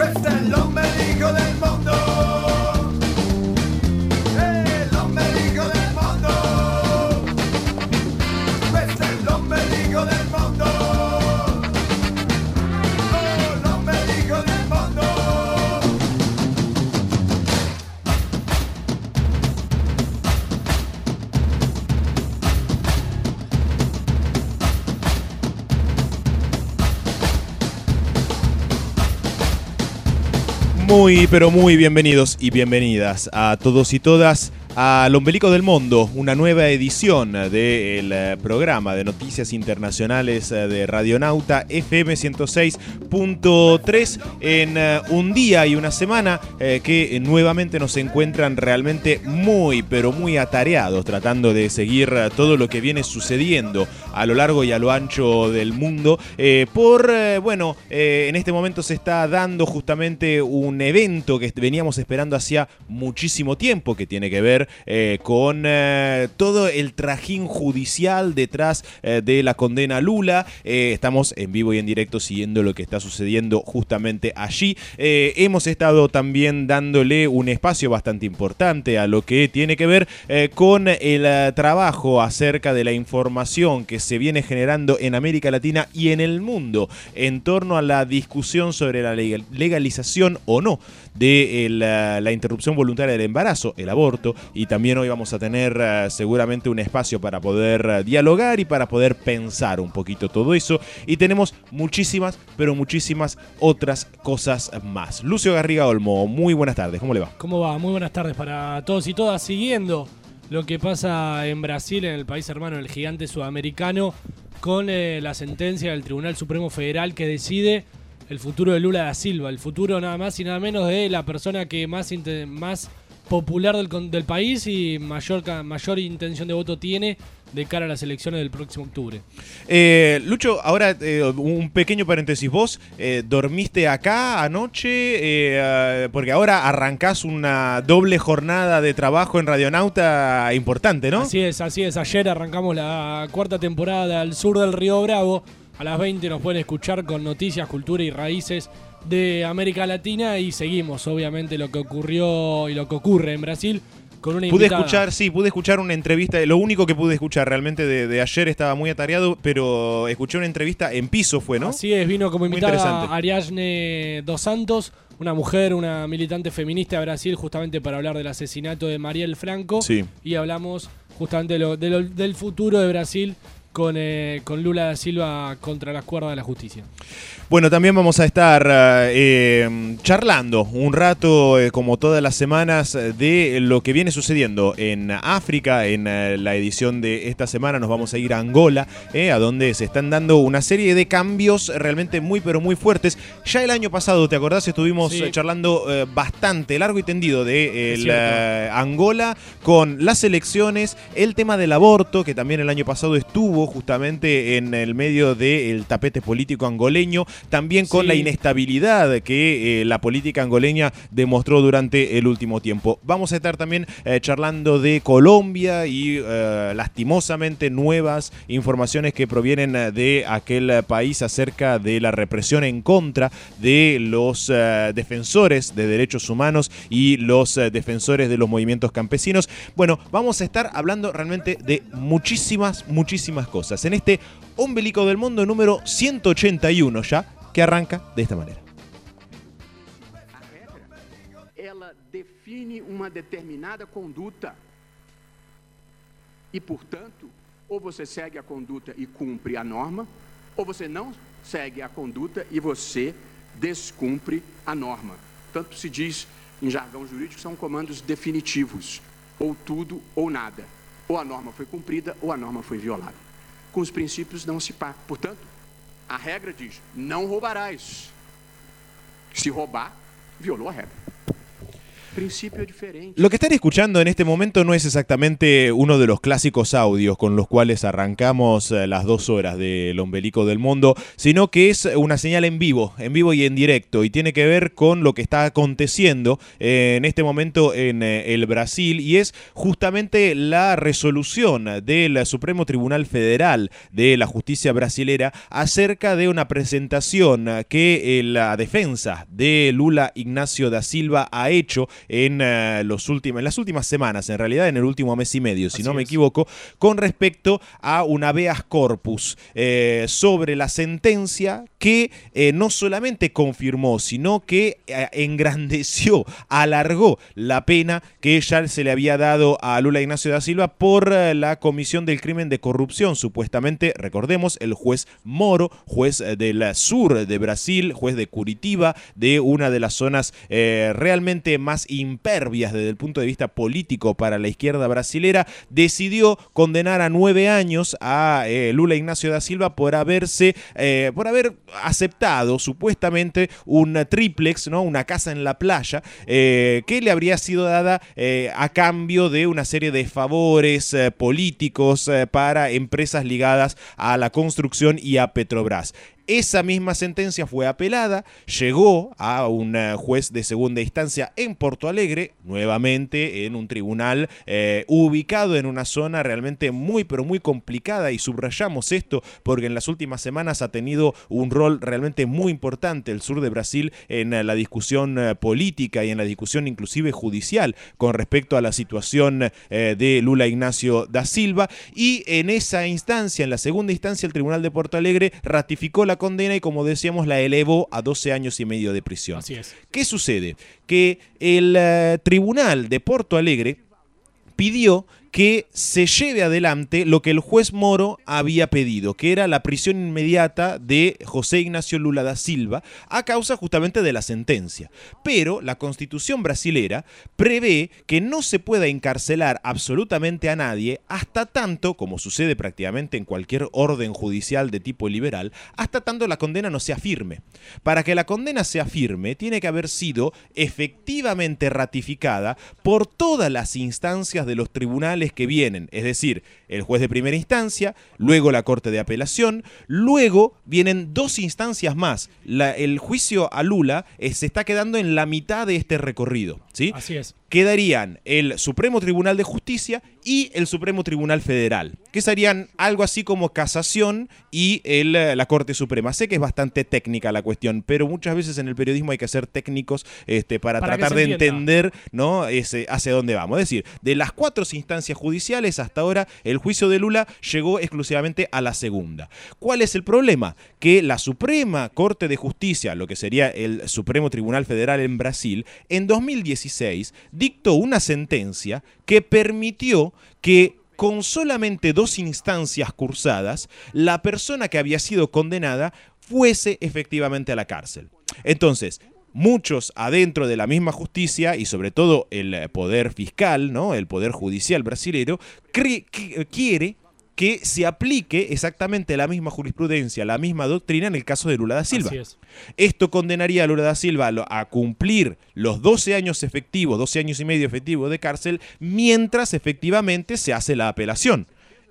Questo è l'ombelico del mondo. L'ombelico del mondo. Questo è l'ombelico del mondo. Oh, l'ombelico del mondo. Muy, pero muy bienvenidos y bienvenidas a todos y todas al Ombelico del Mundo, una nueva edición del programa de noticias internacionales de Radionauta FM 106.3 en un día y una semana que nuevamente nos encuentran realmente muy, pero muy atareados tratando de seguir todo lo que viene sucediendo a lo largo y a lo ancho del mundo. En este momento se está dando justamente un evento que veníamos esperando hacía muchísimo tiempo, que tiene que ver con todo el trajín judicial detrás de la condena a Lula. Estamos en vivo y en directo siguiendo lo que está sucediendo justamente allí. Hemos estado también dándole un espacio bastante importante a lo que tiene que ver con el trabajo acerca de la información que se viene generando en América Latina y en el mundo en torno a la discusión sobre la legalización o no de la interrupción voluntaria del embarazo, el aborto, y también hoy vamos a tener seguramente un espacio para poder dialogar y para poder pensar un poquito todo eso, y tenemos muchísimas, pero muchísimas otras cosas más. Lucio Garriga Olmo, muy buenas tardes, ¿cómo le va? ¿Cómo va? Muy buenas tardes para todos y todas, siguiendo lo que pasa en Brasil, en el país hermano del gigante sudamericano, con la sentencia del Tribunal Supremo Federal que decide el futuro de Lula da Silva, el futuro nada más y nada menos de la persona que más popular del país y mayor intención de voto tiene de cara a las elecciones del próximo octubre. Lucho, ahora un pequeño paréntesis. ¿Vos dormiste acá anoche? Porque ahora arrancás una doble jornada de trabajo en Radionauta importante, ¿no? Así es. Ayer arrancamos la cuarta temporada al sur del Río Bravo. A las 20 nos pueden escuchar con noticias, cultura y raíces de América Latina, y seguimos obviamente lo que ocurrió y lo que ocurre en Brasil con una invitada. Pude escuchar una entrevista. Lo único que pude escuchar realmente de ayer, estaba muy atareado, pero escuché una entrevista en piso, fue, ¿no? Así es, vino como invitada Ariadne dos Santos, una mujer, una militante feminista de Brasil, justamente para hablar del asesinato de Marielle Franco. Sí. Y hablamos justamente del futuro de Brasil con Lula da Silva contra las cuerdas de la justicia. Bueno, también vamos a estar charlando un rato, como todas las semanas, de lo que viene sucediendo en África. En la edición de esta semana nos vamos a ir a Angola, a donde se están dando una serie de cambios realmente muy, pero muy fuertes. Ya el año pasado, ¿te acordás? Estuvimos charlando bastante largo y tendido de Angola con las elecciones, el tema del aborto, que también el año pasado estuvo justamente en el medio del tapete político angoleño, también con la inestabilidad que la política angoleña demostró durante el último tiempo. Vamos a estar también charlando de Colombia y lastimosamente nuevas informaciones que provienen de aquel país acerca de la represión en contra de los defensores de derechos humanos y los defensores de los movimientos campesinos. Bueno, vamos a estar hablando realmente de muchísimas cosas en este Ombelico del Mundo número 181 ya, que arranca de esta manera. A regra, ela define uma determinada conduta e, portanto, ou você segue a conduta e cumpre a norma, ou você não segue a conduta e você descumpre a norma. Tanto se diz em jargão jurídico, são comandos definitivos, ou tudo ou nada. Ou a norma foi cumprida ou a norma foi violada. Com os princípios não se pá. Portanto, a regra diz, não roubarás. Se roubar, violou a regra. princípio diferente. Lo que están escuchando en este momento no es exactamente uno de los clásicos audios con los cuales arrancamos las 2 horas del Ombelico del Mundo, sino que es una señal en vivo y en directo, y tiene que ver con lo que está aconteciendo en este momento en el Brasil, y es justamente la resolución del Supremo Tribunal Federal de la Justicia Brasilera acerca de una presentación que la defensa de Lula Ignacio da Silva ha hecho en las últimas semanas, en realidad en el último mes y medio, si no me equivoco, con respecto a un habeas corpus sobre la sentencia que no solamente confirmó, sino que engrandeció, alargó la pena que ya se le había dado a Lula Ignacio da Silva por la comisión del crimen de corrupción. Supuestamente, recordemos, el juez Moro, juez del sur de Brasil, juez de Curitiba, de una de las zonas realmente más impervias desde el punto de vista político para la izquierda brasilera, decidió condenar a 9 años a Lula Ignacio da Silva por haber aceptado supuestamente un triplex, ¿no? Una casa en la playa que le habría sido dada a cambio de una serie de favores políticos para empresas ligadas a la construcción y a Petrobras. Esa misma sentencia fue apelada, llegó a un juez de segunda instancia en Porto Alegre, nuevamente en un tribunal ubicado en una zona realmente muy pero muy complicada, y subrayamos esto porque en las últimas semanas ha tenido un rol realmente muy importante el sur de Brasil en la discusión política y en la discusión inclusive judicial con respecto a la situación de Lula Ignacio da Silva, y en esa instancia, en la segunda instancia, el Tribunal de Porto Alegre ratificó la condena y, como decíamos, la elevó a 12 años y medio de prisión. Así es. ¿Qué sucede? Que el Tribunal de Porto Alegre pidió que se lleve adelante lo que el juez Moro había pedido, que era la prisión inmediata de José Ignacio Lula da Silva, a causa justamente de la sentencia. Pero la Constitución brasilera prevé que no se pueda encarcelar absolutamente a nadie hasta tanto, como sucede prácticamente en cualquier orden judicial de tipo liberal, hasta tanto la condena no sea firme. Para que la condena sea firme, tiene que haber sido efectivamente ratificada por todas las instancias de los tribunales que vienen, es decir, el juez de primera instancia, luego la Corte de Apelación, luego vienen 2 instancias más. El juicio a Lula se está quedando en la mitad de este recorrido, ¿sí? Así es. Quedarían el Supremo Tribunal de Justicia y el Supremo Tribunal Federal, que serían algo así como casación y la Corte Suprema. Sé que es bastante técnica la cuestión, pero muchas veces en el periodismo hay que ser técnicos para tratar de entender, ¿no? Hacia dónde vamos. Es decir, de las 4 instancias judiciales hasta ahora, el juicio de Lula llegó exclusivamente a la segunda. ¿Cuál es el problema? Que la Suprema Corte de Justicia, lo que sería el Supremo Tribunal Federal en Brasil, en 2016 dictó una sentencia que permitió que con solamente 2 instancias cursadas, la persona que había sido condenada fuese efectivamente a la cárcel. Entonces, muchos adentro de la misma justicia y sobre todo el poder fiscal, ¿no? El poder judicial brasilero, quiere que se aplique exactamente la misma jurisprudencia, la misma doctrina en el caso de Lula da Silva. Así es. Esto condenaría a Lula da Silva a cumplir los 12 años efectivos, 12 años y medio efectivos de cárcel, mientras efectivamente se hace la apelación.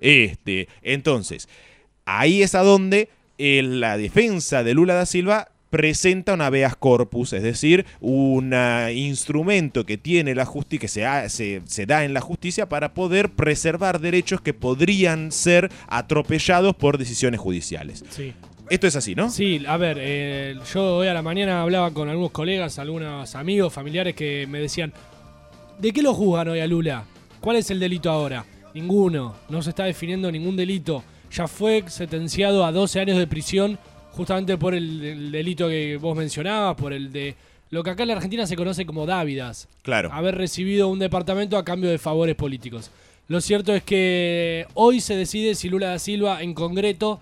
Entonces, ahí es a donde la defensa de Lula da Silva presenta un habeas corpus, es decir, un instrumento que tiene la justicia, que se da en la justicia para poder preservar derechos que podrían ser atropellados por decisiones judiciales. Sí. Esto es así, ¿no? Sí, a ver, yo hoy a la mañana hablaba con algunos colegas, algunos amigos, familiares que me decían, ¿de qué lo juzgan hoy a Lula? ¿Cuál es el delito ahora? Ninguno, no se está definiendo ningún delito. Ya fue sentenciado a 12 años de prisión justamente por el delito que vos mencionabas, por el de lo que acá en la Argentina se conoce como dávidas. Claro. Haber recibido un departamento a cambio de favores políticos. Lo cierto es que hoy se decide si Lula da Silva en concreto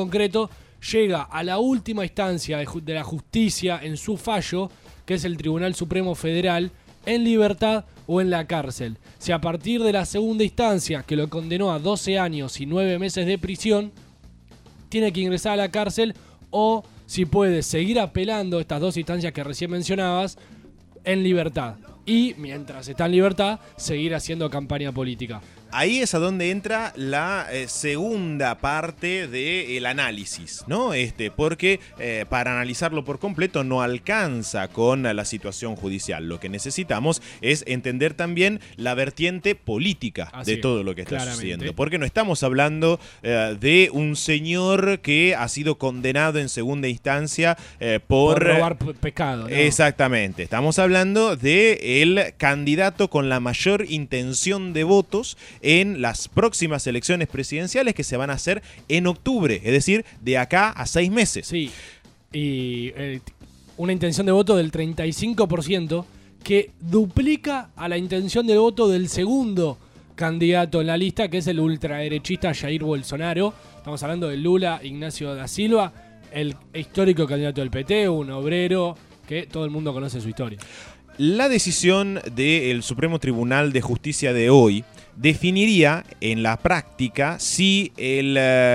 llega a la última instancia de la justicia en su fallo, que es el Tribunal Supremo Federal, en libertad o en la cárcel. Si a partir de la segunda instancia, que lo condenó a 12 años y 9 meses de prisión, tiene que ingresar a la cárcel, o si puede seguir apelando estas 2 instancias que recién mencionabas en libertad. y, mientras está en libertad, seguir haciendo campaña política. Ahí es a donde entra la segunda parte del análisis, ¿no? Porque para analizarlo por completo no alcanza con la situación judicial. Lo que necesitamos es entender también la vertiente política de todo lo que está sucediendo. Porque no estamos hablando de un señor que ha sido condenado en segunda instancia por robar pescado, ¿no? Exactamente. Estamos hablando de el candidato con la mayor intención de votos en las próximas elecciones presidenciales que se van a hacer en octubre, es decir, de acá a 6 meses. Sí, y una intención de voto del 35% que duplica a la intención de voto del segundo candidato en la lista, que es el ultraderechista Jair Bolsonaro. Estamos hablando de Lula Ignacio da Silva, el histórico candidato del PT, un obrero que todo el mundo conoce su historia. La decisión del Supremo Tribunal de Justicia de hoy definiría en la práctica si el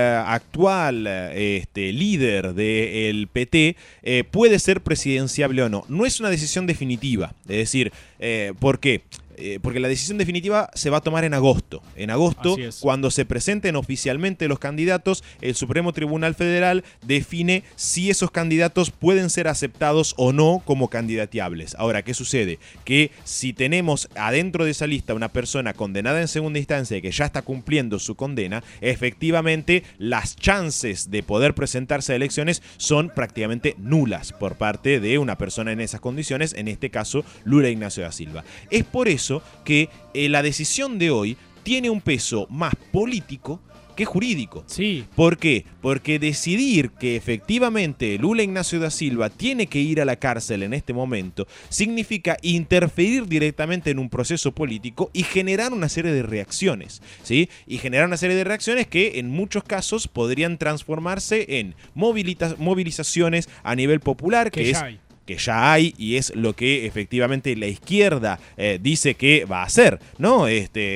actual líder del PT puede ser presidenciable o no. No es una decisión definitiva, es decir, ¿por qué? Porque la decisión definitiva se va a tomar en agosto. En agosto, cuando se presenten oficialmente los candidatos, el Supremo Tribunal Federal define si esos candidatos pueden ser aceptados o no como candidateables. Ahora, ¿qué sucede? Que si tenemos adentro de esa lista una persona condenada en segunda instancia y que ya está cumpliendo su condena, efectivamente las chances de poder presentarse a elecciones son prácticamente nulas por parte de una persona en esas condiciones, en este caso Lula Ignacio da Silva. Es por eso que la decisión de hoy tiene un peso más político que jurídico. Sí. ¿Por qué? Porque decidir que efectivamente Lula Ignacio da Silva tiene que ir a la cárcel en este momento significa interferir directamente en un proceso político y generar una serie de reacciones, ¿sí? Y generar una serie de reacciones que en muchos casos podrían transformarse en movilizaciones a nivel popular, que ya hay y es lo que efectivamente la izquierda dice que va a hacer, ¿no?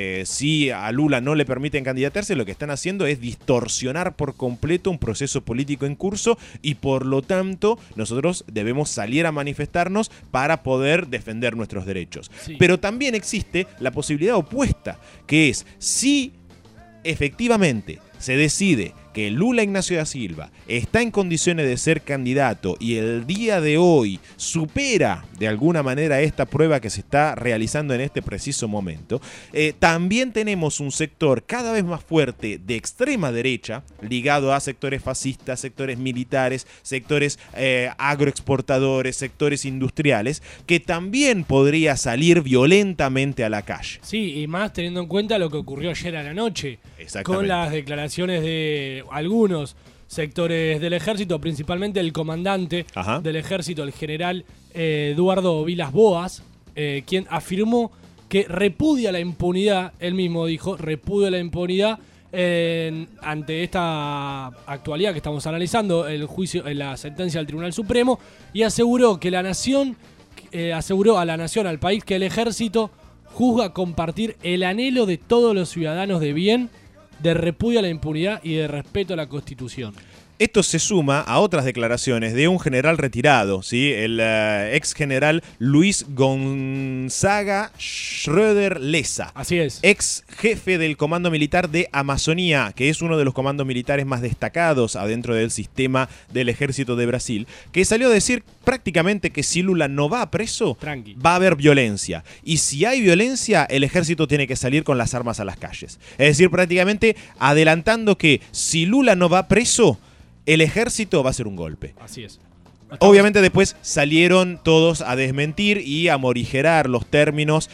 Si a Lula no le permiten candidatarse, lo que están haciendo es distorsionar por completo un proceso político en curso y por lo tanto nosotros debemos salir a manifestarnos para poder defender nuestros derechos. Sí. Pero también existe la posibilidad opuesta, que es si efectivamente se decide que Lula Ignacio da Silva está en condiciones de ser candidato y el día de hoy supera de alguna manera esta prueba que se está realizando en este preciso momento, también tenemos un sector cada vez más fuerte de extrema derecha ligado a sectores fascistas, sectores militares, sectores agroexportadores, sectores industriales, que también podría salir violentamente a la calle. Sí, y más teniendo en cuenta lo que ocurrió ayer a la noche Exactamente. con las declaraciones de algunos sectores del ejército, principalmente el comandante del ejército, el general Eduardo Vilas Boas, quien afirmó que repudia la impunidad, él mismo dijo, repudia la impunidad ante esta actualidad que estamos analizando, el juicio, la sentencia del Tribunal Supremo, y aseguró que la nación, al país, que el ejército juzga compartir el anhelo de todos los ciudadanos de bien, de repudio a la impunidad y de respeto a la Constitución. Esto se suma a otras declaraciones de un general retirado, ¿sí? El ex general Luis Gonzaga Schröder Leza. Así es. Ex jefe del Comando Militar de Amazonía, que es uno de los comandos militares más destacados adentro del sistema del ejército de Brasil, que salió a decir prácticamente que si Lula no va preso, va a haber violencia. Y si hay violencia, el ejército tiene que salir con las armas a las calles. Es decir, prácticamente adelantando que si Lula no va preso, el ejército va a hacer un golpe. Así es. Obviamente después salieron todos a desmentir y a morigerar los términos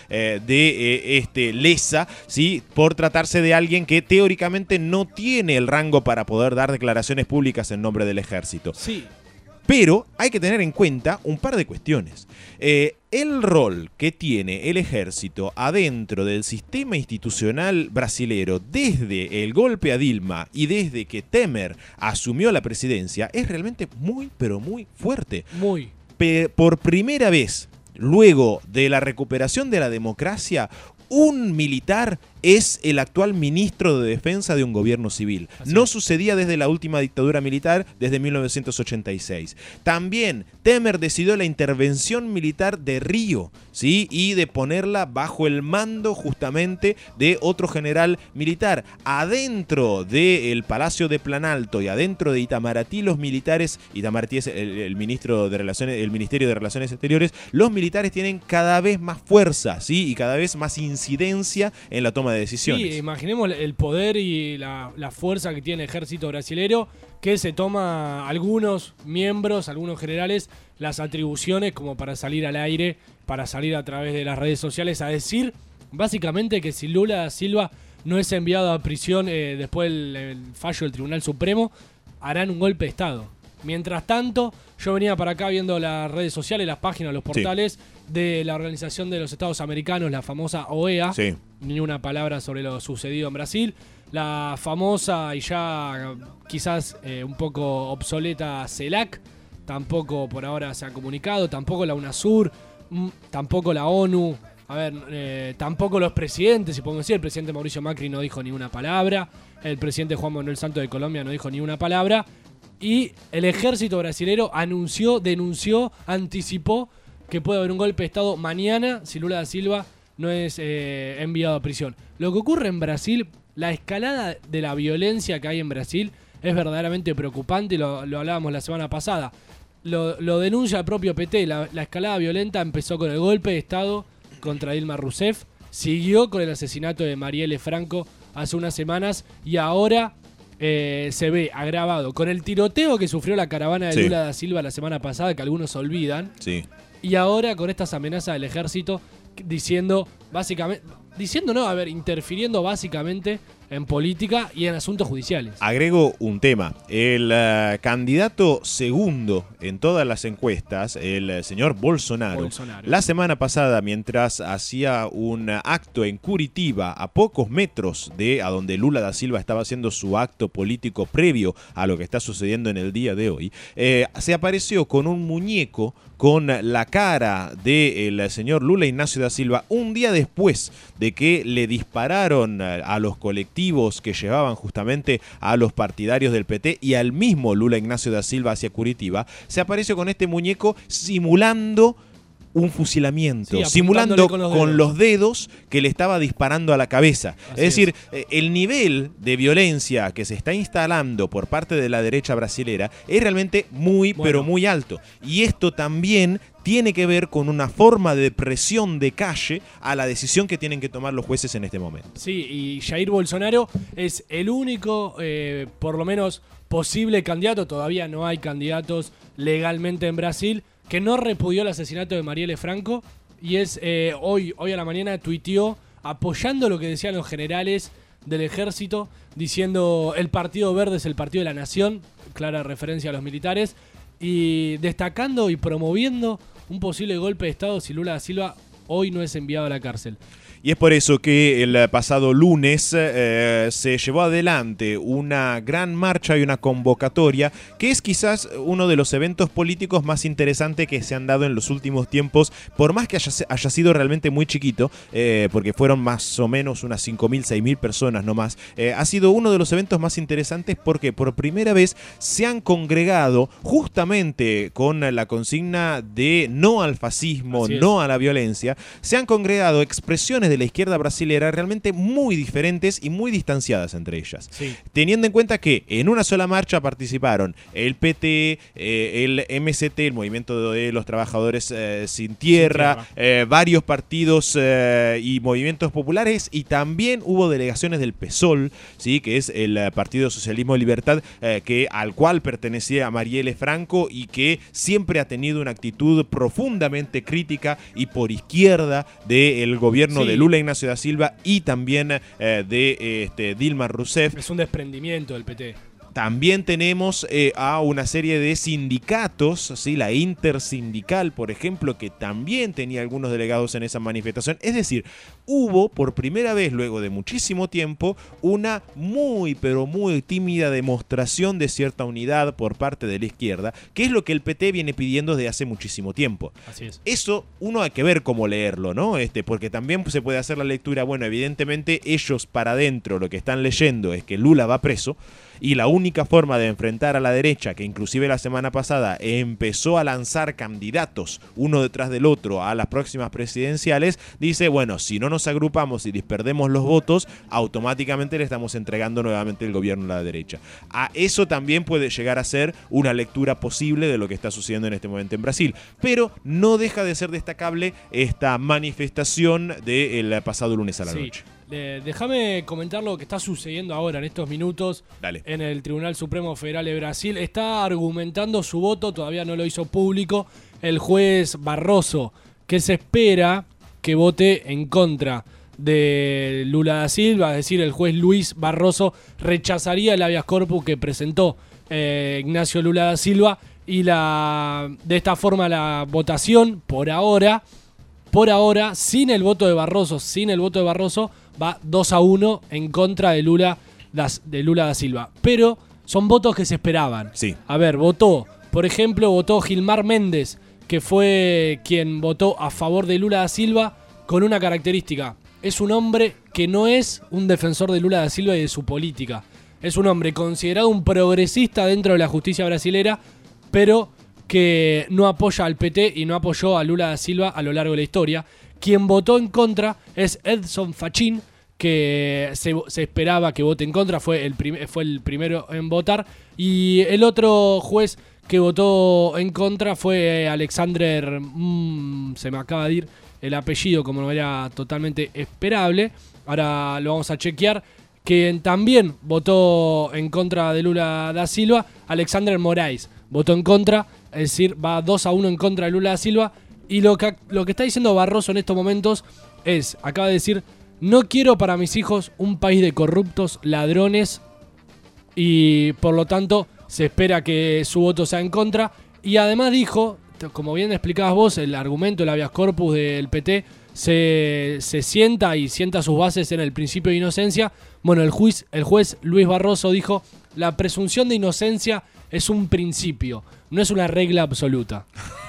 de Leza, ¿sí? Por tratarse de alguien que teóricamente no tiene el rango para poder dar declaraciones públicas en nombre del ejército. Sí. Pero hay que tener en cuenta un par de cuestiones. El rol que tiene el ejército adentro del sistema institucional brasilero desde el golpe a Dilma y desde que Temer asumió la presidencia es realmente muy, pero muy fuerte. Muy. Por primera vez, luego de la recuperación de la democracia, un militar es el actual ministro de Defensa de un gobierno civil. No sucedía desde la última dictadura militar, desde 1986. También Temer decidió la intervención militar de Río, ¿sí? Y de ponerla bajo el mando justamente de otro general militar. Adentro del Palacio de Planalto y adentro de Itamaraty, los militares, Itamaraty es el ministro de Relaciones, el Ministerio de Relaciones Exteriores, los militares tienen cada vez más fuerza, ¿sí? Y cada vez más incidencia en la toma de decisiones. Sí, imaginemos el poder y la fuerza que tiene el ejército brasilero, que se toma algunos miembros, algunos generales, las atribuciones como para salir al aire, para salir a través de las redes sociales a decir básicamente que si Lula da Silva no es enviado a prisión después del fallo del Tribunal Supremo, harán un golpe de Estado. Mientras tanto, yo venía para acá viendo las redes sociales, las páginas, los portales de la Organización de los Estados Americanos, la famosa OEA, ni una palabra sobre lo sucedido en Brasil. La famosa y ya quizás un poco obsoleta CELAC, tampoco por ahora se ha comunicado, tampoco la UNASUR, tampoco la ONU, tampoco los presidentes, si podemos decir, el presidente Mauricio Macri no dijo ni una palabra, el presidente Juan Manuel Santos de Colombia no dijo ni una palabra, y el ejército brasilero denunció, anticipó que puede haber un golpe de Estado mañana si Lula da Silva no es enviado a prisión. Lo que ocurre en Brasil, la escalada de la violencia que hay en Brasil es verdaderamente preocupante, lo hablábamos la semana pasada. Lo denuncia el propio PT, la escalada violenta empezó con el golpe de Estado contra Dilma Rousseff, siguió con el asesinato de Marielle Franco hace unas semanas y ahora se ve agravado con el tiroteo que sufrió la caravana de Lula da Silva la semana pasada, que algunos olvidan, y ahora con estas amenazas del ejército interfiriendo básicamente en política y en asuntos judiciales. Agrego un tema. El candidato segundo en todas las encuestas, el señor Bolsonaro, la semana pasada, mientras hacía un acto en Curitiba, a pocos metros de a donde Lula da Silva estaba haciendo su acto político previo a lo que está sucediendo en el día de hoy, se apareció con un muñeco con la cara del señor Lula Ignacio da Silva un día después de que le dispararon a los colectivos que llevaban justamente a los partidarios del PT y al mismo Lula Ignacio da Silva hacia Curitiba. Se apareció con este muñeco simulando un fusilamiento, simulando con los dedos que le estaba disparando a la cabeza. Es decir, el nivel de violencia que se está instalando por parte de la derecha brasilera es realmente pero muy alto. Y esto también tiene que ver con una forma de presión de calle a la decisión que tienen que tomar los jueces en este momento. Sí, y Jair Bolsonaro es el único, por lo menos, posible candidato, todavía no hay candidatos legalmente en Brasil, que no repudió el asesinato de Marielle Franco y es hoy a la mañana tuiteó apoyando lo que decían los generales del ejército, diciendo el Partido Verde es el partido de la nación, clara referencia a los militares, y destacando y promoviendo un posible golpe de Estado si Lula da Silva hoy no es enviado a la cárcel. Y es por eso que el pasado lunes se llevó adelante una gran marcha y una convocatoria que es quizás uno de los eventos políticos más interesantes que se han dado en los últimos tiempos, por más que haya sido realmente muy chiquito, porque fueron más o menos unas 5.000, 6.000 personas nomás. Ha sido uno de los eventos más interesantes porque por primera vez se han congregado justamente con la consigna de no al fascismo, no a la violencia, se han congregado expresiones de la izquierda brasilera realmente muy diferentes y muy distanciadas entre ellas. Teniendo en cuenta que en una sola marcha participaron el PT, el MST, el Movimiento de los Trabajadores Sin Tierra, varios partidos y movimientos populares, y también hubo delegaciones del PSOL, ¿sí? Que es el Partido Socialismo y Libertad, al cual pertenecía Marielle Franco y que siempre ha tenido una actitud profundamente crítica y por izquierda del gobierno de Lula Ignacio da Silva y también de Dilma Rousseff. Es un desprendimiento del PT. también tenemos a una serie de sindicatos, ¿sí? La Intersindical, por ejemplo, que también tenía algunos delegados en esa manifestación. Es decir, hubo por primera vez, luego de muchísimo tiempo, una muy, pero muy tímida demostración de cierta unidad por parte de la izquierda, que es lo que el PT viene pidiendo desde hace muchísimo tiempo. Así es. Eso uno hay que ver cómo leerlo, ¿no? Porque también se puede hacer la lectura, bueno, evidentemente ellos para adentro lo que están leyendo es que Lula va preso, y la única forma de enfrentar a la derecha, que inclusive la semana pasada empezó a lanzar candidatos uno detrás del otro a las próximas presidenciales, dice, bueno, si no nos agrupamos y perdemos los votos, automáticamente le estamos entregando nuevamente el gobierno a la derecha. A eso también puede llegar a ser una lectura posible de lo que está sucediendo en este momento en Brasil, pero no deja de ser destacable esta manifestación del pasado lunes a la noche. Déjame comentar lo que está sucediendo ahora en estos minutos. Dale. En el Tribunal Supremo Federal de Brasil. Está argumentando su voto, todavía no lo hizo público, el juez Barroso, que se espera que vote en contra de Lula da Silva, es decir, el juez Luis Barroso rechazaría el habeas corpus que presentó Ignacio Lula da Silva, y de esta forma la votación, por ahora, sin el voto de Barroso, va 2-1 en contra de Lula da Silva. Pero son votos que se esperaban. Sí. A ver, votó Gilmar Méndez, que fue quien votó a favor de Lula da Silva, con una característica. Es un hombre que no es un defensor de Lula da Silva y de su política. Es un hombre considerado un progresista dentro de la justicia brasilera, pero que no apoya al PT y no apoyó a Lula da Silva a lo largo de la historia. Quien votó en contra es Edson Fachin, que se esperaba que vote en contra, fue el primero en votar. Y el otro juez que votó en contra fue Alexander, se me acaba de ir el apellido, como no era totalmente esperable, ahora lo vamos a chequear, que también votó en contra de Lula da Silva, Alexander Moraes votó en contra, es decir, va 2-1 en contra de Lula da Silva. Y lo que está diciendo Barroso en estos momentos es, acaba de decir, no quiero para mis hijos un país de corruptos, ladrones, y por lo tanto se espera que su voto sea en contra. Y además dijo, como bien explicabas vos, el argumento del habeas corpus del PT se sienta sus bases en el principio de inocencia. Bueno, el juez Luis Barroso dijo, la presunción de inocencia es un principio, no es una regla absoluta.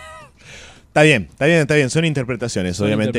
Está bien, son interpretaciones, obviamente.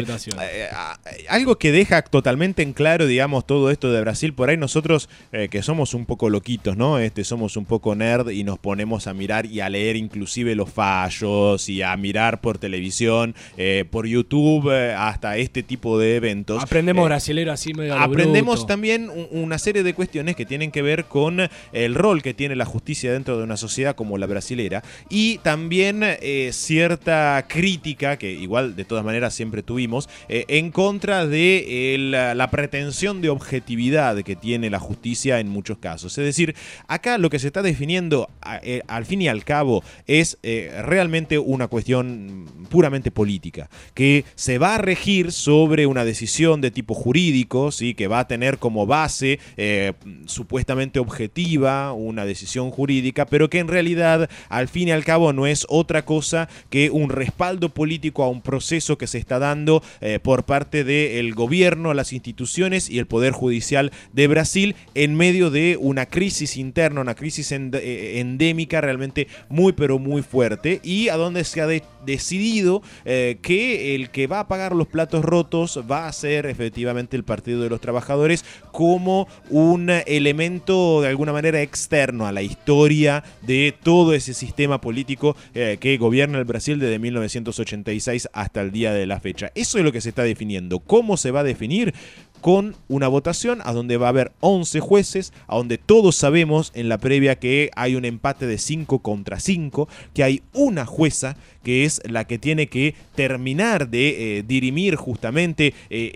Algo que deja totalmente en claro, digamos, todo esto de Brasil, por ahí nosotros que somos un poco loquitos, ¿no? Somos un poco nerd y nos ponemos a mirar y a leer inclusive los fallos y a mirar por televisión, por YouTube, hasta este tipo de eventos. Aprendemos brasilero así medio a lo Aprendemos bruto. también una serie de cuestiones que tienen que ver con el rol que tiene la justicia dentro de una sociedad como la brasilera, y también cierta crítica que igual de todas maneras siempre tuvimos en contra de la pretensión de objetividad que tiene la justicia en muchos casos. Es decir, acá lo que se está definiendo al fin y al cabo es realmente una cuestión puramente política, que se va a regir sobre una decisión de tipo jurídico, ¿sí? Que va a tener como base supuestamente objetiva una decisión jurídica, pero que en realidad al fin y al cabo no es otra cosa que un respaldo político a un proceso que se está dando por parte del gobierno, las instituciones y el Poder Judicial de Brasil en medio de una crisis interna, una crisis endémica realmente muy pero muy fuerte, y a donde se ha decidido que el que va a pagar los platos rotos va a ser efectivamente el Partido de los Trabajadores, como un elemento de alguna manera externo a la historia de todo ese sistema político que gobierna el Brasil desde 1986 hasta el día de la fecha. Eso es lo que se está definiendo. ¿Cómo se va a definir? Con una votación a donde va a haber 11 jueces, a donde todos sabemos en la previa que hay un empate de 5 contra 5, que hay una jueza que es la que tiene que terminar de dirimir justamente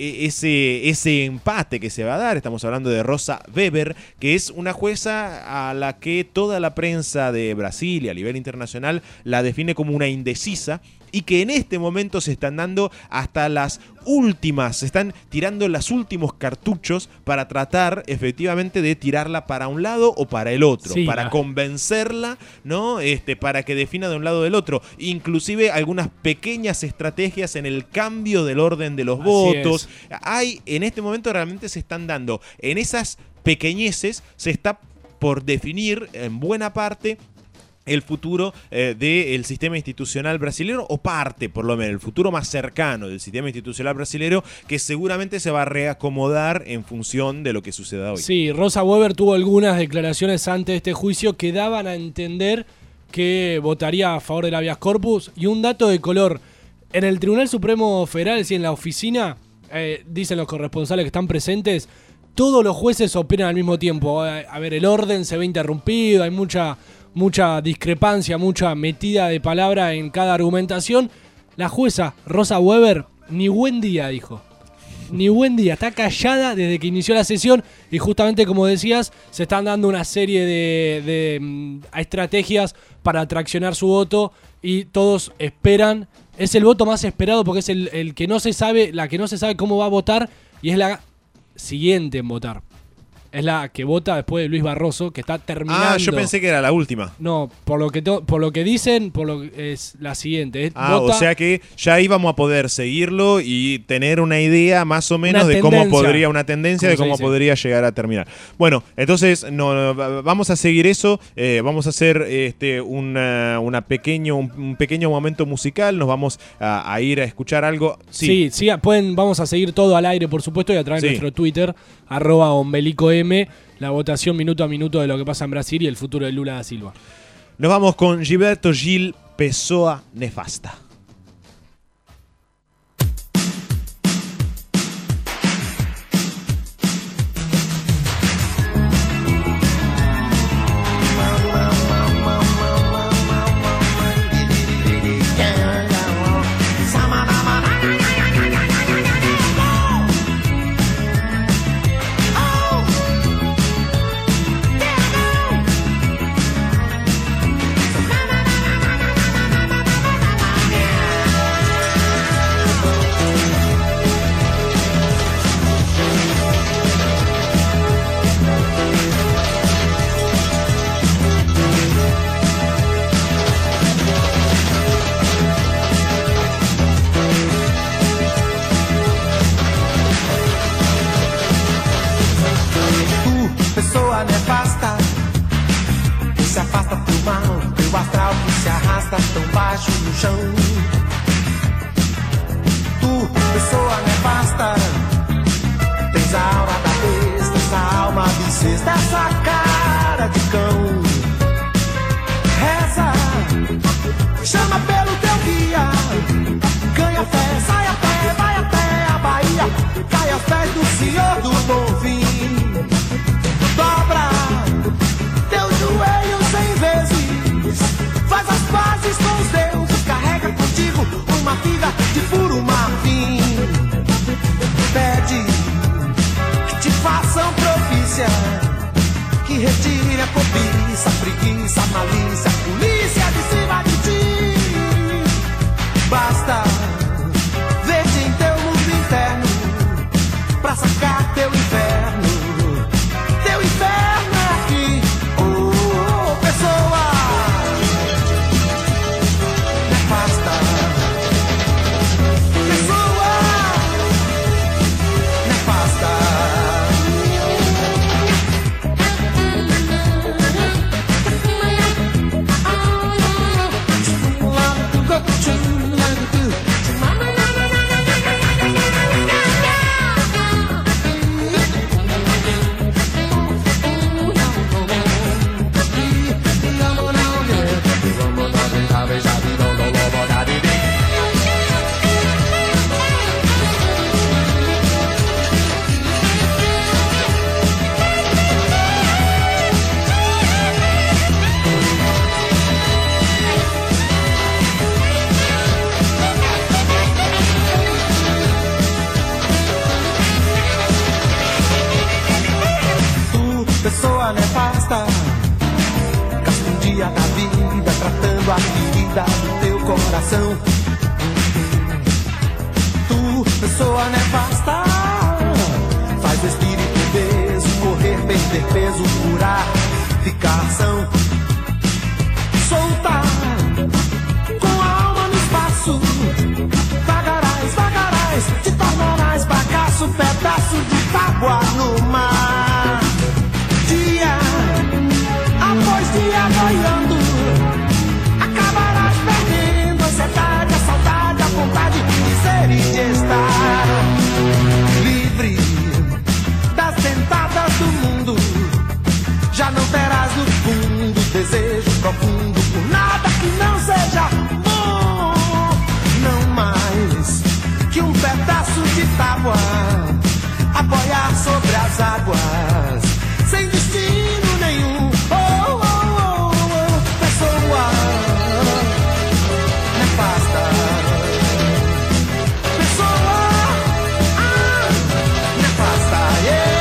ese empate que se va a dar. Estamos hablando de Rosa Weber, que es una jueza a la que toda la prensa de Brasil y a nivel internacional la define como una indecisa, y que en este momento se están dando hasta las últimas, se están tirando los últimos cartuchos para tratar efectivamente de tirarla para un lado o para el otro, Sí, para convencerla, ¿no? Para que defina de un lado o del otro. Inclusive algunas pequeñas estrategias en el cambio del orden de los Así votos. Hay, en este momento realmente se están dando, en esas pequeñeces se está por definir en buena parte el futuro del sistema institucional brasileño, o parte, por lo menos, el futuro más cercano del sistema institucional brasileño, que seguramente se va a reacomodar en función de lo que suceda hoy. Sí, Rosa Weber tuvo algunas declaraciones antes de este juicio que daban a entender que votaría a favor del habeas corpus. Y un dato de color, en el Tribunal Supremo Federal, es decir, en la oficina, dicen los corresponsales que están presentes, todos los jueces operan al mismo tiempo. A ver, el orden se ve interrumpido, hay mucha discrepancia, mucha metida de palabra en cada argumentación. La jueza Rosa Weber, ni buen día, dijo. Ni buen día, está callada desde que inició la sesión y justamente como decías, se están dando una serie de estrategias para traccionar su voto y todos esperan. Es el voto más esperado porque es el que no se sabe, la que no se sabe cómo va a votar y es la siguiente en votar. Es la que vota después de Luis Barroso, que está terminando. Ah, yo pensé que era la última. No, por lo que dicen, es la siguiente. O sea que ya íbamos a poder seguirlo y tener una idea más o menos de cómo podría, una tendencia de cómo podría llegar a terminar. Bueno, entonces vamos a seguir eso. Vamos a hacer un pequeño momento musical. Nos vamos a ir a escuchar algo. Sí, vamos a seguir todo al aire, por supuesto, y a través de nuestro Twitter, @ombelicoM, la votación minuto a minuto de lo que pasa en Brasil y el futuro de Lula da Silva. Nos vamos con Gilberto Gil, Pessoa Nefasta. Pessoa nefasta, que se afasta teu mal, teu astral que se arrasta tão baixo no chão. Tu, pessoa nefasta, tens a aura da besta, essa alma bissexta, essa cara de cão. Reza, chama pelo teu guia, ganha fé, sai a pé, vai até a Bahia, cai aos pés do Senhor do Bom Fim. Dobra teus joelhos 100 vezes, faz as pazes com os deuses, carrega contigo uma figa de puro marfim. Pede que te façam propícia, que retire a cobiça, a preguiça, a malícia, a polícia de cima de ti. Basta ver-te em teu mundo interno pra sacar teu inferno. Teu inferno é aqui, oh, pessoa nefasta. Pessoa nefasta. Pessoa nefasta, gasta um dia da vida tratando a ferida do teu coração. pessoa nefasta, faz o espírito obeso correr, perder peso, curar, ficação solta, com a alma no espaço. Vagarás, vagarás, te tornarás bagaço, pedaço de tábua no mar. Dia após dia boiando, acabarás perdendo a ansiedade, a saudade, a vontade de ser e de estar livre das tentadas do mundo. Já não terás no fundo desejo profundo por nada que não seja bom. Não mais que um pedaço de tábua a boiar sobre as águas, sem destino nenhum. Oh, oh, oh, oh. Pessoa nefasta, pessoa nefasta, yeah.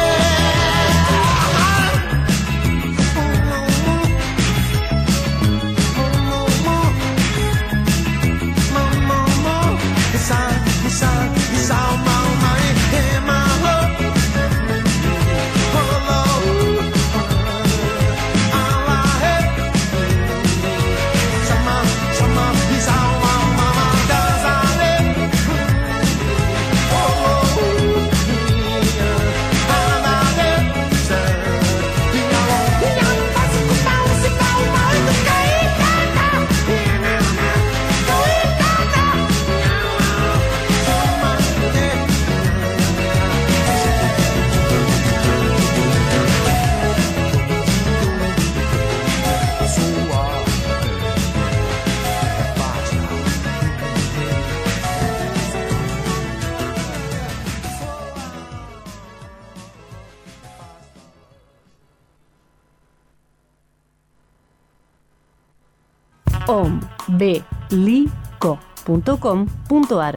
ombelico.com.ar,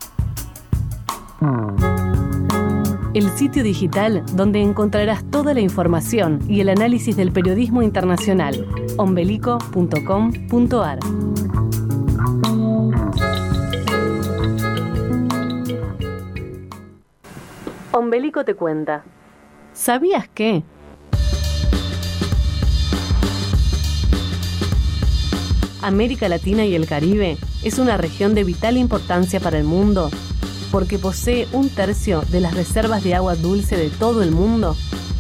el sitio digital donde encontrarás toda la información y el análisis del periodismo internacional. ombelico.com.ar. Ombelico te cuenta. ¿Sabías que? América Latina y el Caribe es una región de vital importancia para el mundo porque posee 1/3 de las reservas de agua dulce de todo el mundo.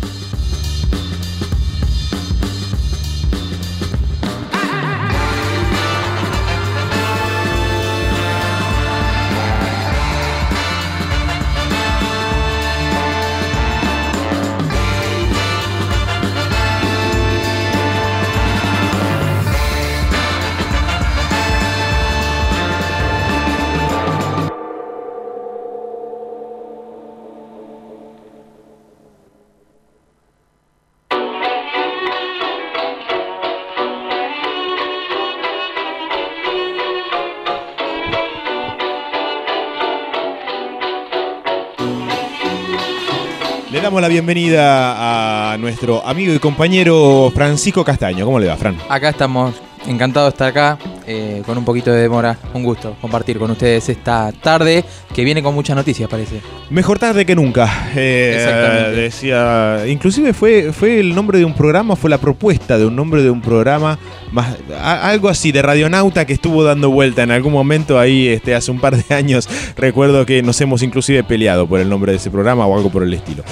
Le damos la bienvenida a nuestro amigo y compañero Francisco Castaño. ¿Cómo le va, Fran? Acá estamos, encantado de estar acá, con un poquito de demora. Un gusto compartir con ustedes esta tarde que viene con muchas noticias, parece. Mejor tarde que nunca. Exactamente. Decía, inclusive fue el nombre de un programa, fue la propuesta de un nombre de un programa, más algo así de Radionauta que estuvo dando vuelta en algún momento ahí hace un par de años. Recuerdo que nos hemos inclusive peleado por el nombre de ese programa o algo por el estilo.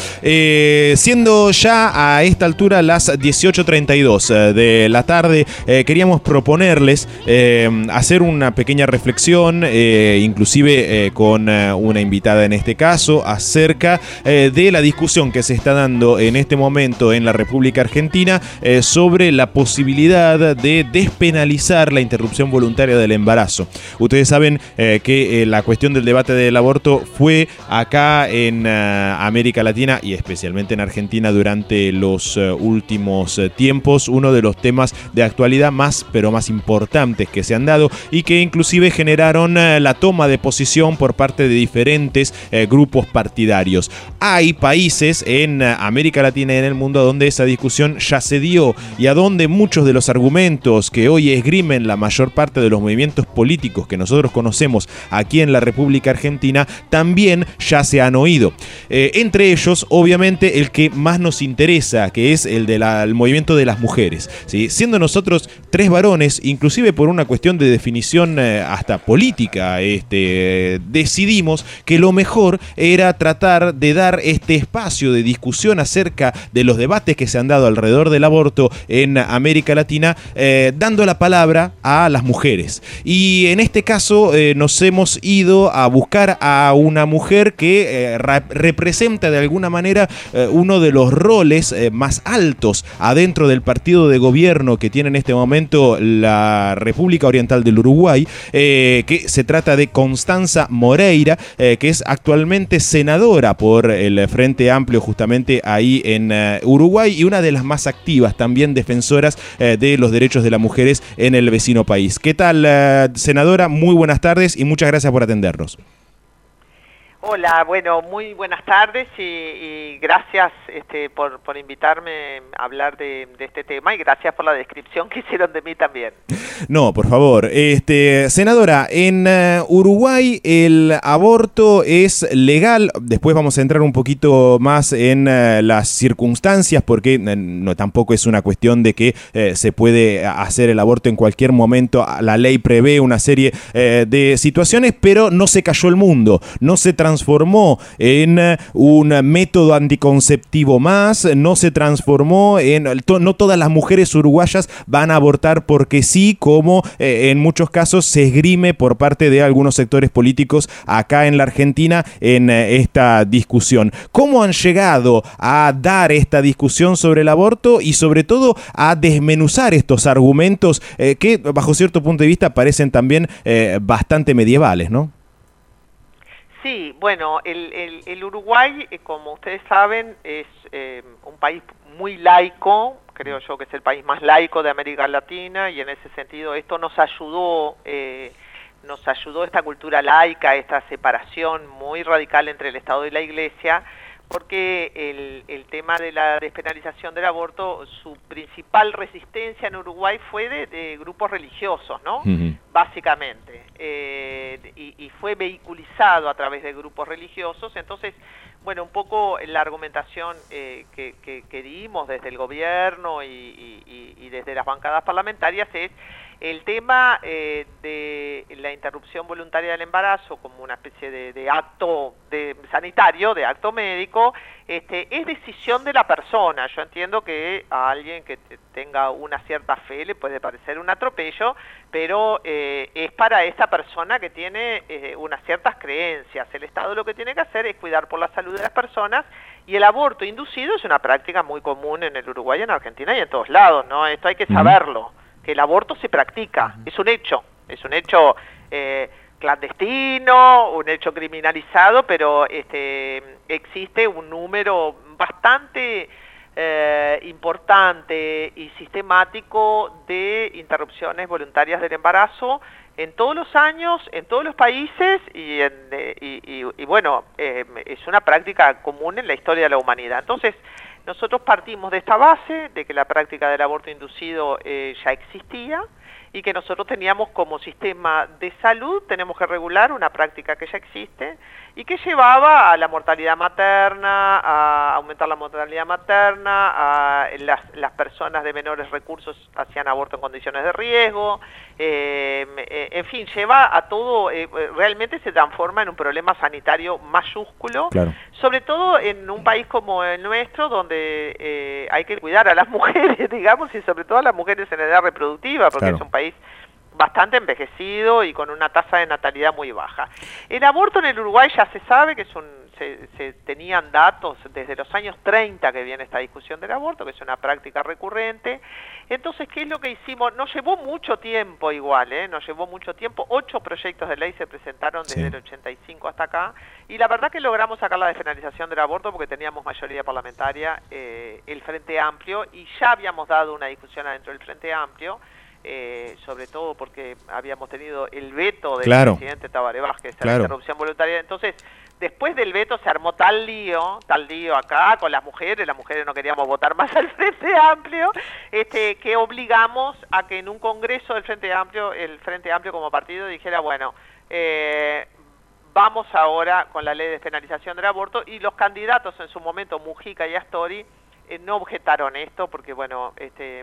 Siendo ya a esta altura las 18:32 de la tarde, queríamos proponerles hacer una pequeña reflexión, inclusive con una invitada en este caso, acerca de la discusión que se está dando en este momento en la República Argentina sobre la posibilidad de despenalizar la interrupción voluntaria del embarazo. Ustedes saben que la cuestión del debate del aborto fue acá en América Latina y especialmente en Argentina durante los últimos tiempos uno de los temas de actualidad más importantes que se han dado y que inclusive generaron la toma de posición por parte de diferentes grupos partidarios. Hay países en América Latina y en el mundo donde esa discusión ya se dio y a donde muchos de los argumentos argumentos que hoy esgrimen la mayor parte de los movimientos políticos que nosotros conocemos aquí en la República Argentina también ya se han oído. Entre ellos, obviamente, el que más nos interesa, que es el del movimiento de las mujeres, ¿sí? Siendo nosotros 3 varones, inclusive por una cuestión de definición hasta política, decidimos que lo mejor era tratar de dar este espacio de discusión acerca de los debates que se han dado alrededor del aborto en América Latina, dando la palabra a las mujeres. Y en este caso nos hemos ido a buscar a una mujer que representa de alguna manera uno de los roles más altos adentro del partido de gobierno que tiene en este momento la República Oriental del Uruguay, que se trata de Constanza Moreira, que es actualmente senadora por el Frente Amplio justamente ahí en Uruguay, y una de las más activas también defensoras de los derechos de las mujeres en el vecino país. ¿Qué tal, senadora? Muy buenas tardes y muchas gracias por atendernos. Hola, bueno, muy buenas tardes y gracias por invitarme a hablar de este tema y gracias por la descripción que hicieron de mí también. No, por favor. Senadora, en Uruguay el aborto es legal. Después vamos a entrar un poquito más en las circunstancias, porque no tampoco es una cuestión de que se puede hacer el aborto en cualquier momento. La ley prevé una serie de situaciones, pero no se cayó el mundo, no se transformó en un método anticonceptivo más, no se transformó en... No todas las mujeres uruguayas van a abortar porque sí, como en muchos casos se esgrime por parte de algunos sectores políticos acá en la Argentina en esta discusión. ¿Cómo han llegado a dar esta discusión sobre el aborto y sobre todo a desmenuzar estos argumentos que bajo cierto punto de vista parecen también bastante medievales, ¿no? Sí, bueno, el Uruguay, como ustedes saben, es un país muy laico, creo yo que es el país más laico de América Latina, y en ese sentido esto nos ayudó esta cultura laica, esta separación muy radical entre el Estado y la Iglesia, porque el tema de la despenalización del aborto, su principal resistencia en Uruguay fue de grupos religiosos, ¿no? Uh-huh. Básicamente, y fue vehiculizado a través de grupos religiosos. Entonces, bueno, un poco la argumentación que dimos desde el gobierno y desde las bancadas parlamentarias es el tema de la interrupción voluntaria del embarazo como una especie de acto sanitario, de acto médico, es decisión de la persona. Yo entiendo que a alguien que tenga una cierta fe le puede parecer un atropello, pero es para esa persona que tiene unas ciertas creencias. El Estado lo que tiene que hacer es cuidar por la salud de las personas, y el aborto inducido es una práctica muy común en el Uruguay, en Argentina y en todos lados, ¿no? Esto hay que saberlo, que el aborto se practica, es un hecho clandestino, un hecho criminalizado, pero existe un número bastante importante y sistemático de interrupciones voluntarias del embarazo en todos los años, en todos los países, y bueno, es una práctica común en la historia de la humanidad. Entonces, nosotros partimos de esta base, de que la práctica del aborto inducido ya existía, y que nosotros teníamos como sistema de salud, tenemos que regular una práctica que ya existe y que llevaba a la mortalidad materna, a aumentar la mortalidad materna, a las personas de menores recursos hacían aborto en condiciones de riesgo, en fin, lleva a todo, realmente se transforma en un problema sanitario mayúsculo, claro. Sobre todo en un país como el nuestro, donde hay que cuidar a las mujeres, digamos, y sobre todo a las mujeres en edad reproductiva, porque claro. Es un país bastante envejecido y con una tasa de natalidad muy baja. El aborto en el Uruguay ya se sabe que se tenían datos desde los años 30 que viene esta discusión del aborto, que es una práctica recurrente. Entonces, ¿qué es lo que hicimos? Nos llevó mucho tiempo igual, nos llevó mucho tiempo. 8 proyectos de ley se presentaron desde el 85 hasta acá, y la verdad que logramos sacar la despenalización del aborto porque teníamos mayoría parlamentaria, el Frente Amplio, y ya habíamos dado una discusión adentro del Frente Amplio, sobre todo porque habíamos tenido el veto del presidente Tabaré Vázquez a la interrupción voluntaria. Entonces, después del veto se armó tal lío acá con las mujeres no queríamos votar más al Frente Amplio, que obligamos a que en un congreso del Frente Amplio, el Frente Amplio como partido dijera, bueno, vamos ahora con la ley de despenalización del aborto, y los candidatos en su momento, Mujica y Astori, no objetaron esto porque, bueno,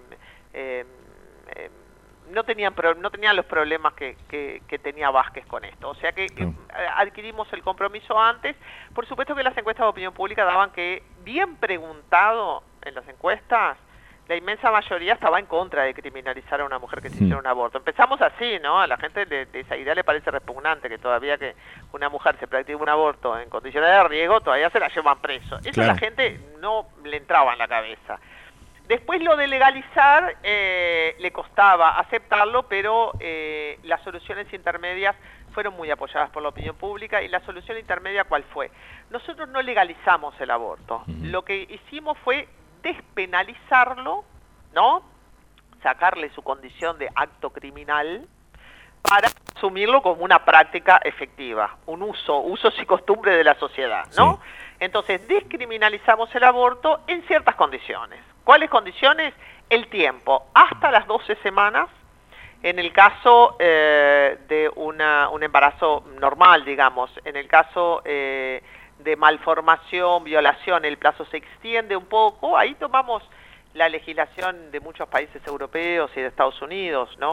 no tenían los problemas que tenía Vázquez con esto. O sea que adquirimos el compromiso antes. Por supuesto que las encuestas de opinión pública daban que, bien preguntado en las encuestas, la inmensa mayoría estaba en contra de criminalizar a una mujer que se hiciera un aborto. Empezamos así, ¿no? A la gente de esa idea le parece repugnante que todavía que una mujer se practique un aborto en condiciones de riesgo, todavía se la llevan preso. Eso a la gente no le entraba en la cabeza. Después lo de legalizar le costaba aceptarlo, pero las soluciones intermedias fueron muy apoyadas por la opinión pública. ¿Y la solución intermedia cuál fue? Nosotros no legalizamos el aborto. Lo que hicimos fue despenalizarlo, ¿no? Sacarle su condición de acto criminal para asumirlo como una práctica efectiva, un usos y costumbres de la sociedad, ¿no? Sí. Entonces, descriminalizamos el aborto en ciertas condiciones. ¿Cuáles condiciones? El tiempo, hasta las 12 semanas, en el caso de un embarazo normal, digamos. En el caso de malformación, violación, el plazo se extiende un poco. Ahí tomamos la legislación de muchos países europeos y de Estados Unidos, ¿no?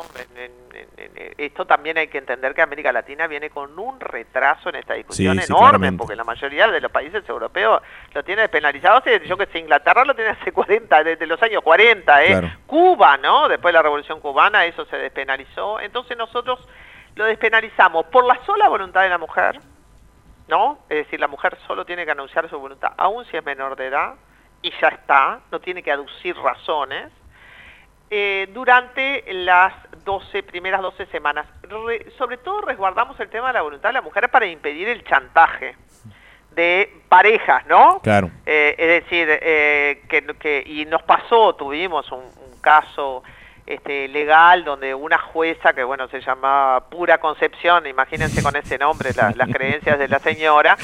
Esto también hay que entender que América Latina viene con un retraso en esta discusión enorme, porque la mayoría de los países europeos lo tienen despenalizado. Yo que sé, Inglaterra lo tiene hace 40, desde los años 40, Claro. Cuba, ¿no? Después de la Revolución Cubana eso se despenalizó. Entonces nosotros lo despenalizamos por la sola voluntad de la mujer, ¿no? Es decir, la mujer solo tiene que anunciar su voluntad, aun si es menor de edad, y ya está, no tiene que aducir razones, durante las primeras 12 semanas. Sobre todo resguardamos el tema de la voluntad de la mujer para impedir el chantaje de parejas, ¿no? Claro. Es decir, y nos pasó, tuvimos un caso legal donde una jueza que se llamaba Pura Concepción, imagínense con ese nombre las creencias de la señora,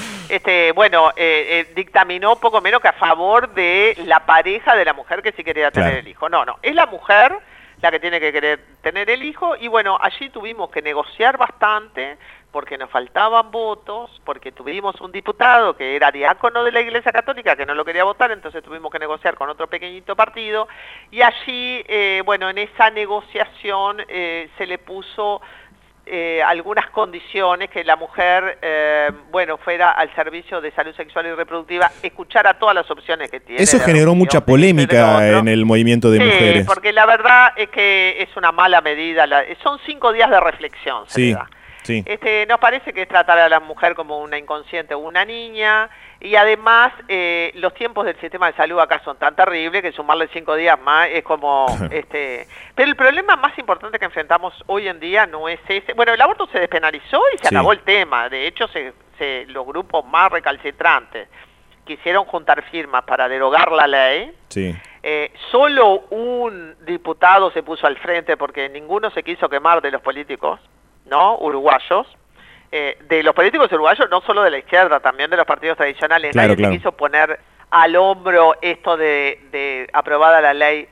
dictaminó poco menos que a favor de la pareja de la mujer que sí quería tener el hijo. No, es la mujer la que tiene que querer tener el hijo, y allí tuvimos que negociar bastante porque nos faltaban votos, porque tuvimos un diputado que era diácono de la Iglesia Católica que no lo quería votar, entonces tuvimos que negociar con otro pequeñito partido, y allí, en esa negociación se le puso algunas condiciones, que la mujer, fuera al servicio de salud sexual y reproductiva, escuchara todas las opciones que tiene. Eso generó mucha polémica en el movimiento de mujeres. Porque la verdad es que es una mala medida, son 5 días de reflexión, se le da. Sí. Nos parece que es tratar a la mujer como una inconsciente o una niña, y además los tiempos del sistema de salud acá son tan terribles que sumarle 5 días más es como... Pero el problema más importante que enfrentamos hoy en día no es ese. Bueno, el aborto se despenalizó y se acabó el tema. De hecho, los grupos más recalcitrantes quisieron juntar firmas para derogar la ley. Sí. Solo un diputado se puso al frente porque ninguno se quiso quemar de los políticos, ¿no? Uruguayos, de los políticos uruguayos, no solo de la izquierda, también de los partidos tradicionales. Nadie se quiso poner al hombro esto de aprobada la ley,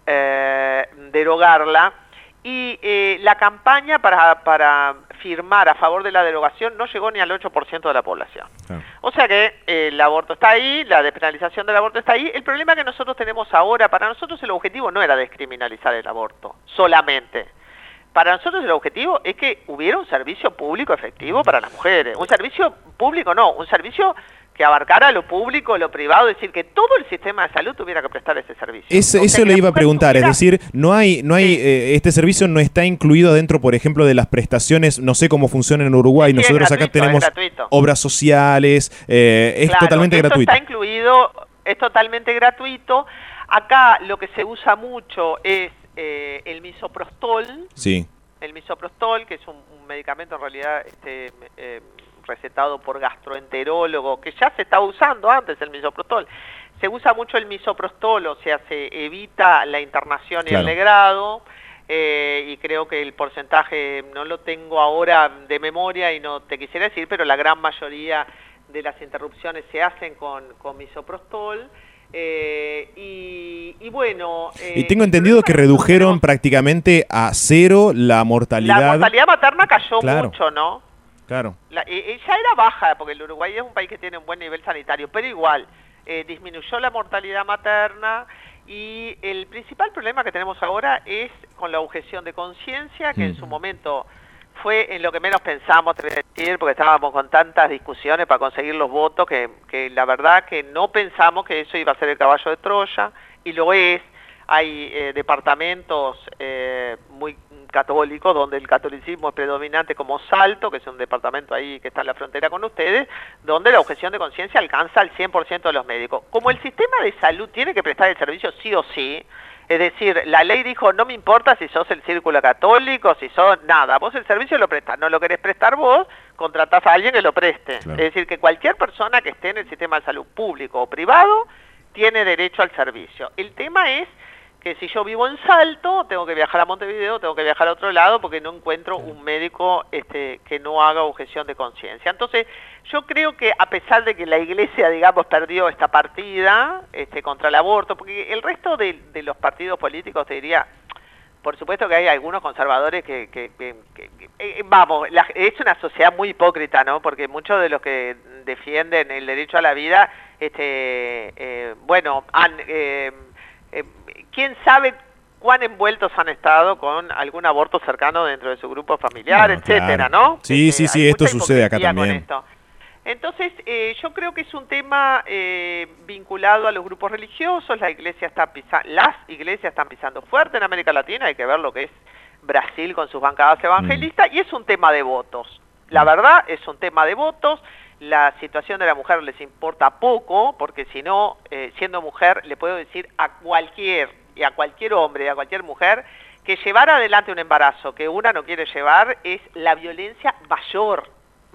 derogarla, y la campaña para firmar a favor de la derogación no llegó ni al 8% de la población. O sea que el aborto está ahí, la despenalización del aborto está ahí. El problema que nosotros tenemos ahora, para nosotros el objetivo no era descriminalizar el aborto solamente. Para nosotros el objetivo es que hubiera un servicio público efectivo para las mujeres. Un servicio público un servicio que abarcara lo público, lo privado, es decir, que todo el sistema de salud tuviera que prestar ese servicio. Eso le iba a preguntar, es decir, no hay este servicio no está incluido dentro, por ejemplo, de las prestaciones, no sé cómo funciona en Uruguay, nosotros acá tenemos obras sociales, es totalmente gratuito. Está incluido, es totalmente gratuito. Acá lo que se usa mucho es el misoprostol. Sí. El misoprostol, que es un medicamento en realidad recetado por gastroenterólogo, que ya se estaba usando antes el misoprostol. Se usa mucho el misoprostol, o sea, se evita la internación y el legrado, y creo que el porcentaje no lo tengo ahora de memoria y no te quisiera decir, pero la gran mayoría de las interrupciones se hacen con misoprostol. Y bueno... y tengo entendido que redujeron prácticamente a cero la mortalidad. La mortalidad materna cayó mucho, ¿no? Claro. Ya era baja, porque el Uruguay es un país que tiene un buen nivel sanitario, pero igual, disminuyó la mortalidad materna. Y el principal problema que tenemos ahora es con la objeción de conciencia, que en su momento fue en lo que menos pensamos, te voy a decir, porque estábamos con tantas discusiones para conseguir los votos, que la verdad que no pensamos que eso iba a ser el caballo de Troya, y lo es. Hay departamentos muy católicos, donde el catolicismo es predominante, como Salto, que es un departamento ahí que está en la frontera con ustedes, donde la objeción de conciencia alcanza al 100% de los médicos. Como el sistema de salud tiene que prestar el servicio sí o sí, es decir, la ley dijo, no me importa si sos el círculo católico, si sos nada, vos el servicio lo prestás, no lo querés prestar vos, contratás a alguien que lo preste. Claro. Es decir, que cualquier persona que esté en el sistema de salud público o privado tiene derecho al servicio. El tema es que si yo vivo en Salto, tengo que viajar a Montevideo, tengo que viajar a otro lado porque no encuentro un médico que no haga objeción de conciencia. Entonces, yo creo que a pesar de que la Iglesia, digamos, perdió esta partida contra el aborto, porque el resto de los partidos políticos, te diría, por supuesto que hay algunos conservadores vamos, es una sociedad muy hipócrita, ¿no? Porque muchos de los que defienden el derecho a la vida, quién sabe cuán envueltos han estado con algún aborto cercano dentro de su grupo familiar, etcétera, claro. ¿no? Sí, esto sucede acá también. Entonces, yo creo que es un tema vinculado a los grupos religiosos. Las iglesias están pisando fuerte en América Latina. Hay que ver lo que es Brasil con sus bancadas evangelistas, y es un tema de votos. La verdad, es un tema de votos. La situación de la mujer les importa poco, porque si no, siendo mujer, le puedo decir a cualquier hombre y a cualquier mujer que llevar adelante un embarazo que una no quiere llevar es la violencia mayor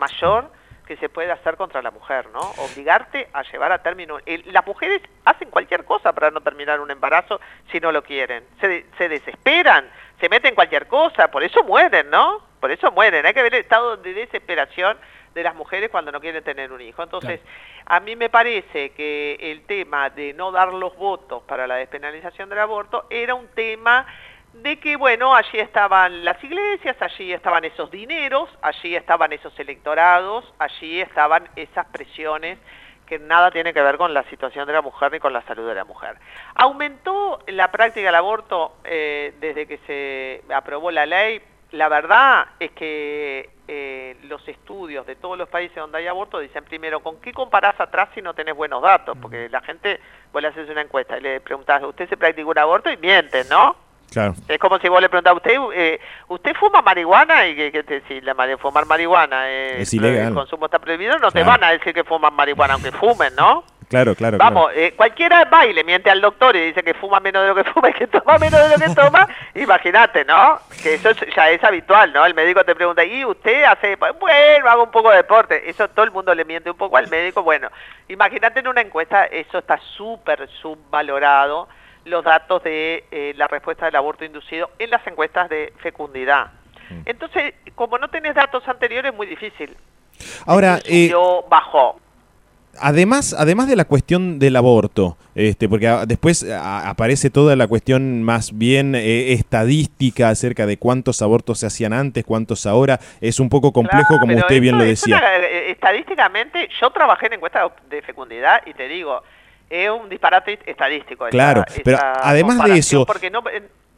que se puede hacer contra la mujer, ¿no? Obligarte a llevar a término... las mujeres hacen cualquier cosa para no terminar un embarazo si no lo quieren. Se desesperan, se meten cualquier cosa, por eso mueren, ¿no? Por eso mueren. Hay que ver el estado de desesperación de las mujeres cuando no quieren tener un hijo. Entonces, a mí me parece que el tema de no dar los votos para la despenalización del aborto era un tema de que, bueno, allí estaban las iglesias, allí estaban esos dineros, allí estaban esos electorados, allí estaban esas presiones que nada tiene que ver con la situación de la mujer ni con la salud de la mujer. Aumentó la práctica del aborto desde que se aprobó la ley. La verdad es que los estudios de todos los países donde hay aborto dicen primero, ¿con qué comparás atrás si no tenés buenos datos? Porque la gente, vos le haces una encuesta y le preguntás, ¿usted se practicó un aborto? Y mienten, ¿no? Claro. Es como si vos le preguntás a ¿usted fuma marihuana? Y si fumar marihuana es ilegal, el consumo está prohibido, no te van a decir que fuman marihuana, aunque fumen, ¿no? Claro. Vamos, cualquiera va y le miente al doctor y dice que fuma menos de lo que fuma y que toma menos de lo que toma, imagínate, ¿no? Que eso ya es habitual, ¿no? El médico te pregunta, ¿y usted hace? Bueno, hago un poco de deporte. Eso todo el mundo le miente un poco al médico. Bueno, imagínate en una encuesta, eso está súper subvalorado, los datos de la respuesta del aborto inducido en las encuestas de fecundidad. Entonces, como no tenés datos anteriores, es muy difícil. Ahora, bajó. Además de la cuestión del aborto, porque después aparece toda la cuestión más bien estadística acerca de cuántos abortos se hacían antes, cuántos ahora, es un poco complejo, como usted bien lo decía. Estadísticamente, yo trabajé en encuestas de fecundidad y te digo, es un disparate estadístico. Claro, pero además de eso... Porque no,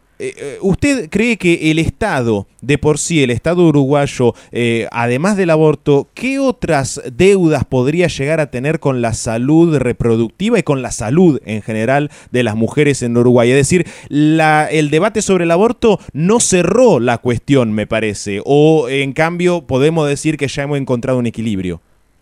¿usted cree que el Estado, de por sí, el Estado uruguayo, además del aborto, qué otras deudas podría llegar a tener con la salud reproductiva y con la salud en general de las mujeres en Uruguay? Es decir, el debate sobre el aborto no cerró la cuestión, me parece, o en cambio podemos decir que ya hemos encontrado un equilibrio.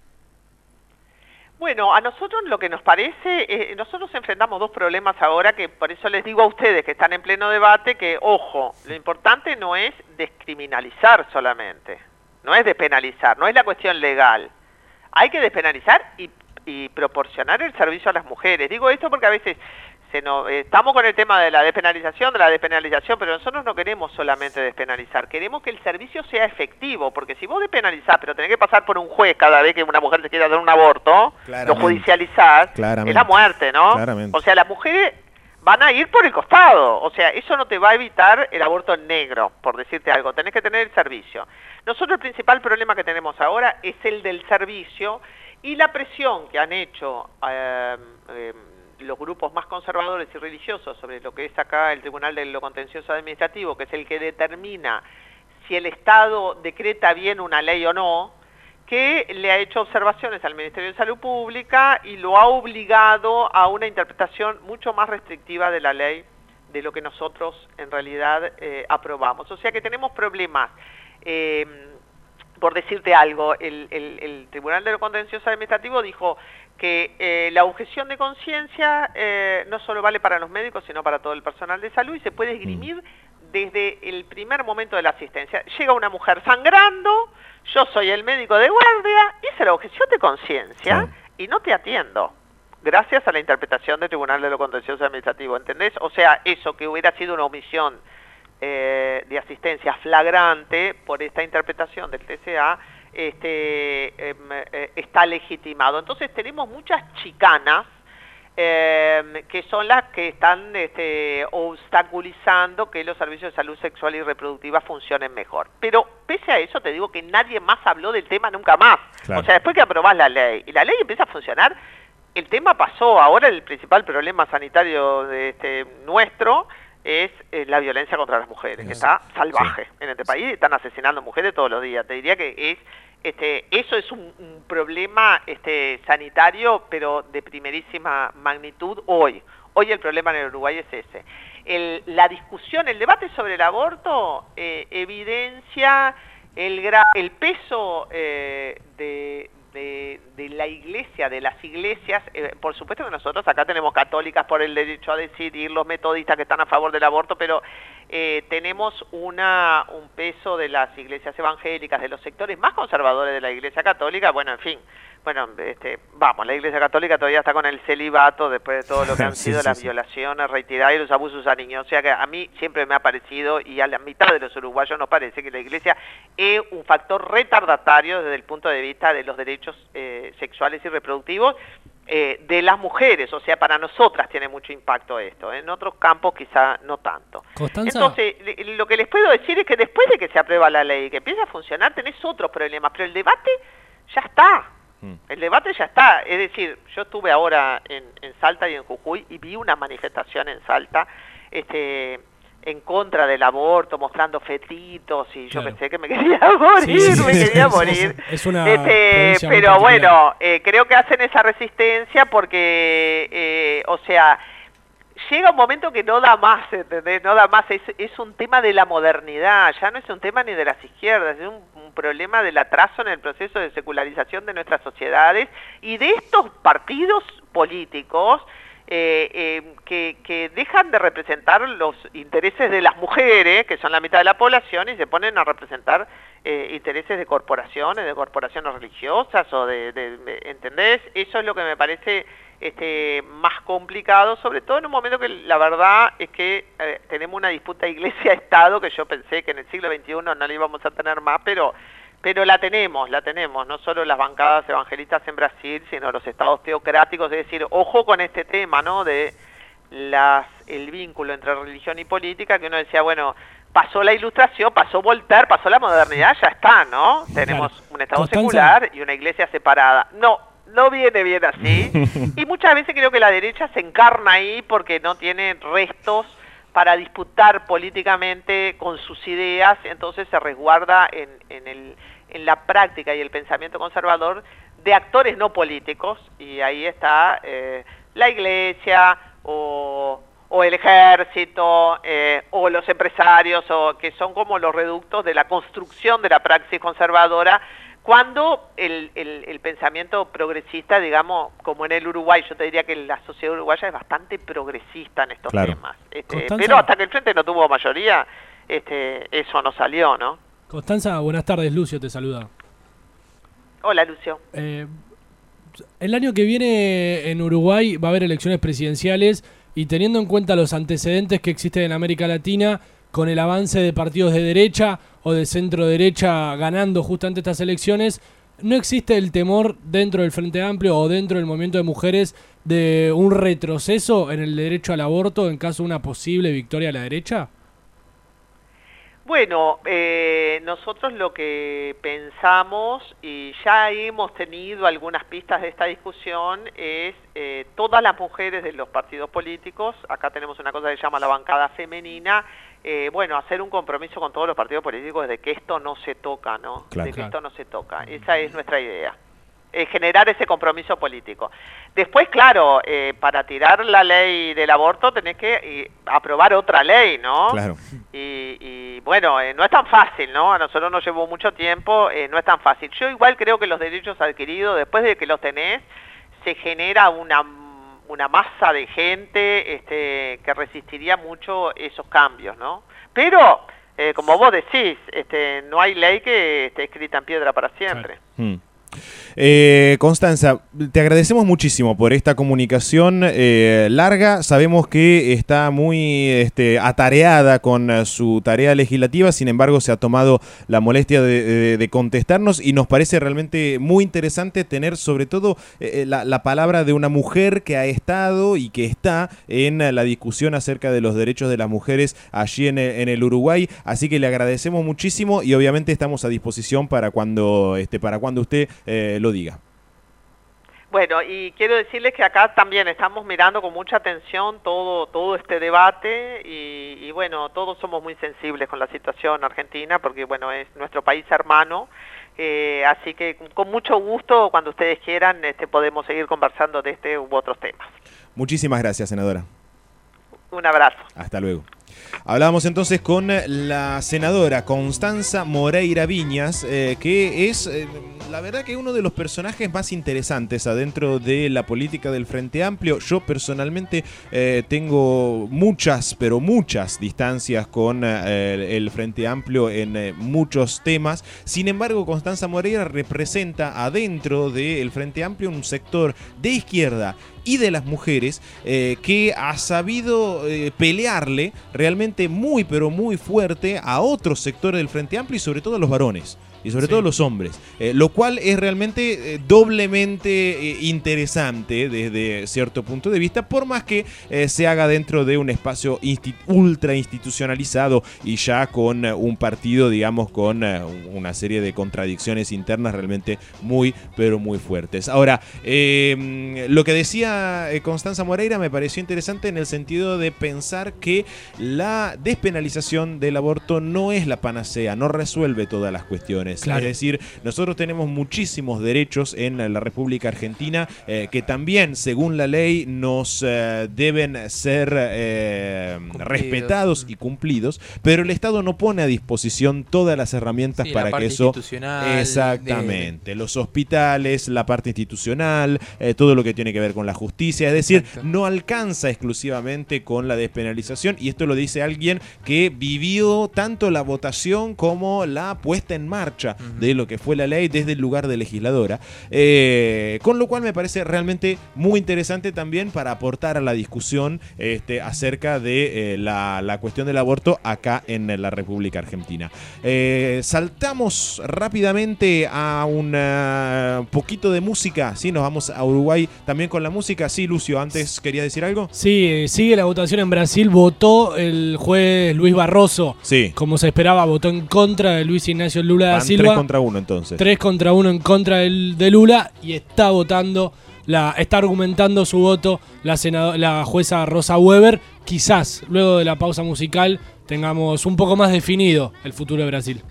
Bueno, a nosotros lo que nos parece, nosotros enfrentamos dos problemas ahora, que por eso les digo a ustedes que están en pleno debate, que ojo, lo importante no es descriminalizar solamente, no es despenalizar, no es la cuestión legal. Hay que despenalizar y proporcionar el servicio a las mujeres. Digo esto porque a veces estamos con el tema de la despenalización, pero nosotros no queremos solamente despenalizar, queremos que el servicio sea efectivo, porque si vos despenalizás, pero tenés que pasar por un juez cada vez que una mujer se quiere hacer un aborto, lo judicializás, es la muerte, ¿no? Claramente. O sea, las mujeres van a ir por el costado, o sea, eso no te va a evitar el aborto negro, por decirte algo, tenés que tener el servicio. Nosotros el principal problema que tenemos ahora es el del servicio y la presión que han hecho los grupos más conservadores y religiosos sobre lo que es acá el Tribunal de lo Contencioso Administrativo, que es el que determina si el Estado decreta bien una ley o no, que le ha hecho observaciones al Ministerio de Salud Pública y lo ha obligado a una interpretación mucho más restrictiva de la ley de lo que nosotros en realidad aprobamos. O sea que tenemos problemas. Por decirte algo, el Tribunal de lo Contencioso Administrativo dijo que la objeción de conciencia no solo vale para los médicos, sino para todo el personal de salud y se puede esgrimir desde el primer momento de la asistencia. Llega una mujer sangrando, yo soy el médico de guardia, hice la objeción de conciencia y no te atiendo, gracias a la interpretación del Tribunal de lo Contencioso Administrativo, ¿entendés? O sea, eso que hubiera sido una omisión de asistencia flagrante por esta interpretación del TCA, está legitimado. Entonces tenemos muchas chicanas que son las que están obstaculizando que los servicios de salud sexual y reproductiva funcionen mejor. Pero pese a eso te digo que nadie más habló del tema nunca más. Claro. O sea, después que aprobás la ley y la ley empieza a funcionar, el tema pasó. Ahora el principal problema sanitario de nuestro es la violencia contra las mujeres, que está salvaje en este país, están asesinando mujeres todos los días. Te diría que eso es un problema sanitario, pero de primerísima magnitud hoy. Hoy el problema en el Uruguay es ese. La discusión, el debate sobre el aborto evidencia el peso de la iglesia, de las iglesias. Por supuesto que nosotros acá tenemos católicas por el derecho a decidir, los metodistas que están a favor del aborto, pero tenemos un peso de las iglesias evangélicas, de los sectores más conservadores de la iglesia católica. Bueno, en fin, la iglesia católica todavía está con el celibato después de todo lo que han sido las violaciones reiteradas y los abusos a niños. O sea que a mí siempre me ha parecido, y a la mitad de los uruguayos nos parece, que la iglesia es un factor retardatario desde el punto de vista de los derechos sexuales y reproductivos de las mujeres. O sea, para nosotras tiene mucho impacto esto. En otros campos quizá no tanto. Constanza. Entonces, lo que les puedo decir es que después de que se aprueba la ley y que empieza a funcionar, tenés otros problemas, pero el debate ya está. El debate ya está. Es decir, yo estuve ahora en Salta y en Jujuy y vi una manifestación en Salta en contra del aborto, mostrando fetitos, y yo pensé que me quería morir, Es una pero bueno, creo que hacen esa resistencia porque, o sea, llega un momento que no da más, ¿entendés? No da más, es un tema de la modernidad, ya no es un tema ni de las izquierdas, es un problema del atraso en el proceso de secularización de nuestras sociedades y de estos partidos políticos que dejan de representar los intereses de las mujeres, que son la mitad de la población, y se ponen a representar intereses de corporaciones religiosas o ¿entendés? Eso es lo que me parece más complicado, sobre todo en un momento que la verdad es que tenemos una disputa iglesia-estado que yo pensé que en el siglo XXI no la íbamos a tener más, pero la tenemos, no solo las bancadas evangelistas en Brasil, sino los estados teocráticos. Es decir, ojo con este tema, ¿no?, de el vínculo entre religión y política, que uno decía, bueno, pasó la Ilustración, pasó Voltaire, pasó la modernidad, ya está, ¿no? Tenemos un estado secular y una iglesia separada. No viene bien así, y muchas veces creo que la derecha se encarna ahí porque no tiene restos para disputar políticamente con sus ideas, entonces se resguarda en la práctica y el pensamiento conservador de actores no políticos, y ahí está la iglesia o el ejército o los empresarios, o que son como los reductos de la construcción de la praxis conservadora, cuando el pensamiento progresista, digamos, como en el Uruguay, yo te diría que la sociedad uruguaya es bastante progresista en estos temas. Pero hasta que el Frente no tuvo mayoría, eso no salió, ¿no? Constanza, buenas tardes, Lucio te saluda. Hola, Lucio. El año que viene en Uruguay va a haber elecciones presidenciales y teniendo en cuenta los antecedentes que existen en América Latina con el avance de partidos de derecha o de centro derecha ganando justamente estas elecciones, ¿no existe el temor dentro del Frente Amplio o dentro del movimiento de mujeres de un retroceso en el derecho al aborto en caso de una posible victoria a la derecha? Bueno, nosotros lo que pensamos, y ya hemos tenido algunas pistas de esta discusión, es todas las mujeres de los partidos políticos, acá tenemos una cosa que se llama la bancada femenina, bueno, hacer un compromiso con todos los partidos políticos de que esto no se toca, ¿no? Claro. De que esto no se toca. Esa es nuestra idea. Generar ese compromiso político. Después, claro, para tirar la ley del aborto tenés que aprobar otra ley, ¿no? Claro. Y bueno, no es tan fácil, ¿no? A nosotros nos llevó mucho tiempo, no es tan fácil. Yo igual creo que los derechos adquiridos, después de que los tenés, se genera una masa de gente que resistiría mucho esos cambios, ¿no? Pero, como vos decís, no hay ley que esté escrita en piedra para siempre. Claro. Constanza, te agradecemos muchísimo por esta comunicación larga. Sabemos que está muy atareada con su tarea legislativa, sin embargo se ha tomado la molestia de contestarnos y nos parece realmente muy interesante tener sobre todo la palabra de una mujer que ha estado y que está en la discusión acerca de los derechos de las mujeres allí en el Uruguay, así que le agradecemos muchísimo y obviamente estamos a disposición para cuando usted lo diga. Bueno, y quiero decirles que acá también estamos mirando con mucha atención todo este debate y bueno, todos somos muy sensibles con la situación argentina porque bueno, es nuestro país hermano, así que con mucho gusto cuando ustedes quieran podemos seguir conversando de este u otros temas. Muchísimas gracias, senadora. Un abrazo. Hasta luego. Hablábamos entonces con la senadora Constanza Moreira Viñas, que es, la verdad que uno de los personajes más interesantes adentro de la política del Frente Amplio. Yo personalmente tengo muchas, pero muchas distancias con el Frente Amplio en muchos temas. Sin embargo, Constanza Moreira representa adentro del Frente Amplio un sector de izquierda y de las mujeres que ha sabido pelearle realmente muy pero muy fuerte a otros sectores del Frente Amplio y sobre todo a los varones. Y sobre todo los hombres, lo cual es realmente doblemente interesante desde cierto punto de vista, por más que se haga dentro de un espacio ultra institucionalizado y ya con un partido, digamos, con una serie de contradicciones internas realmente muy, pero muy fuertes. Ahora, lo que decía Constanza Moreira me pareció interesante en el sentido de pensar que la despenalización del aborto no es la panacea, no resuelve todas las cuestiones. Claro. Es decir, nosotros tenemos muchísimos derechos en la República Argentina que también, según la ley, nos deben ser respetados y cumplidos, pero el Estado no pone a disposición todas las herramientas para que eso... Exactamente. Los hospitales, la parte institucional, todo lo que tiene que ver con la justicia, es decir, no alcanza exclusivamente con la despenalización, y esto lo dice alguien que vivió tanto la votación como la puesta en marcha de lo que fue la ley desde el lugar de legisladora, con lo cual me parece realmente muy interesante también para aportar a la discusión acerca de la cuestión del aborto acá en la República Argentina. Saltamos rápidamente a un poquito de música, ¿sí? Nos vamos a Uruguay también con la música. Sí, Lucio, antes quería decir algo. Sí, sigue la votación en Brasil. Votó el juez Luis Barroso. Sí. Como se esperaba, votó en contra de Luis Ignacio Lula da Silva. 3 contra 1 entonces. 3 contra 1 en contra de Lula, y está argumentando su voto la jueza Rosa Weber. Quizás luego de la pausa musical tengamos un poco más definido el futuro de Brasil.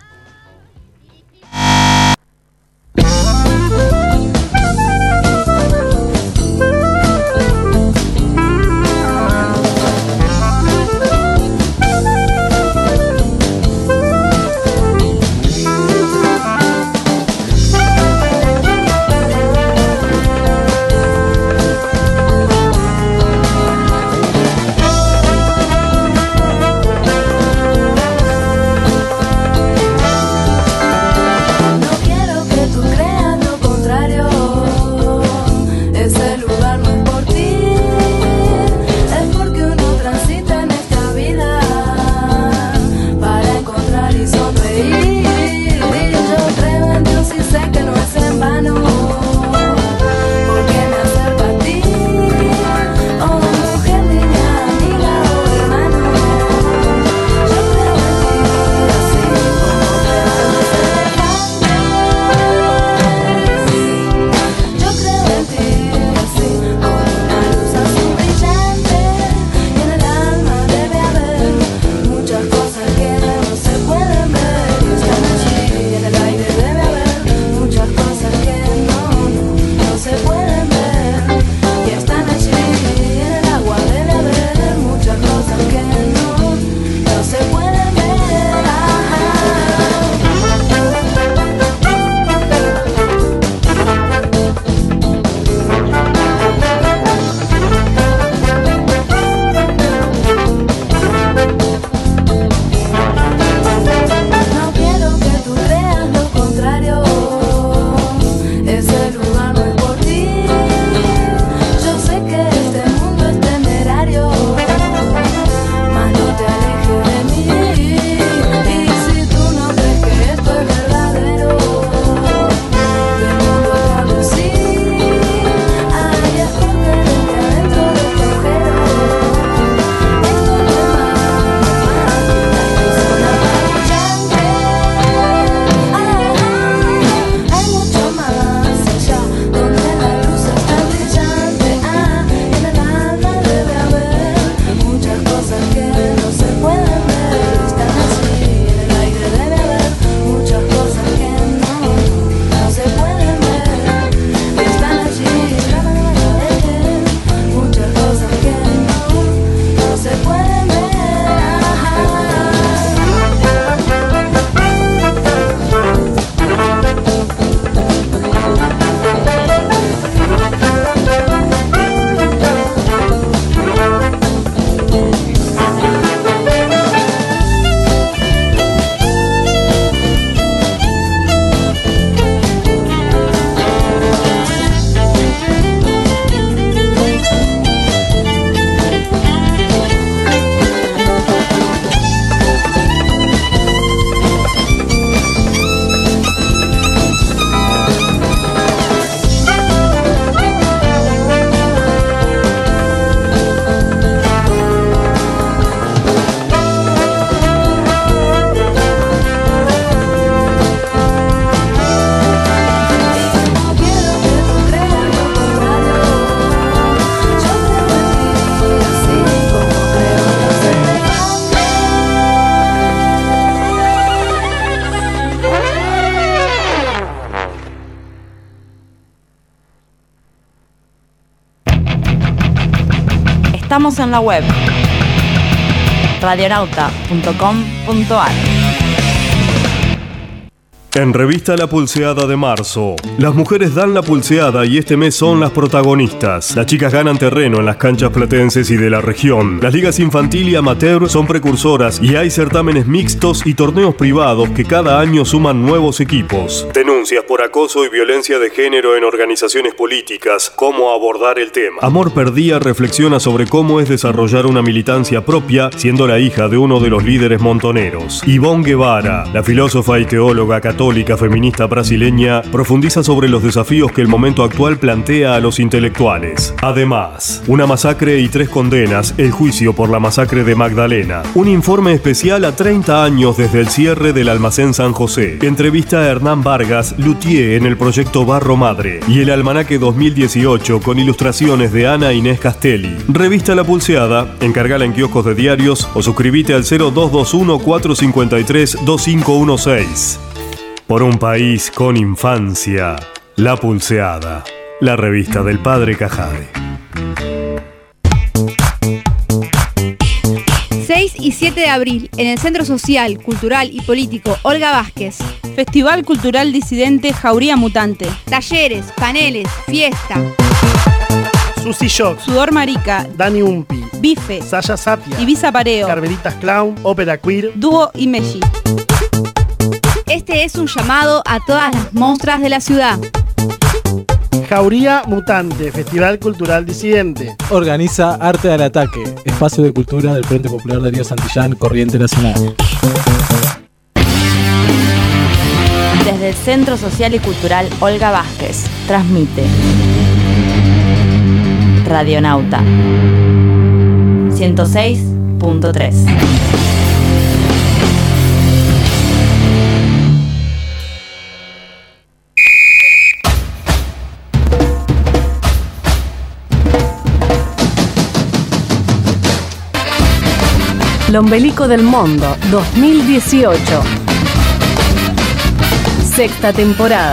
Estamos en la web radionauta.com.ar. En Revista La Pulseada de marzo, las mujeres dan la pulseada y este mes son las protagonistas. Las chicas ganan terreno en las canchas platenses y de la región. Las ligas infantil y amateur son precursoras y hay certámenes mixtos y torneos privados que cada año suman nuevos equipos. Denuncias por acoso y violencia de género en organizaciones políticas. ¿Cómo abordar el tema? Amor Perdía reflexiona sobre cómo es desarrollar una militancia propia siendo la hija de uno de los líderes montoneros. Ivonne Guevara, la filósofa y teóloga católica feminista brasileña, profundiza sobre los desafíos que el momento actual plantea a los intelectuales. Además, una masacre y 3 condenas, el juicio por la masacre de Magdalena. Un informe especial a 30 años desde el cierre del almacén San José. Entrevista a Hernán Vargas, luthier en el proyecto Barro Madre. Y el almanaque 2018 con ilustraciones de Ana Inés Castelli. Revista La Pulseada, encargala en kioscos de diarios o suscríbete al 0221-453-2516. Por un país con infancia, La Pulseada, la revista del Padre Cajade. 6 y 7 de abril, en el Centro Social, Cultural y Político Olga Vázquez. Festival Cultural Disidente Jauría Mutante. Talleres, paneles, fiesta. Susi Shock, Sudor Marica, Dani Umpi, Bife, Saya Sapia, Ibiza Pareo, Carmelitas Clown, Ópera Queer, Dúo y Meji. Este es un llamado a todas las monstruas de la ciudad. Jauría Mutante, Festival Cultural Disidente. Organiza Arte al Ataque, espacio de cultura del Frente Popular Darío Santillán, Corriente Nacional. Desde el Centro Social y Cultural Olga Vázquez, transmite Radionauta 106.3. L'Ombelico del Mundo 2018. Sexta temporada.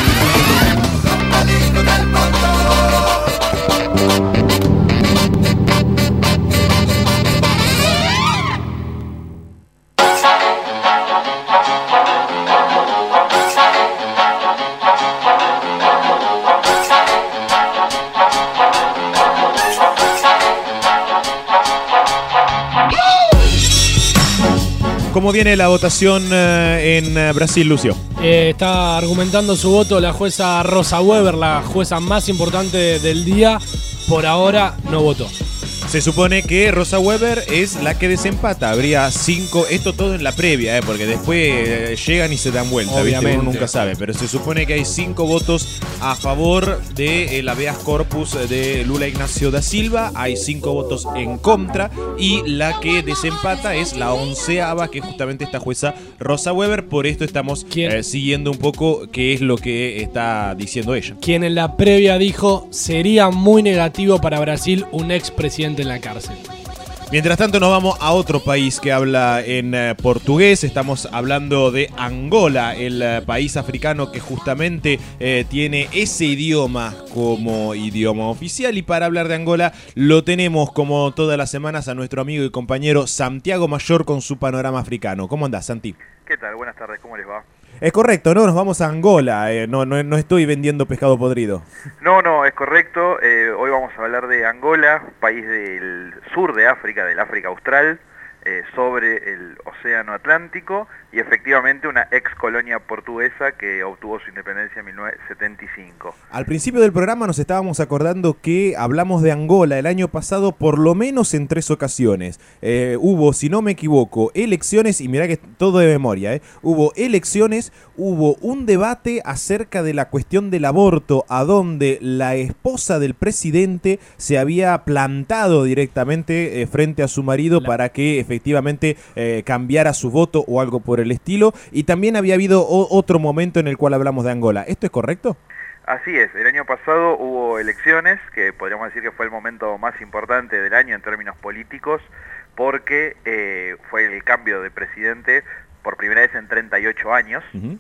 ¿Cómo viene la votación en Brasil, Lucio? Está argumentando su voto la jueza Rosa Weber, la jueza más importante del día. Por ahora no votó. Se supone que Rosa Weber es la que desempata. Habría 5, esto todo en la previa, porque después llegan y se dan vuelta, ¿viste? Uno nunca sabe. Pero se supone que hay 5 votos a favor del habeas corpus de Lula Ignacio da Silva. Hay 5 votos en contra. Y la que desempata es la 11ª, que es justamente esta jueza Rosa Weber. Por esto estamos siguiendo un poco qué es lo que está diciendo ella. Quien en la previa dijo: sería muy negativo para Brasil un expresidente en la cárcel. Mientras tanto nos vamos a otro país que habla en portugués. Estamos hablando de Angola, el país africano que justamente tiene ese idioma como idioma oficial. Y para hablar de Angola lo tenemos como todas las semanas a nuestro amigo y compañero Santiago Mayor con su panorama africano. ¿Cómo andás, Santi? ¿Qué tal? Buenas tardes, ¿cómo les va? Es correcto, ¿no? Nos vamos a Angola. No estoy vendiendo pescado podrido. No, es correcto. Hoy vamos a hablar de Angola, país del sur de África, del África Austral, sobre el Océano Atlántico, y efectivamente una ex colonia portuguesa que obtuvo su independencia en 1975. Al principio del programa nos estábamos acordando que hablamos de Angola el año pasado por lo menos en 3 ocasiones. Hubo, si no me equivoco, elecciones, y mirá que todo de memoria, hubo elecciones, hubo un debate acerca de la cuestión del aborto, a donde la esposa del presidente se había plantado directamente frente a su marido para que efectivamente cambiara su voto o algo por el estilo, y también había habido otro momento en el cual hablamos de Angola. ¿Esto es correcto? Así es, el año pasado hubo elecciones, que podríamos decir que fue el momento más importante del año en términos políticos, porque fue el cambio de presidente por primera vez en 38 años.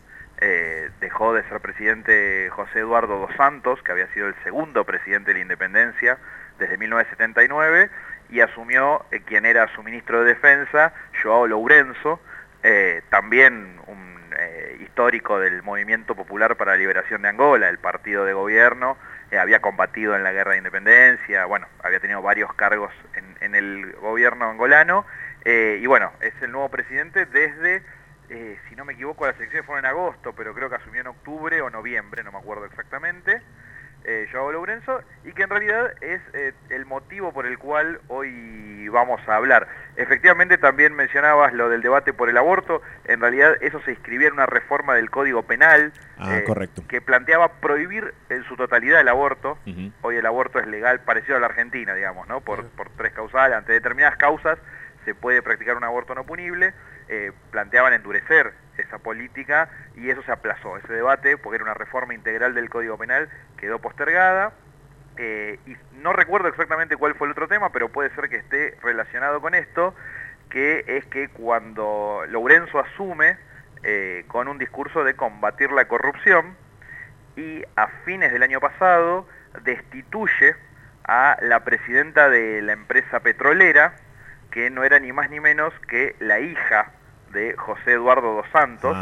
Dejó de ser presidente José Eduardo dos Santos, que había sido el segundo presidente de la independencia desde 1979, y asumió quien era su ministro de Defensa, João Lourenço, también un histórico del Movimiento Popular para la Liberación de Angola, el partido de gobierno, había combatido en la Guerra de Independencia, bueno, había tenido varios cargos en el gobierno angolano, y bueno, es el nuevo presidente desde, si no me equivoco, las elecciones fueron en agosto, pero creo que asumió en octubre o noviembre, no me acuerdo exactamente, João Lourenço, y que en realidad es el motivo por el cual hoy vamos a hablar. Efectivamente, también mencionabas lo del debate por el aborto. En realidad eso se inscribía en una reforma del Código Penal correcto, que planteaba prohibir en su totalidad el aborto. Hoy el aborto es legal, parecido a la Argentina, digamos, ¿no? Por tres causales, ante determinadas causas se puede practicar un aborto no punible. Planteaban endurecer esa política y eso se aplazó, ese debate, porque era una reforma integral del Código Penal, quedó postergada, y no recuerdo exactamente cuál fue el otro tema, pero puede ser que esté relacionado con esto, que es que cuando Lourenço asume con un discurso de combatir la corrupción, y a fines del año pasado destituye a la presidenta de la empresa petrolera, que no era ni más ni menos que la hija de José Eduardo dos Santos.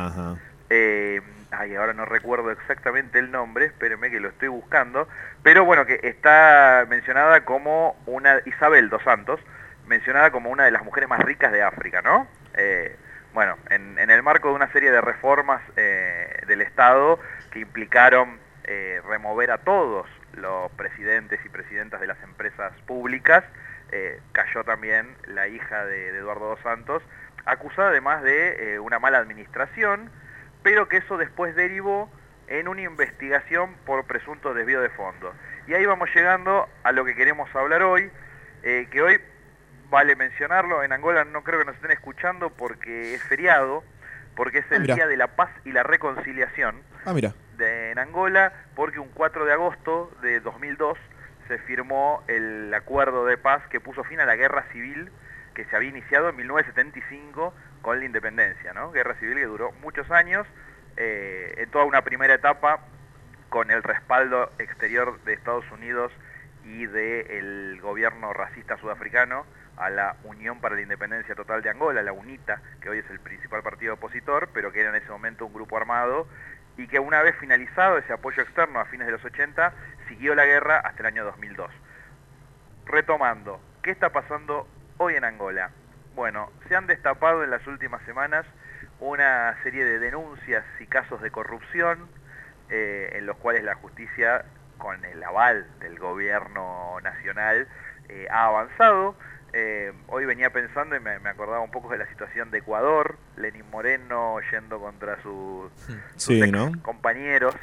Ahora no recuerdo exactamente el nombre, espérenme que lo estoy buscando, pero bueno, que está mencionada como Isabel dos Santos, mencionada como una de las mujeres más ricas de África, ¿no? Bueno, en el marco de una serie de reformas del Estado que implicaron remover a todos los presidentes y presidentas de las empresas públicas, cayó también la hija de Eduardo dos Santos, acusada además de una mala administración, pero que eso después derivó en una investigación por presunto desvío de fondos. Y ahí vamos llegando a lo que queremos hablar hoy, que hoy vale mencionarlo, en Angola no creo que nos estén escuchando porque es feriado, porque es el Día de la Paz y la Reconciliación en Angola, porque un 4 de agosto de 2002 se firmó el acuerdo de paz que puso fin a la guerra civil que se había iniciado en 1975 con la independencia, ¿no? Guerra civil que duró muchos años, en toda una primera etapa con el respaldo exterior de Estados Unidos y del gobierno racista sudafricano a la Unión para la Independencia Total de Angola, la UNITA, que hoy es el principal partido opositor, pero que era en ese momento un grupo armado, y que una vez finalizado ese apoyo externo a fines de los 80, siguió la guerra hasta el año 2002. Retomando, ¿qué está pasando hoy en Angola? Bueno, se han destapado en las últimas semanas una serie de denuncias y casos de corrupción en los cuales la justicia, con el aval del gobierno nacional, ha avanzado. Hoy venía pensando y me acordaba un poco de la situación de Ecuador, Lenín Moreno yendo contra sus compañeros,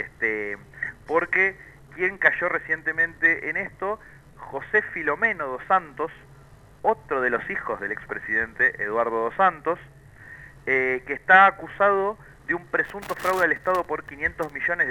porque quien cayó recientemente en esto, José Filomeno dos Santos, otro de los hijos del expresidente Eduardo dos Santos, que está acusado de un presunto fraude al Estado por $500 millones.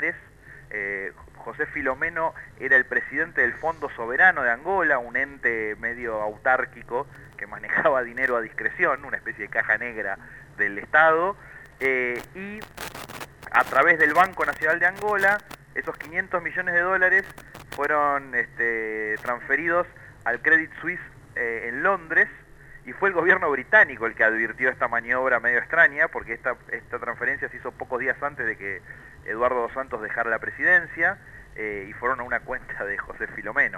José Filomeno era el presidente del Fondo Soberano de Angola, un ente medio autárquico que manejaba dinero a discreción, una especie de caja negra del Estado, y a través del Banco Nacional de Angola, esos $500 millones fueron transferidos al Credit Suisse en Londres, y fue el gobierno británico el que advirtió esta maniobra medio extraña, porque esta transferencia se hizo pocos días antes de que Eduardo dos Santos dejara la presidencia, y fueron a una cuenta de José Filomeno.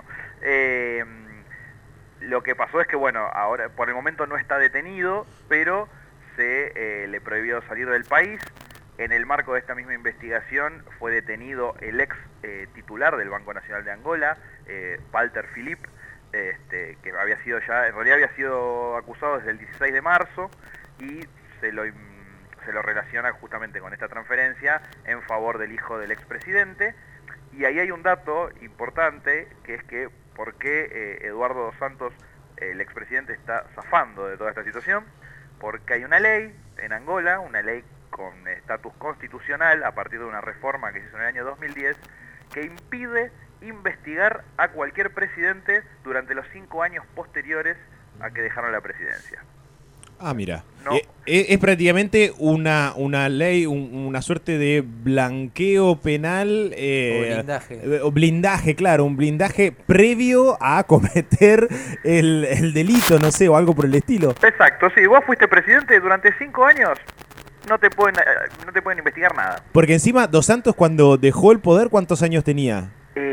Lo que pasó es que, bueno, ahora por el momento no está detenido, pero se le prohibió salir del país. En el marco de esta misma investigación fue detenido el ex titular del Banco Nacional de Angola, Walter Philippe, que había sido en realidad había sido acusado desde el 16 de marzo y se lo relaciona justamente con esta transferencia en favor del hijo del expresidente. Y ahí hay un dato importante, que es que por qué Eduardo dos Santos, el expresidente, está zafando de toda esta situación, porque hay una ley en Angola, una ley con estatus constitucional a partir de una reforma que se hizo en el año 2010, que impide investigar a cualquier presidente durante los 5 años posteriores a que dejaron la presidencia. Ah, mira. No. Es prácticamente una ley, una suerte de blanqueo penal. O blindaje, claro, un blindaje previo a cometer el delito, no sé, o algo por el estilo. Exacto, sí, vos fuiste presidente durante 5 años, no te pueden investigar nada. Porque encima Dos Santos cuando dejó el poder, ¿cuántos años tenía?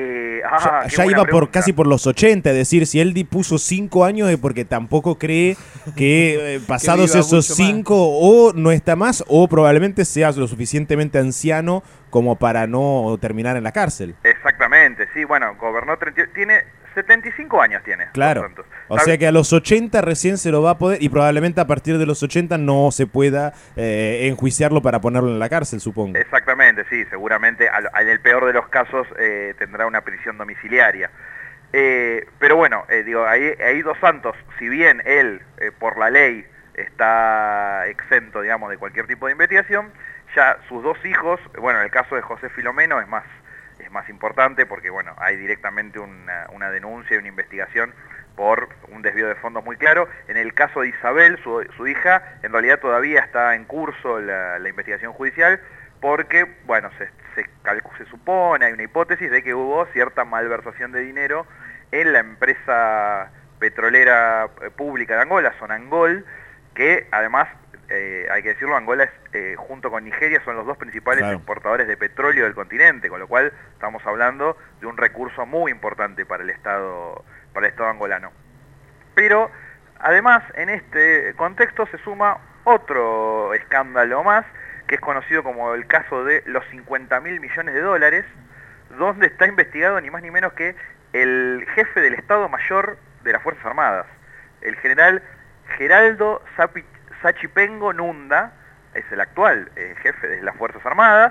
Ya iba casi por los 80, es decir, si él puso 5 años es porque tampoco cree que pasados viva esos mucho 5 o no está más o probablemente sea lo suficientemente anciano como no terminar en la cárcel. Exactamente, sí, bueno, gobernó, tiene 75 años tiene. Claro, o sea que a los 80 recién se lo va a poder y probablemente a partir de los 80 no se pueda enjuiciarlo para ponerlo en la cárcel, supongo. Exactamente, sí, seguramente en el peor de los casos tendrá una prisión domiciliaria. Pero bueno, digo, ahí Dos Santos, si bien él por la ley está exento, digamos, de cualquier tipo de investigación, ya sus 2 hijos, bueno, en el caso de José Filomeno es más importante porque, bueno, hay directamente una denuncia y una investigación por un desvío de fondos muy claro. En el caso de Isabel, su hija, en realidad todavía está en curso la investigación judicial porque, bueno, se supone, hay una hipótesis de que hubo cierta malversación de dinero en la empresa petrolera pública de Angola, Sonangol, que además, hay que decirlo, Angola es, junto con Nigeria son los 2 principales exportadores de petróleo del continente, con lo cual estamos hablando de un recurso muy importante para el Estado angolano. Pero además en este contexto se suma otro escándalo más, que es conocido como el caso de los 50.000 millones de dólares, donde está investigado ni más ni menos que el jefe del Estado Mayor de las Fuerzas Armadas, el general Geraldo Sachipengo Nunda, es el actual jefe de las Fuerzas Armadas,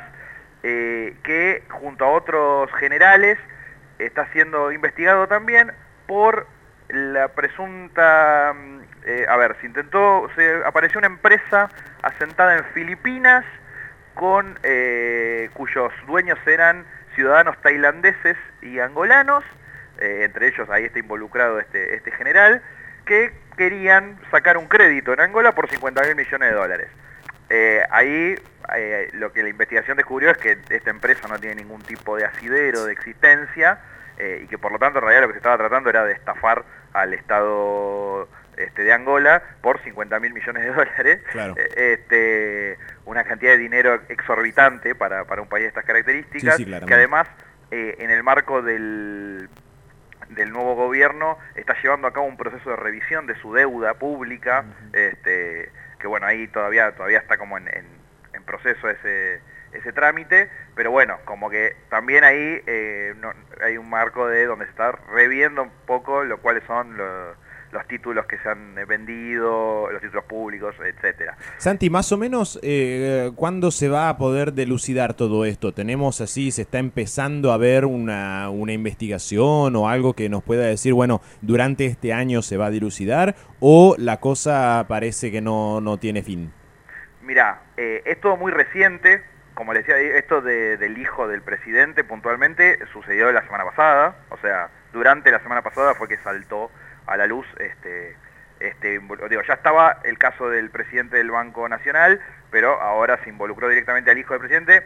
que junto a otros generales está siendo investigado también por la presunta... apareció una empresa asentada en Filipinas cuyos dueños eran ciudadanos tailandeses y angolanos, entre ellos ahí está involucrado este general, que querían sacar un crédito en Angola por 50.000 millones de dólares. Lo que la investigación descubrió es que esta empresa no tiene ningún tipo de asidero de existencia y que por lo tanto en realidad lo que se estaba tratando era de estafar al Estado de Angola por 50.000 millones de dólares. Claro. Una cantidad de dinero exorbitante para un país de estas características, sí, que además en el marco del nuevo gobierno está llevando a cabo un proceso de revisión de su deuda pública, que bueno, ahí todavía está como en proceso ese trámite, pero bueno, como que también ahí hay un marco donde se está reviendo un poco cuáles son los títulos que se han vendido, los títulos públicos, etcétera. Santi, más o menos, ¿cuándo se va a poder dilucidar todo esto? ¿Tenemos así, se está empezando a ver una investigación o algo que nos pueda decir, bueno, durante este año se va a dilucidar, o la cosa parece que no tiene fin? Mirá, es todo muy reciente. Como les decía, esto del hijo del presidente puntualmente sucedió la semana pasada, o sea, durante la semana pasada fue que saltó a la luz ya estaba el caso del presidente del Banco Nacional, pero ahora se involucró directamente al hijo del presidente,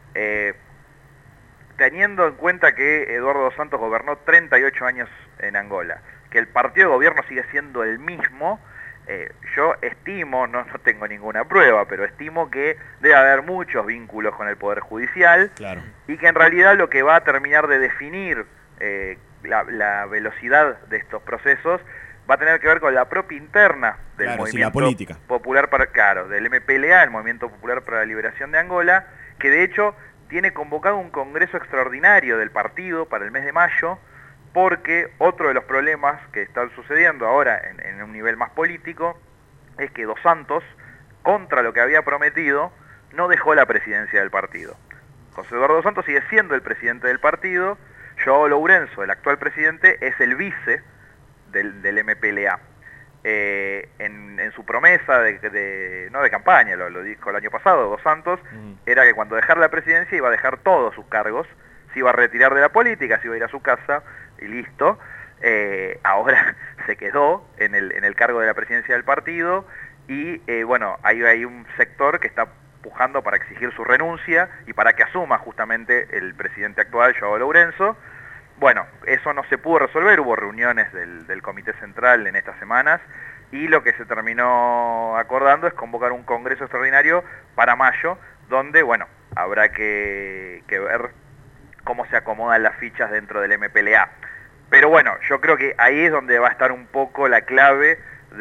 teniendo en cuenta que Eduardo Dos Santos gobernó 38 años en Angola, que el partido de gobierno sigue siendo el mismo. Yo estimo, no tengo ninguna prueba, pero estimo que debe haber muchos vínculos con el Poder Judicial, claro, y que en realidad lo que va a terminar de definir la velocidad de estos procesos va a tener que ver con la propia interna del movimiento popular del MPLA, el Movimiento Popular para la Liberación de Angola, que de hecho tiene convocado un congreso extraordinario del partido para el mes de mayo, porque otro de los problemas que están sucediendo ahora en un nivel más político es que Dos Santos, contra lo que había prometido, no dejó la presidencia del partido. José Eduardo Dos Santos sigue siendo el presidente del partido. Joao Lourenço, el actual presidente, es el vice del MPLA. En su promesa no de campaña, lo dijo el año pasado, Dos Santos, era que cuando dejara la presidencia iba a dejar todos sus cargos, se iba a retirar de la política, se iba a ir a su casa y listo. Ahora se quedó en el cargo de la presidencia del partido y bueno, hay un sector que está pujando para exigir su renuncia y para que asuma justamente el presidente actual, João Lourenço. Bueno, eso no se pudo resolver, hubo reuniones del Comité Central en estas semanas y lo que se terminó acordando es convocar un congreso extraordinario para mayo, donde, bueno, habrá que ver cómo se acomodan las fichas dentro del MPLA. Pero bueno, yo creo que ahí es donde va a estar un poco la clave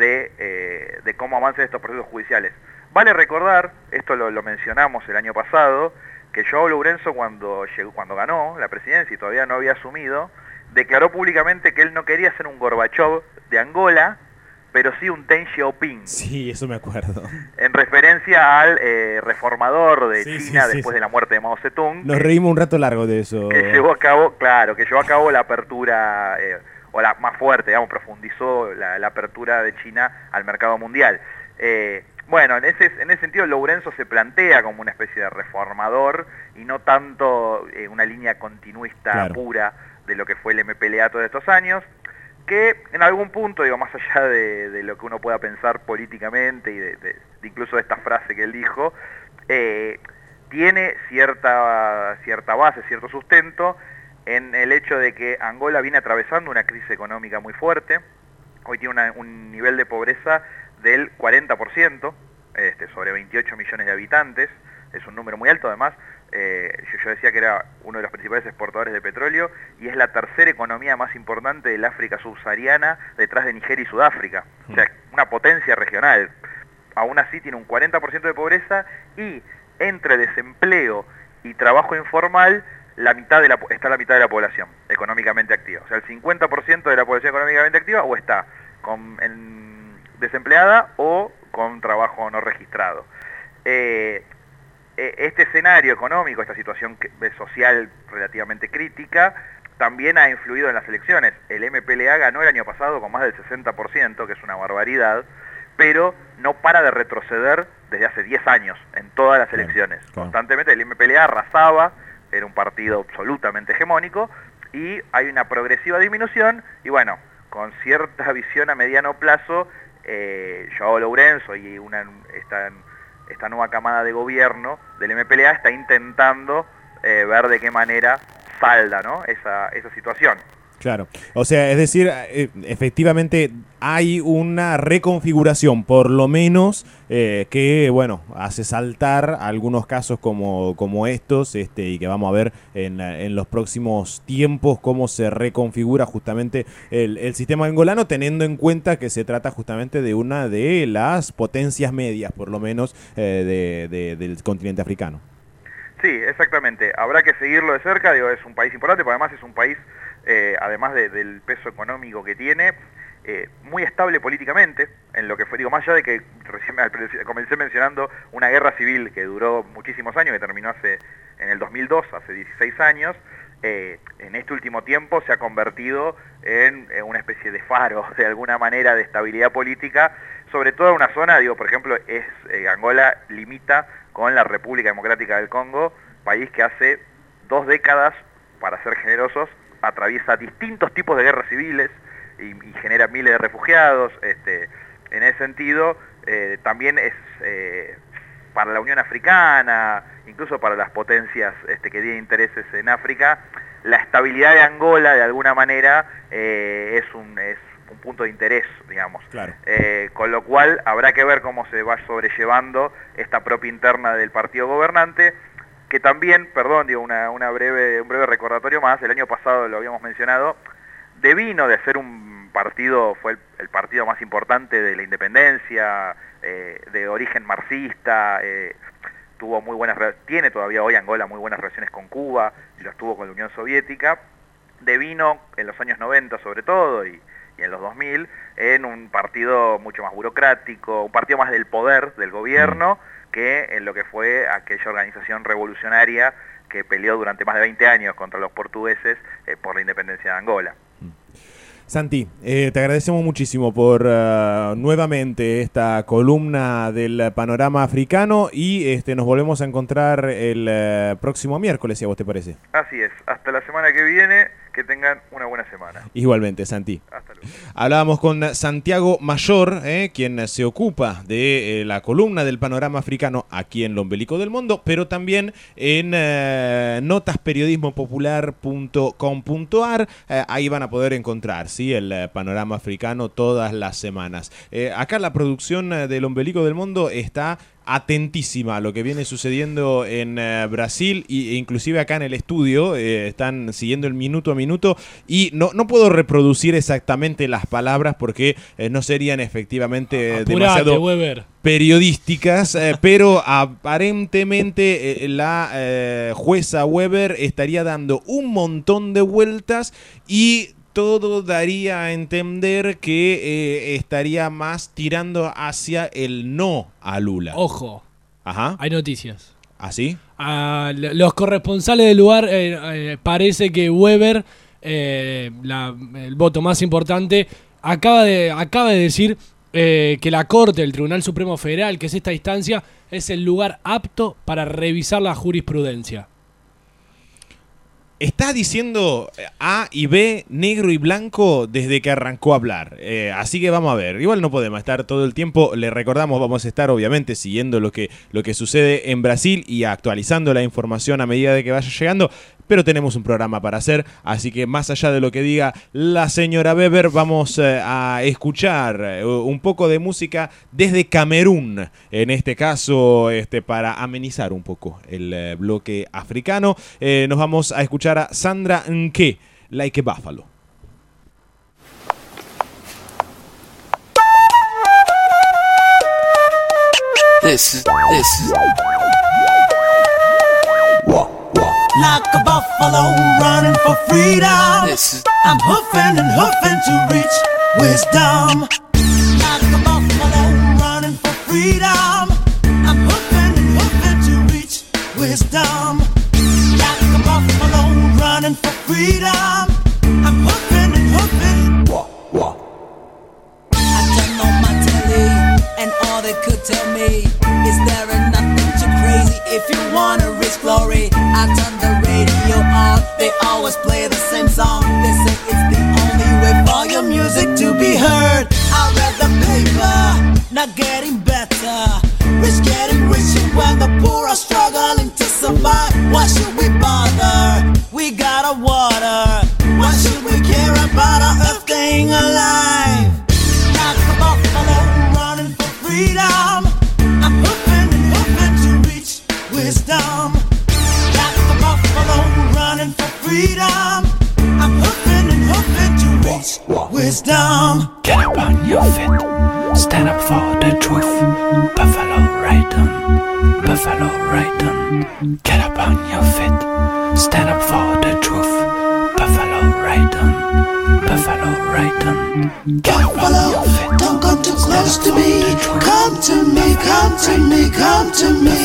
de cómo avancen estos procesos judiciales. Vale recordar, esto lo mencionamos el año pasado, que João Lourenço cuando ganó la presidencia y todavía no había asumido, declaró públicamente que él no quería ser un Gorbachev de Angola, pero sí un Deng Xiaoping. Sí, eso me acuerdo. En referencia al reformador de China después de la muerte de Mao Zedong. Nos reímos un rato largo de eso. Que llevó a cabo la apertura, o la más fuerte, digamos, profundizó la apertura de China al mercado mundial. Bueno, en ese sentido Lourenço se plantea como una especie de reformador y no tanto una línea continuista pura de lo que fue el MPLA todos estos años, que en algún punto, digo, más allá de lo que uno pueda pensar políticamente y de incluso de esta frase que él dijo, tiene cierta base, cierto sustento en el hecho de que Angola viene atravesando una crisis económica muy fuerte. Hoy tiene un nivel de pobreza del 40%, sobre 28 millones de habitantes, es un número muy alto además. Yo decía que era uno de los principales exportadores de petróleo y es la tercera economía más importante del África subsahariana detrás de Nigeria y Sudáfrica, o sea, una potencia regional. Aún así tiene un 40% de pobreza y entre desempleo y trabajo informal está la mitad de la población económicamente activa. O sea, el 50% de la población económicamente activa o está desempleada o con trabajo no registrado. Este escenario económico, esta situación social relativamente crítica, también ha influido en las elecciones. El MPLA ganó el año pasado con más del 60%, que es una barbaridad, pero no para de retroceder desde hace 10 años en todas las elecciones. Constantemente el MPLA arrasaba, era un partido absolutamente hegemónico, y hay una progresiva disminución, y bueno, con cierta visión a mediano plazo, João Lourenço y esta nueva camada de gobierno del MPLA está intentando ver de qué manera salda, ¿no?, esa situación. Claro, o sea, es decir, efectivamente hay una reconfiguración, por lo menos, que, bueno, hace saltar algunos casos como estos, y que vamos a ver en los próximos tiempos cómo se reconfigura justamente el sistema angolano, teniendo en cuenta que se trata justamente de una de las potencias medias, por lo menos, del continente africano. Sí, exactamente. Habrá que seguirlo de cerca, digo, es un país importante, pero además es un país, además del peso económico que tiene, muy estable políticamente, en lo que fue, digo, más allá de que recién comencé mencionando una guerra civil que duró muchísimos años, que terminó en el 2002, hace 16 años, en este último tiempo se ha convertido en una especie de faro, de alguna manera, de estabilidad política, sobre todo en una zona, digo, por ejemplo, Angola limita con la República Democrática del Congo, país que hace 2 décadas, para ser generosos, atraviesa distintos tipos de guerras civiles y genera miles de refugiados. En ese sentido, también es para la Unión Africana, incluso para las potencias que tienen intereses en África, la estabilidad de Angola, de alguna manera, es un punto de interés, digamos. Claro. Con lo cual habrá que ver cómo se va sobrellevando esta propia interna del partido gobernante, que también, perdón, digo, un breve recordatorio más, el año pasado lo habíamos mencionado, devino de ser un partido, fue el partido más importante de la independencia, de origen marxista, tuvo tiene todavía hoy Angola muy buenas relaciones con Cuba, y los tuvo con la Unión Soviética, devino en los años 90 sobre todo, y en los 2000, en un partido mucho más burocrático, un partido más del poder del gobierno, que en lo que fue aquella organización revolucionaria que peleó durante más de 20 años contra los portugueses por la independencia de Angola. Santi, te agradecemos muchísimo por nuevamente esta columna del panorama africano y nos volvemos a encontrar el próximo miércoles, si a vos te parece. Así es, hasta la semana que viene, que tengan una buena semana. Igualmente, Santi. Hasta luego. Hablábamos con Santiago Mayor, quien se ocupa de la columna del panorama africano aquí en Lo Ombelico del Mundo, pero también en notasperiodismopopular.com.ar. Ahí van a poder encontrar, ¿sí?, el panorama africano todas las semanas. Acá la producción del Ombelico del Mundo está atentísima a lo que viene sucediendo en Brasil e inclusive acá en el estudio están siguiendo el minuto a minuto y no puedo reproducir exactamente las palabras porque no serían efectivamente Apurate, demasiado Weber. periodísticas, pero aparentemente la jueza Weber estaría dando un montón de vueltas y todo daría a entender que estaría más tirando hacia el no a Lula. Ojo. Ajá. Hay noticias. ¿Así? Los corresponsales del lugar parece que Weber, el voto más importante, acaba de decir que la Corte, el Tribunal Supremo Federal, que es esta instancia, es el lugar apto para revisar la jurisprudencia. Está diciendo A y B, negro y blanco, desde que arrancó a hablar. Así que vamos a ver. Igual no podemos estar todo el tiempo. Le recordamos, vamos a estar obviamente siguiendo lo que sucede en Brasil y actualizando la información a medida de que vaya llegando. Pero tenemos un programa para hacer, así que más allá de lo que diga la señora Weber, vamos a escuchar un poco de música desde Camerún, en este caso para amenizar un poco el bloque africano. Nos vamos a escuchar a Sandra Nke, Like a Buffalo. This is Like a buffalo running for freedom. I'm hoofing and hoofing to reach wisdom. Like a buffalo running for freedom. I'm hoofing and hoofing to reach wisdom. Like a buffalo running for freedom. I'm hoofing and hoofing. I turned on my telly, and all they could tell me is there ain't nothing too crazy if you wanna reach glory. I turned the radio on, they always play the same song. They say it's the only way for your music to be heard. I read the paper, not getting better. Rich getting richer when the poor are struggling to survive. Why should we bother? We got our water. Why should we care about our earth staying alive? Like a buffalo running for freedom. I'm hoofing and hoofing to reach wisdom. Like a buffalo running for freedom. I'm hoofing and hoofing to reach wisdom. Get up on your feet, stand up for the truth. Buffalo Riding, Buffalo Riding. Get up on your feet, stand up for the truth. Buffalo Riding, Buffalo Riding. Get up on your feet, don't come too close to me. Come to me, come to me, come to me.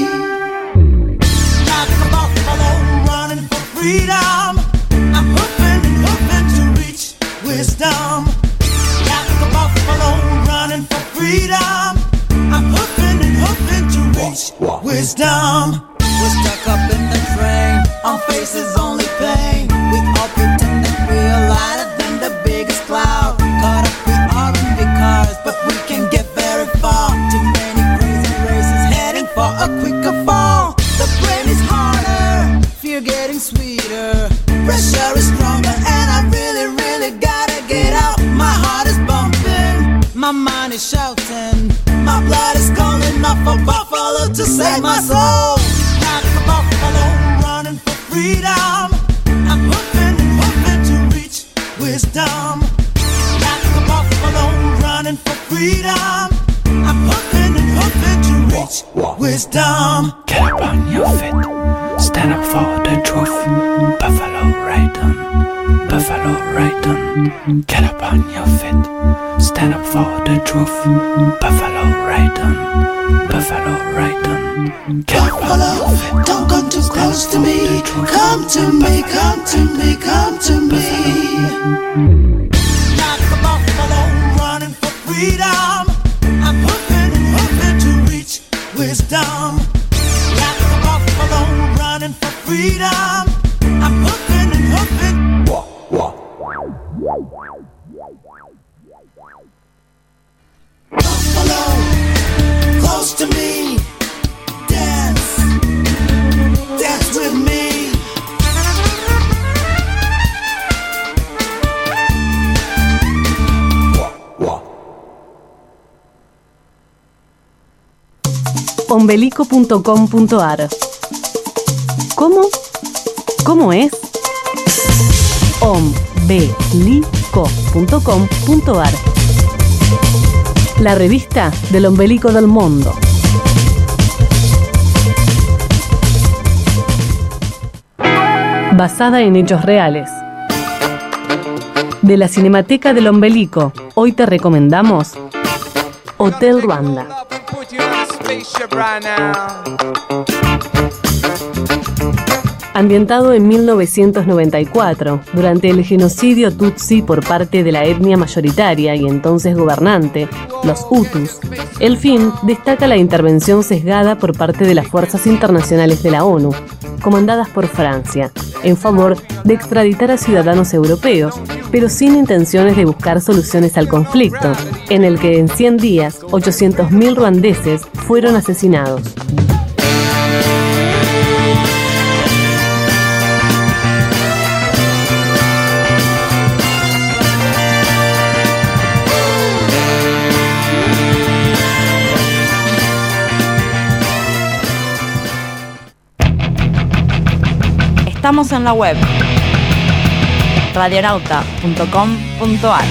Like a buffalo running for freedom. I'm hoofing and hoofing to reach wisdom. Like a buffalo running for freedom. I'm hoofing and hoofing to reach wisdom. We're stuck up in the train, our faces only pain. We all pretend that we're lighter than the biggest cloud. Caught up with R&B cars, but we can get very far. Too many crazy races heading for a quicker fall. The brain is harder, fear getting sweeter. Pressure is stronger and I really, really gotta get out. My heart is bumping, my mind is shouting. My blood is calling off a buffalo to save my soul. Like a buffalo running for freedom. I'm hoofing and hoofing to reach wisdom. Like a buffalo running for freedom. I'm hoofing and hoofing to reach wisdom. Get up on your feet, stand up for the truth. Buffalo Riding, Buffalo Riding. Get up on your feet, stand up for the truth. Buffalo Riding, Buffalo Riding. Get up on your feet, don't come too close to me. Come to me, come to me, come to me. Like a buffalo running for freedom. I'm hoofing and hoofing to reach wisdom. Like a buffalo running for freedom. I'm hoofing and hoofing. ombelico.com.ar. ¿Cómo? ¿Cómo es? ombelico.com.ar. La revista del ombelico del mundo. Basada en hechos reales. De la Cinemateca del Ombelico, hoy te recomendamos Hotel Ruanda. Ambientado en 1994, durante el genocidio Tutsi por parte de la etnia mayoritaria y entonces gobernante, los Hutus, el film destaca la intervención sesgada por parte de las fuerzas internacionales de la ONU, comandadas por Francia, en favor de extraditar a ciudadanos europeos, pero sin intenciones de buscar soluciones al conflicto, en el que en 100 días 800.000 ruandeses fueron asesinados. Estamos en la web radionauta.com.ar.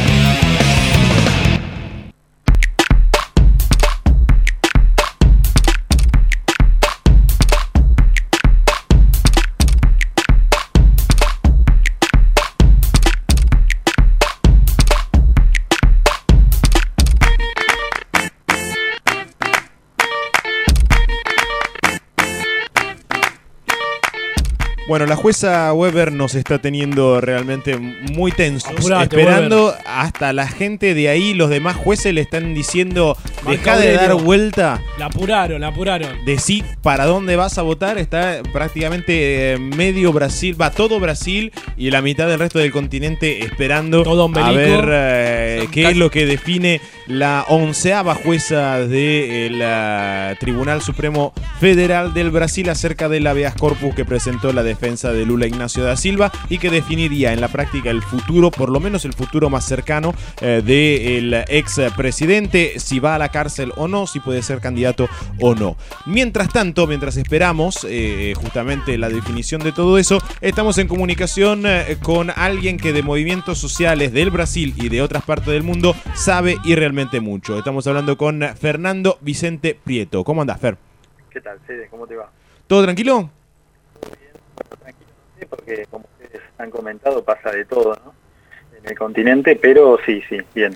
Bueno, la jueza Weber nos está teniendo realmente muy tensos, Apurate, esperando Weber. hasta la gente de ahí, los demás jueces le están diciendo, Marco deja de dar Aurelio. vuelta, La apuraron. decí para dónde vas a votar. Está prácticamente medio Brasil, va todo Brasil y la mitad del resto del continente esperando Todo a ombelico. ver qué es lo que define la 11ª jueza del Tribunal Supremo Federal del Brasil acerca del habeas corpus que presentó la defensa de Lula Ignacio da Silva y que definiría en la práctica el futuro, por lo menos el futuro más cercano del ex presidente, si va a la cárcel o no, si puede ser candidato o no. Mientras tanto, mientras esperamos justamente la definición de todo eso, estamos en comunicación con alguien que de movimientos sociales del Brasil y de otras partes del mundo sabe y realmente mucho. Estamos hablando con Fernando Vicente Prieto. ¿Cómo andás, Fer? ¿Qué tal, Fede? ¿Cómo te va? ¿Todo tranquilo? Tranquilo, sí, porque como ustedes han comentado pasa de todo, ¿no? En el continente, pero sí, bien.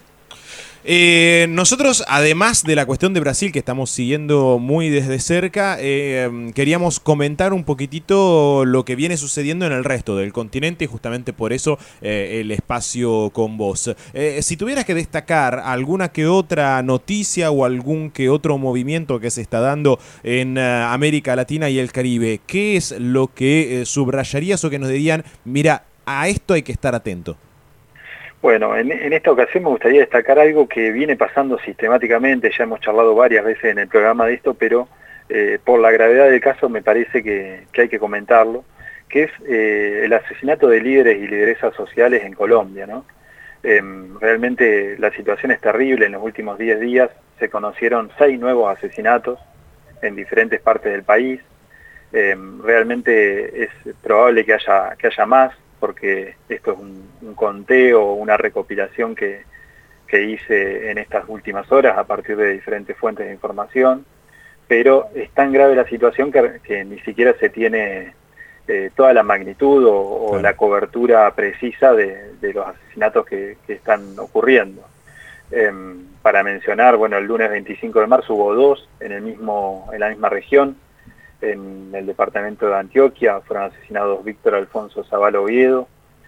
Nosotros, además de la cuestión de Brasil, que estamos siguiendo muy desde cerca, queríamos comentar un poquitito lo que viene sucediendo en el resto del continente y justamente por eso el espacio con vos. Si tuvieras que destacar alguna que otra noticia o algún que otro movimiento que se está dando en América Latina y el Caribe, ¿qué es lo que subrayarías o que nos dirían, mira, a esto hay que estar atento? Bueno, en esta ocasión me gustaría destacar algo que viene pasando sistemáticamente, ya hemos charlado varias veces en el programa de esto, pero por la gravedad del caso me parece que hay que comentarlo, que es el asesinato de líderes y lideresas sociales en Colombia, ¿no? Realmente la situación es terrible. En los últimos 10 días se conocieron 6 nuevos asesinatos en diferentes partes del país. Realmente es probable que haya más, porque esto es un conteo, una recopilación que hice en estas últimas horas a partir de diferentes fuentes de información, pero es tan grave la situación que ni siquiera se tiene toda la magnitud o la cobertura precisa de los asesinatos que están ocurriendo. Para mencionar, bueno, el lunes 25 de marzo hubo 2 en la misma región. En el departamento de Antioquia fueron asesinados Víctor Alfonso Zavala Oviedo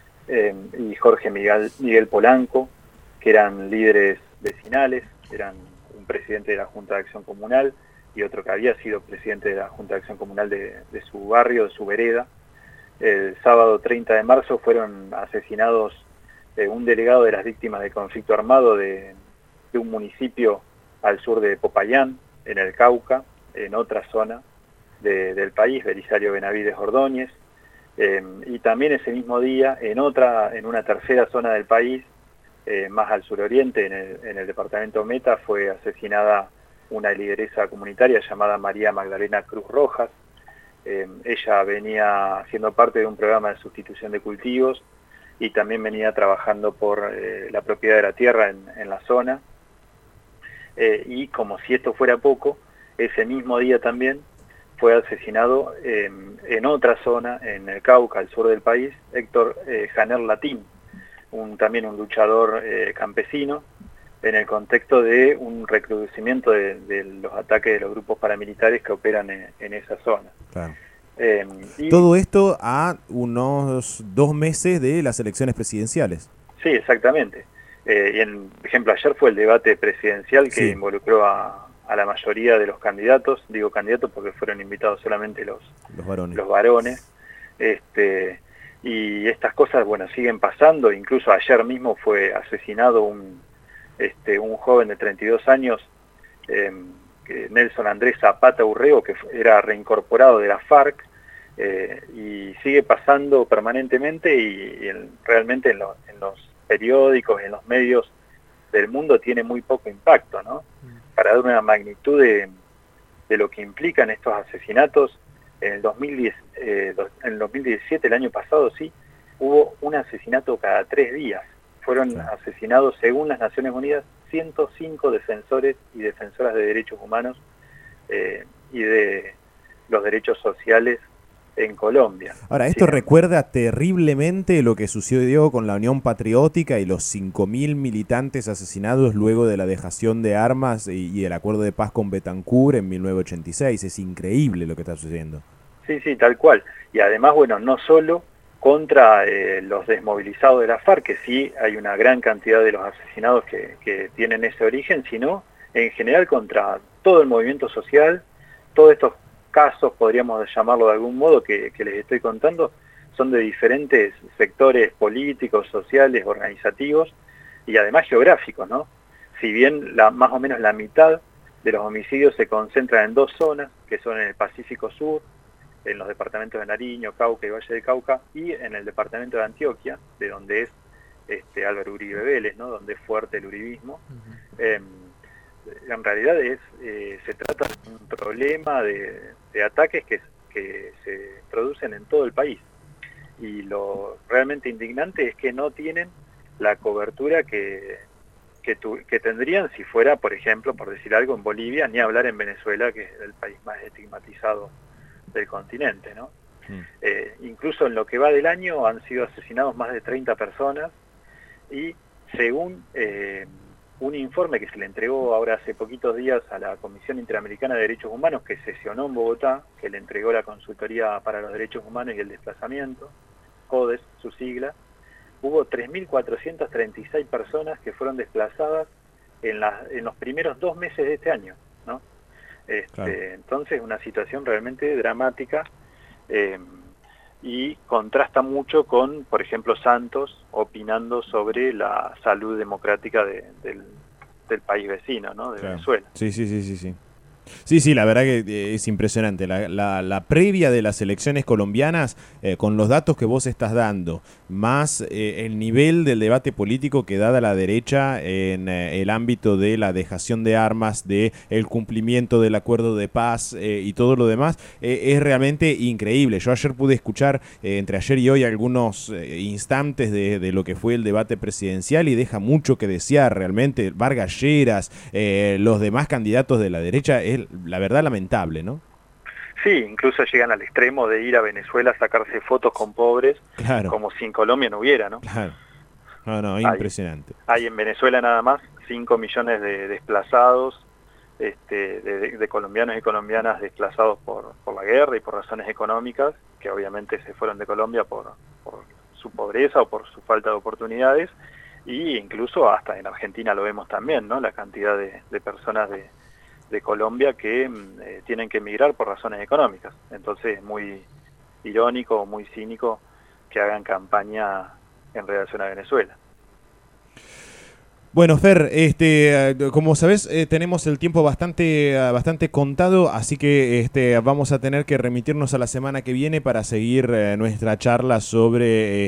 y Jorge Miguel Polanco, que eran líderes vecinales, eran un presidente de la Junta de Acción Comunal y otro que había sido presidente de la Junta de Acción Comunal de su barrio, de su vereda. El sábado 30 de marzo fueron asesinados un delegado de las víctimas del conflicto armado de un municipio al sur de Popayán, en el Cauca, en otra zona del país, Belisario Benavides Ordóñez, y también ese mismo día en una tercera zona del país, más al suroriente, en el departamento Meta, fue asesinada una lideresa comunitaria llamada María Magdalena Cruz Rojas. Ella venía siendo parte de un programa de sustitución de cultivos y también venía trabajando por la propiedad de la tierra en la zona. Y como si esto fuera poco, ese mismo día también fue asesinado en otra zona, en el Cauca, al sur del país, Héctor Janer Latín, también un luchador campesino, en el contexto de un recrudecimiento de los ataques de los grupos paramilitares que operan en esa zona. Claro. Y todo esto a unos 2 meses de las elecciones presidenciales. Sí, exactamente. Por ejemplo, ayer fue el debate presidencial que involucró a la mayoría de los candidatos. Digo candidatos porque fueron invitados solamente los varones. Y estas cosas, bueno, siguen pasando. Incluso ayer mismo fue asesinado un joven de 32 años, Nelson Andrés Zapata Urrego, que era reincorporado de la FARC, y sigue pasando permanentemente y realmente en los periódicos, en los medios del mundo tiene muy poco impacto, ¿no? Para dar una magnitud de lo que implican estos asesinatos, en el 2017, el año pasado, sí, hubo un asesinato cada 3 días. Fueron asesinados, según las Naciones Unidas, 105 defensores y defensoras de derechos humanos y de los derechos sociales en Colombia. Ahora, esto recuerda terriblemente lo que sucedió con la Unión Patriótica y los 5.000 militantes asesinados luego de la dejación de armas y el acuerdo de paz con Betancur en 1986. Es increíble lo que está sucediendo. Sí, tal cual. Y además, bueno, no solo contra los desmovilizados de la FARC, que sí hay una gran cantidad de los asesinados que tienen ese origen, sino en general contra todo el movimiento social. Todos estos casos, podríamos llamarlo de algún modo, que les estoy contando, son de diferentes sectores políticos, sociales, organizativos y además geográficos, ¿no? Si bien más o menos la mitad de los homicidios se concentran en 2 zonas, que son en el Pacífico Sur, en los departamentos de Nariño, Cauca y Valle de Cauca, y en el departamento de Antioquia, de donde es Álvaro Uribe Vélez, ¿no? Donde es fuerte el uribismo. En realidad se trata de un problema de ataques que se producen en todo el país. Y lo realmente indignante es que no tienen la cobertura que tendrían si fuera, por ejemplo, por decir algo, en Bolivia, ni hablar en Venezuela, que es el país más estigmatizado del continente, ¿no? Incluso en lo que va del año han sido asesinados más de 30 personas y según un informe que se le entregó ahora hace poquitos días a la Comisión Interamericana de Derechos Humanos, que sesionó en Bogotá, que le entregó la Consultoría para los Derechos Humanos y el Desplazamiento, CODES, su sigla, hubo 3.436 personas que fueron desplazadas en los primeros 2 meses de este año, ¿no? Claro. Entonces, una situación realmente dramática y contrasta mucho con, por ejemplo, Santos opinando sobre la salud democrática del país vecino, ¿no? De Venezuela. Sí, la verdad que es impresionante. La previa de las elecciones colombianas, con los datos que vos estás dando, más el nivel del debate político que da la derecha en el ámbito de la dejación de armas, de el cumplimiento del acuerdo de paz y todo lo demás, es realmente increíble. Yo ayer pude escuchar, entre ayer y hoy, algunos instantes de lo que fue el debate presidencial y deja mucho que desear realmente. Vargas Lleras, los demás candidatos de la derecha, es la verdad lamentable, ¿no? Sí, incluso llegan al extremo de ir a Venezuela a sacarse fotos con pobres, como si en Colombia no hubiera, ¿no? Claro. No, impresionante. Hay en Venezuela nada más 5 millones de desplazados, de colombianos y colombianas desplazados por la guerra y por razones económicas, que obviamente se fueron de Colombia por su pobreza o por su falta de oportunidades, y incluso hasta en Argentina lo vemos también, ¿no? La cantidad de personas de Colombia que tienen que emigrar por razones económicas. Entonces es muy irónico, muy cínico que hagan campaña en relación a Venezuela. Bueno, Fer, como sabés, tenemos el tiempo bastante contado, así que vamos a tener que remitirnos a la semana que viene para seguir nuestra charla sobre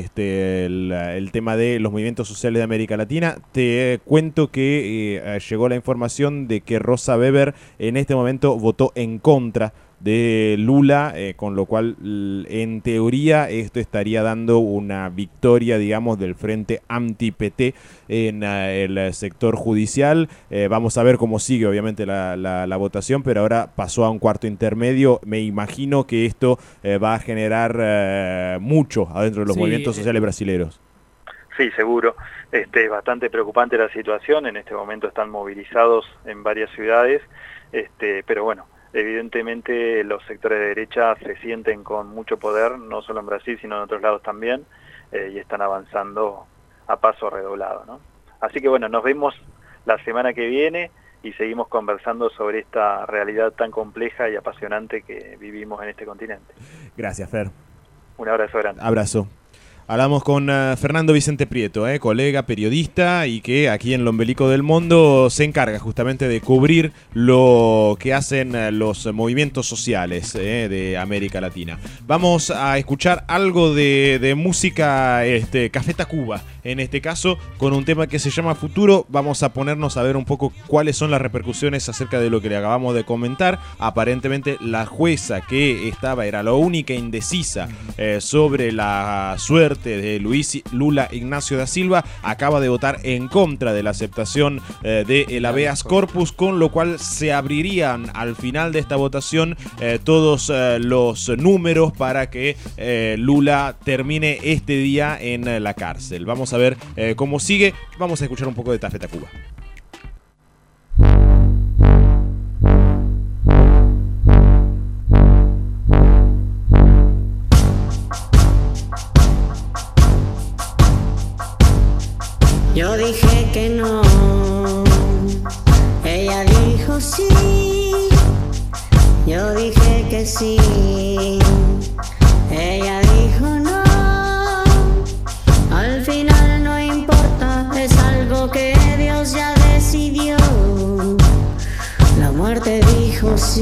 el tema de los movimientos sociales de América Latina. Te cuento que llegó la información de que Rosa Weber en este momento votó en contra de Lula, con lo cual en teoría esto estaría dando una victoria, digamos, del frente anti-PT en el sector judicial. Vamos a ver cómo sigue obviamente la votación, pero ahora pasó a un cuarto intermedio. Me imagino que esto va a generar mucho adentro de los movimientos sociales brasileños. Sí, seguro. Es bastante preocupante la situación. En este momento están movilizados en varias ciudades, pero bueno, evidentemente los sectores de derecha se sienten con mucho poder, no solo en Brasil, sino en otros lados también, y están avanzando a paso redoblado, ¿no? Así que bueno, nos vemos la semana que viene y seguimos conversando sobre esta realidad tan compleja y apasionante que vivimos en este continente. Gracias, Fer. Un abrazo grande. Abrazo. Hablamos con Fernando Vicente Prieto, colega, periodista, y que aquí en Lo Ombelico del Mundo se encarga justamente de cubrir lo que hacen los movimientos sociales de América Latina. Vamos a escuchar algo de música Café Tacuba, en este caso con un tema que se llama Futuro. Vamos a ponernos a ver un poco cuáles son las repercusiones acerca de lo que le acabamos de comentar. Aparentemente la jueza que era la única indecisa sobre la suerte de Luis Lula Ignacio da Silva, acaba de votar en contra de la aceptación del habeas corpus, con lo cual se abrirían al final de esta votación todos los números para que Lula termine este día en la cárcel. Vamos a ver cómo sigue. Vamos a escuchar un poco de Café Tacuba. Yo dije que no, ella dijo sí, yo dije que sí, ella dijo no, al final no importa, es algo que Dios ya decidió, la muerte dijo sí,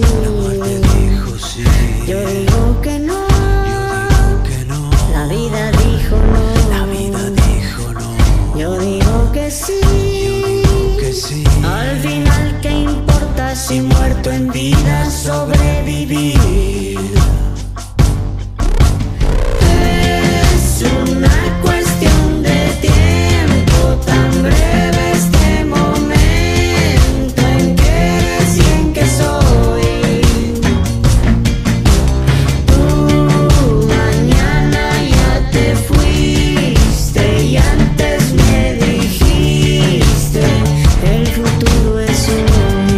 yo digo que no, la vida dijo no. Yo digo que sí, al final qué importa si muerto en vida sobrevivir. Es una cuestión de tiempo, tan breve este momento en que eres y en que soy. Tú mañana ya te fuiste y antes el futuro es hoy.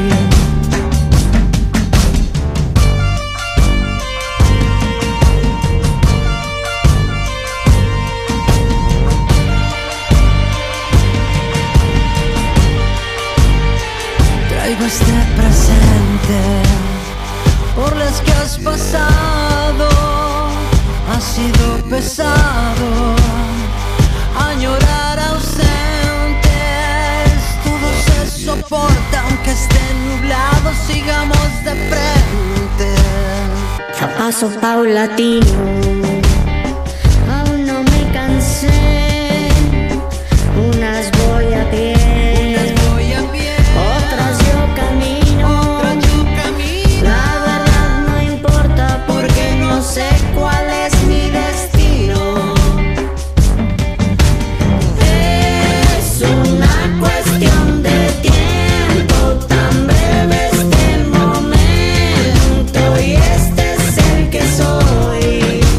Traigo este presente por las que has pasado, ha sido pesado añorar ausentes, todo se soporta aunque esté nublado, sigamos de frente. A paso paulatino, aún no me cansé, unas voy a pie, otras yo camino, la verdad no importa porque no sé cuál es mi destino. Es una cuestión de tiempo, tan breve este momento y este es el que soy.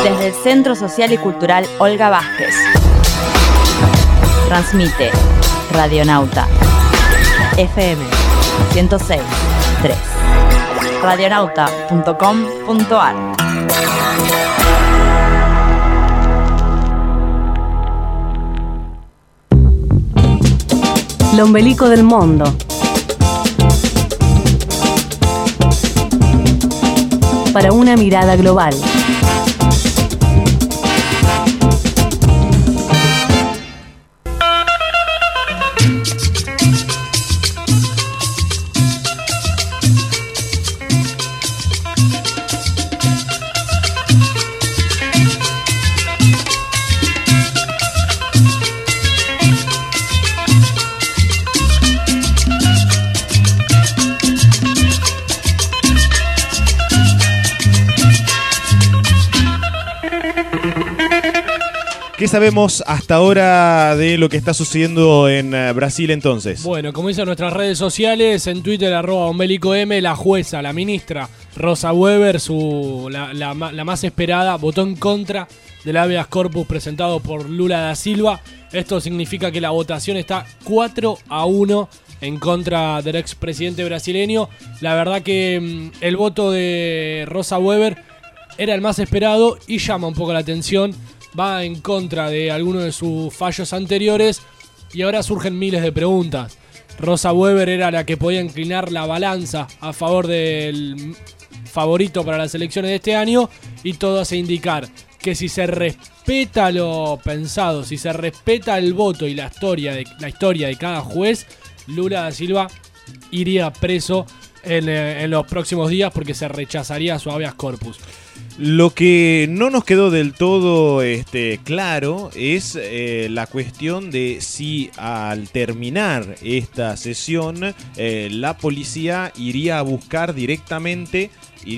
Desde el Centro Social y Cultural Olga Vázquez. Transmite Radionauta FM 106.3. Radionauta.com.ar. L'ombelico del mundo. Para una mirada global. ¿Qué sabemos hasta ahora de lo que está sucediendo en Brasil entonces? Bueno, como dicen nuestras redes sociales, en Twitter @ombelicoM, la jueza, la ministra Rosa Weber, la más esperada, votó en contra del habeas corpus presentado por Lula da Silva. Esto significa que la votación está 4-1 en contra del expresidente brasileño. La verdad que el voto de Rosa Weber era el más esperado y llama un poco la atención. Va en contra de algunos de sus fallos anteriores y ahora surgen miles de preguntas. Rosa Weber era la que podía inclinar la balanza a favor del favorito para las elecciones de este año y todo hace indicar que si se respeta lo pensado, si se respeta el voto y la historia de cada juez, Lula da Silva iría preso en los próximos días porque se rechazaría su habeas corpus. Lo que no nos quedó del todo claro es la cuestión de si al terminar esta sesión la policía iría a buscar directamente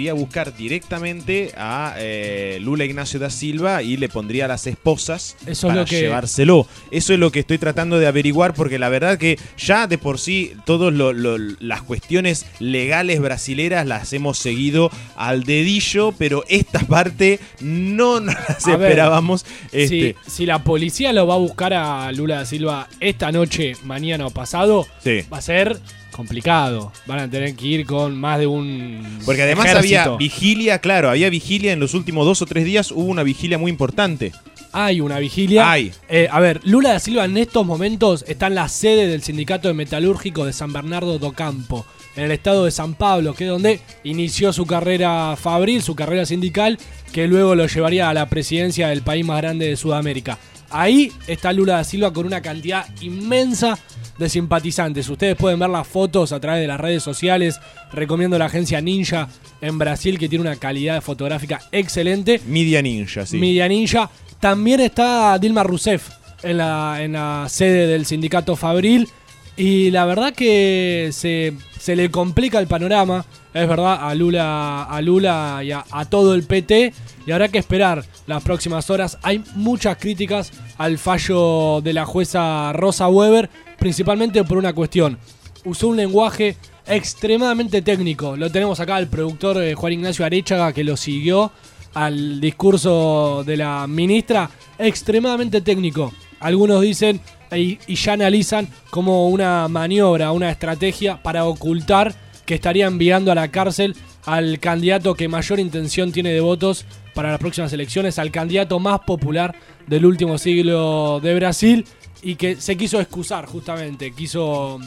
a Lula Ignacio da Silva y le pondría a las esposas para llevárselo. Eso es lo que estoy tratando de averiguar, porque la verdad que ya de por sí todas las cuestiones legales brasileras las hemos seguido al dedillo, pero esta parte no nos las esperábamos. Si la policía lo va a buscar a Lula da Silva esta noche, mañana o pasado, va a ser complicado. Van a tener que ir con más de un Porque además ejército. había vigilia en los últimos 2 o 3 días, hubo una vigilia muy importante. Hay una vigilia. Hay. A ver, Lula da Silva en estos momentos está en la sede del Sindicato de Metalúrgicos de San Bernardo do Campo, en el estado de San Pablo, que es donde inició su carrera fabril, su carrera sindical, que luego lo llevaría a la presidencia del país más grande de Sudamérica. Ahí está Lula da Silva con una cantidad inmensa de simpatizantes. Ustedes pueden ver las fotos a través de las redes sociales. Recomiendo la agencia Ninja en Brasil, que tiene una calidad fotográfica excelente. Media Ninja, sí. Media Ninja. También está Dilma Rousseff en la sede del sindicato fabril. Y la verdad que se le complica el panorama, es verdad, a Lula y a todo el PT. Y habrá que esperar las próximas horas. Hay muchas críticas al fallo de la jueza Rosa Weber, principalmente por una cuestión. Usó un lenguaje extremadamente técnico. Lo tenemos acá el productor Juan Ignacio Arechaga, que lo siguió al discurso de la ministra. Extremadamente técnico. Algunos dicen y ya analizan como una maniobra, una estrategia para ocultar que estaría enviando a la cárcel al candidato que mayor intención tiene de votos para las próximas elecciones, al candidato más popular del último siglo de Brasil, y que se quiso excusar justamente, quiso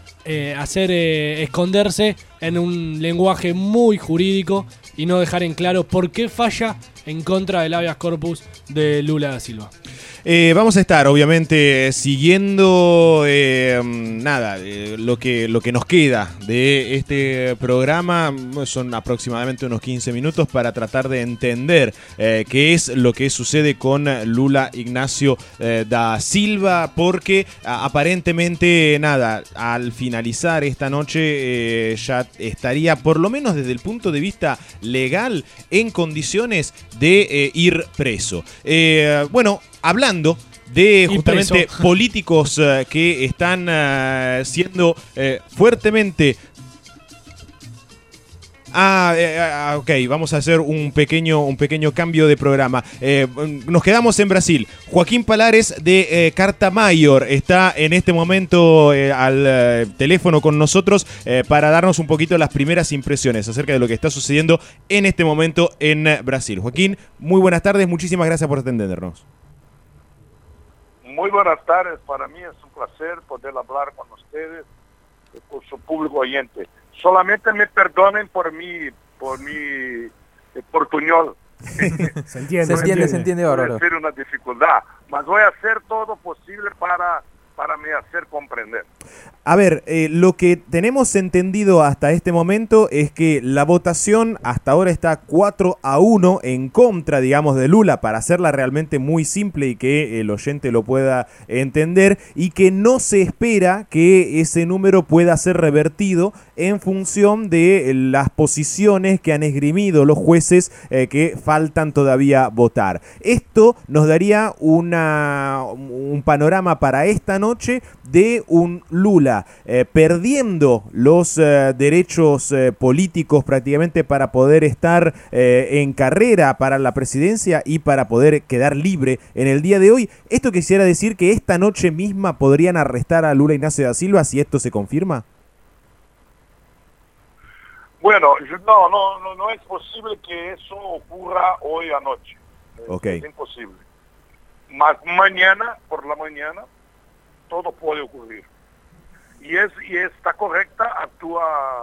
esconderse en un lenguaje muy jurídico y no dejar en claro por qué falla en contra del habeas corpus de Lula da Silva. Vamos a estar, obviamente, siguiendo lo que nos queda de este programa. Son aproximadamente unos 15 minutos para tratar de entender qué es lo que sucede con Lula Ignacio da Silva, porque aparentemente, al finalizar esta noche ya estaría, por lo menos desde el punto de vista legal, en condiciones de ir preso. Hablando de justamente políticos que están siendo fuertemente Ok, vamos a hacer un pequeño cambio de programa. Nos quedamos en Brasil. Joaquín Palares de Carta Maior está en este momento al teléfono con nosotros para darnos un poquito las primeras impresiones acerca de lo que está sucediendo en este momento en Brasil. Joaquín, muy buenas tardes, muchísimas gracias por atendernos. Muy buenas tardes, para mí es un placer poder hablar con ustedes y con su público oyente. Solamente me perdonen por mi portuñol. Se entiende bárbaro. Puede ser una dificultad, mas voy a hacer todo posible para me hacer comprender. A ver, lo que tenemos entendido hasta este momento es que la votación hasta ahora está 4-1 en contra, digamos, de Lula, para hacerla realmente muy simple y que el oyente lo pueda entender, y que no se espera que ese número pueda ser revertido en función de las posiciones que han esgrimido los jueces que faltan todavía votar. Esto nos daría un panorama para esta noche de un Lula perdiendo los derechos políticos prácticamente para poder estar en carrera para la presidencia y para poder quedar libre en el día de hoy. ¿Esto quisiera decir que esta noche misma podrían arrestar a Lula Ignacio da Silva si esto se confirma? Bueno, no es posible que eso ocurra hoy anoche. Okay. Es imposible. Mañana, por la mañana, todo puede ocurrir. Y está correcta a tu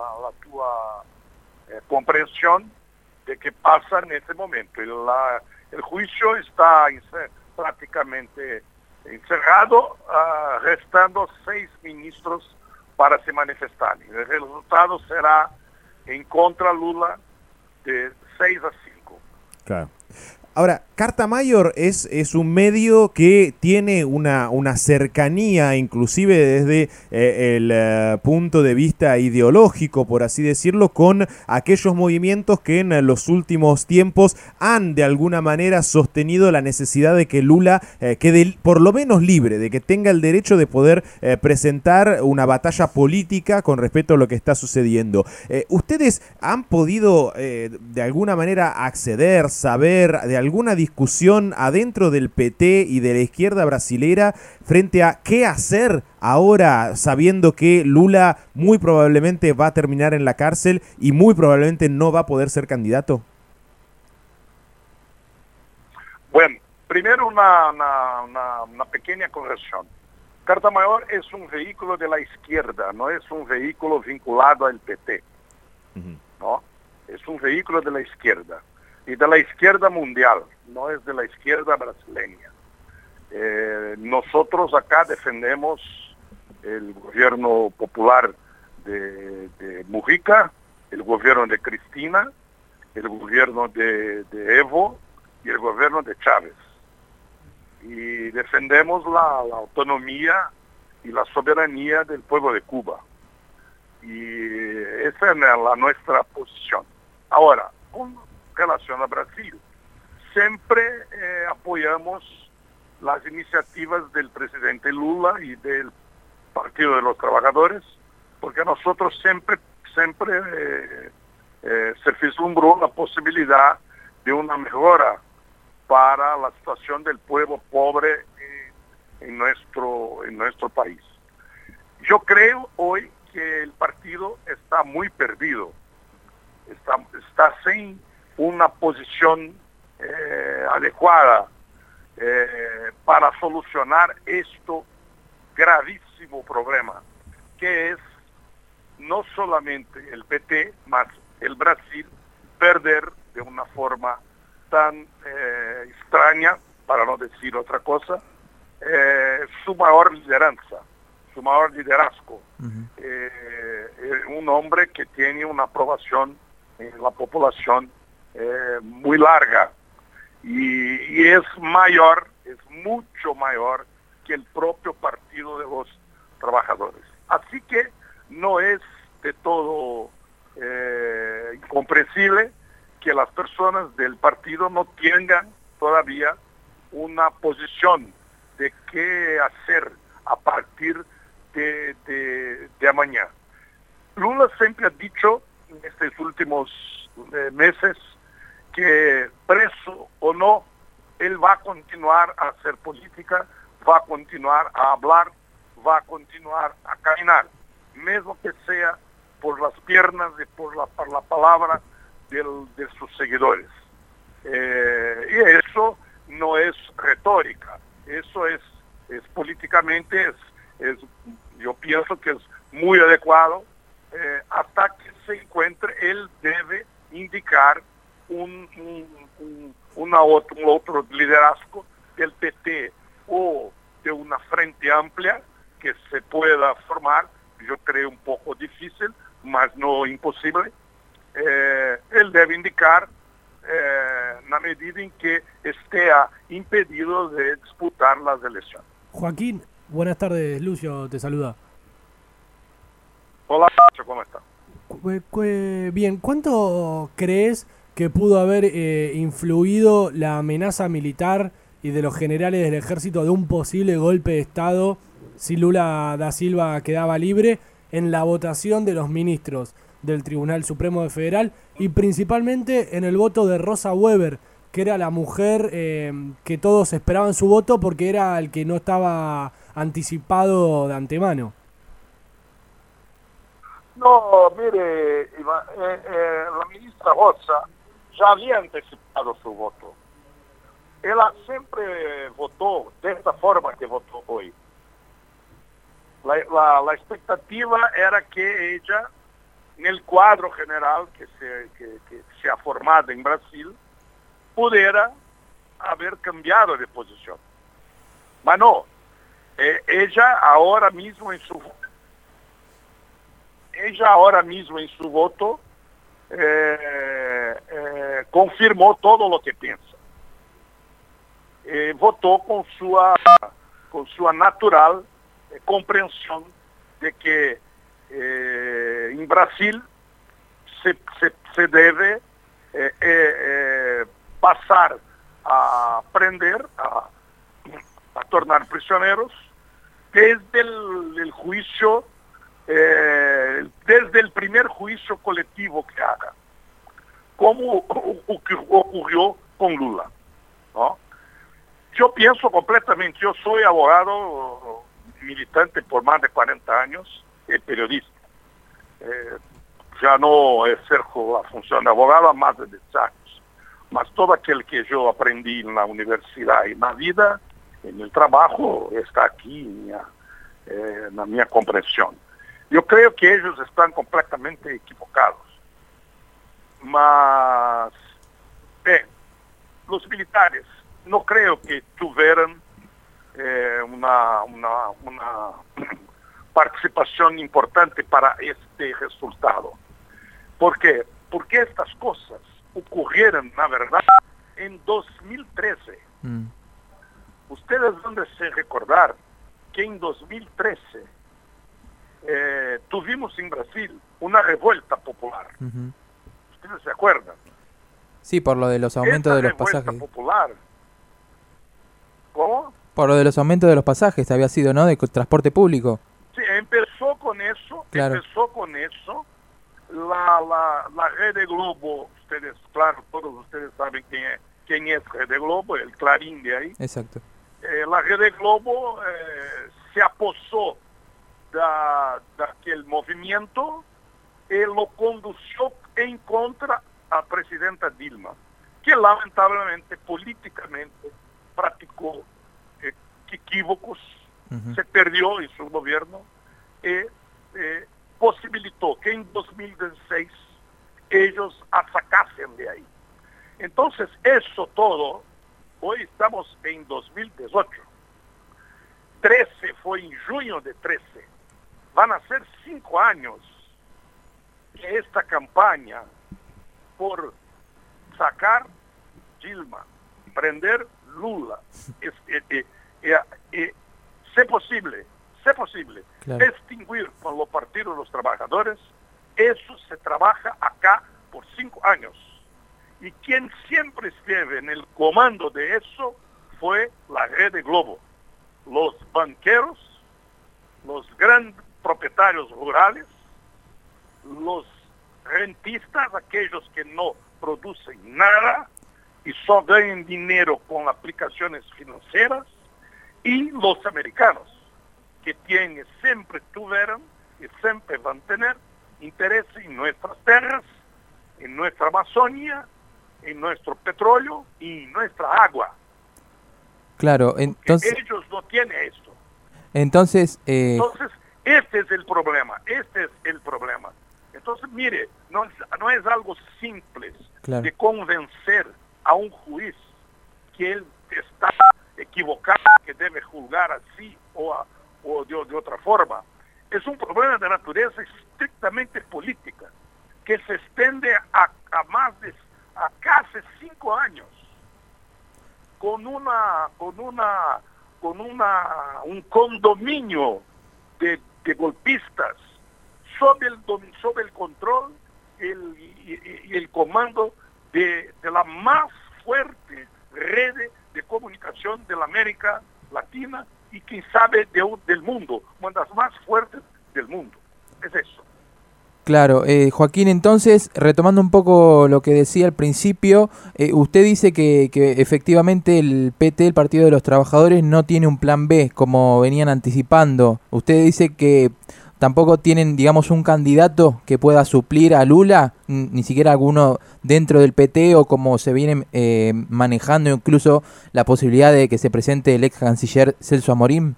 comprensión de que pasa en este momento. El juicio está prácticamente encerrado, restando 6 ministros para se manifestar. El resultado será en contra Lula de 6-5. Claro. Ahora, Carta Maior es un medio que tiene una cercanía, inclusive desde el punto de vista ideológico, por así decirlo, con aquellos movimientos que en los últimos tiempos han de alguna manera sostenido la necesidad de que Lula quede por lo menos libre, de que tenga el derecho de poder presentar una batalla política con respecto a lo que está sucediendo. ¿Ustedes han podido de alguna manera acceder, saber de alguna discusión adentro del PT y de la izquierda brasilera frente a qué hacer ahora, sabiendo que Lula muy probablemente va a terminar en la cárcel y muy probablemente no va a poder ser candidato? Bueno, primero una pequeña corrección. Carta Maior es un vehículo de la izquierda, no es un vehículo vinculado al PT. ¿No? Es un vehículo de la izquierda. Y de la izquierda mundial, no es de la izquierda brasileña. Nosotros acá defendemos el gobierno popular de Mujica, el gobierno de Cristina, el gobierno de Evo y el gobierno de Chávez. Y defendemos la autonomía y la soberanía del pueblo de Cuba. Y esa es nuestra posición. Ahora, con relación a Brasil, siempre apoyamos las iniciativas del presidente Lula y del Partido de los Trabajadores, porque a nosotros siempre se vislumbró la posibilidad de una mejora para la situación del pueblo pobre en nuestro país. Yo creo hoy que el partido está muy perdido, está sin una posición adecuada para solucionar esto gravísimo problema, que es no solamente el PT, más el Brasil perder de una forma tan extraña, para no decir otra cosa, su mayor lideranza, su mayor liderazgo. Un hombre que tiene una aprobación en la población muy larga y es mayor, es mucho mayor que el propio Partido de los Trabajadores. Así que no es de todo incomprensible que las personas del partido no tengan todavía una posición de qué hacer a partir de mañana. Lula siempre ha dicho en estos últimos meses que, preso o no, él va a continuar a hacer política, va a continuar a hablar, va a continuar a caminar, mesmo que sea por las piernas y por la palabra de sus seguidores. Y eso no es retórica, eso es políticamente, yo pienso que es muy adecuado. Hasta que se encuentre, él debe indicar un otro liderazgo del PT o de una frente amplia que se pueda formar. Yo creo un poco difícil, mas no imposible. Él debe indicar na medida en que esté impedido de disputar las elecciones. Joaquín, buenas tardes, Lucio te saluda. Hola, ¿cómo está? Bien, ¿cuánto crees que pudo haber influido la amenaza militar y de los generales del ejército de un posible golpe de Estado si Lula da Silva quedaba libre en la votación de los ministros del Tribunal Supremo Federal y principalmente en el voto de Rosa Weber, que era la mujer que todos esperaban su voto porque era el que no estaba anticipado de antemano? No, mire, Iván, la ministra Rosa ya había anticipado su voto. Ella siempre votó de esta forma que votó hoy. La expectativa era que ella, en el cuadro general que se ha formado en Brasil, pudiera haber cambiado de posición. Mas no, ella ahora mismo en su voto confirmó todo lo que piensa. Votó con su natural comprensión de que en Brasil se debe pasar a prender, a tornar prisioneros desde el juicio, desde el primer juicio colectivo que haga, como ocurrió con Lula, ¿no? Yo pienso completamente, yo soy abogado, militante por más de 40 años, periodista. Ya no ejerzo la función de abogado a más de 10 años. Mas todo aquel que yo aprendí en la universidad y en la vida, en el trabajo, está aquí en la mi comprensión. Yo creo que ellos están completamente equivocados. Mas, los militares no creo que tuvieran una participación importante para este resultado. ¿Por qué? Porque estas cosas ocurrieron, la verdad, en 2013. Ustedes han de recordar que en 2013 tuvimos en Brasil una revuelta popular. ¿Ustedes se acuerdan? Sí, por lo de los aumentos de los pasajes. Popular. ¿Cómo? Por lo de los aumentos de los pasajes, había sido, ¿no? De transporte público. Sí, empezó con eso, claro. La Rede Globo, ustedes, claro, todos ustedes saben quién es Rede Globo, el Clarín de ahí. Exacto. La Rede Globo se aposó de aquel movimiento y lo condució en contra a presidenta Dilma, que lamentablemente políticamente practicó equívocos, se perdió en su gobierno y posibilitó que en 2016 ellos sacasen de ahí. Entonces eso todo, hoy estamos en 2018, 13 fue en junio de 13, van a ser 5 años de esta campaña por sacar Dilma, prender Lula, se posible, claro, extinguir con los partidos de los trabajadores. Eso se trabaja acá por 5 años. Y quien siempre estuvo en el comando de eso fue la Rede Globo. Los banqueros, los grandes propietarios rurales, los rentistas, aquellos que no producen nada y solo ganan dinero con aplicaciones financieras, y los americanos, que siempre tuvieron y siempre van a tener interés en nuestras tierras, en nuestra Amazonia, en nuestro petróleo y en nuestra agua. Claro, entonces... Ellos no tienen esto. Entonces, este es el problema, Entonces, mire, no es algo simple claro, de convencer a un juez que él está equivocado, que debe juzgar así o de otra forma. Es un problema de naturaleza estrictamente política, que se extiende a casi 5 años, con un condominio de golpistas sobre el control y el comando de la más fuerte red de comunicación de la América Latina y quien sabe del mundo, una de las más fuertes del mundo. Es eso. Claro, Joaquín, entonces, retomando un poco lo que decía al principio, usted dice que efectivamente el PT, el Partido de los Trabajadores, no tiene un plan B, como venían anticipando. Usted dice que tampoco tienen, digamos, un candidato que pueda suplir a Lula, ni siquiera alguno dentro del PT, o como se viene manejando incluso la posibilidad de que se presente el ex canciller Celso Amorim.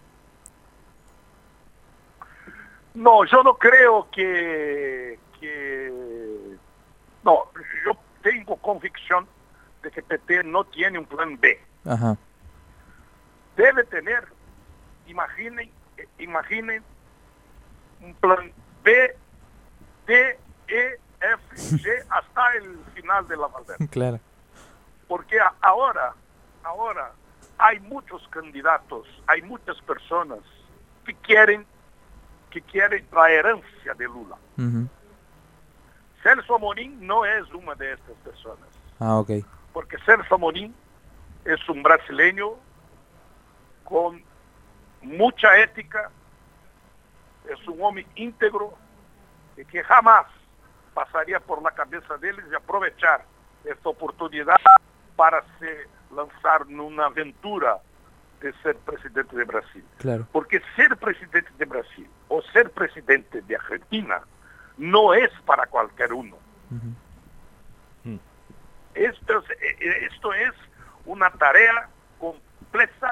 No, yo no creo no, yo tengo convicción de que PT no tiene un plan B. Ajá. Debe tener, imaginen un plan B, D, E, F, G hasta el final de la valera. Claro. Porque ahora hay muchos candidatos, hay muchas personas que quieren la herencia de Lula. Uh-huh. Celso Amorim no es una de estas personas. Ah, ok. Porque Celso Amorim es un brasileño con mucha ética, es un hombre íntegro y que jamás pasaría por la cabeza de él de aprovechar esta oportunidad para se lanzar en una aventura de ser presidente de Brasil. Claro. Porque ser presidente de Brasil o ser presidente de Argentina no es para cualquier uno. Uh-huh. Esto es una tarea compleja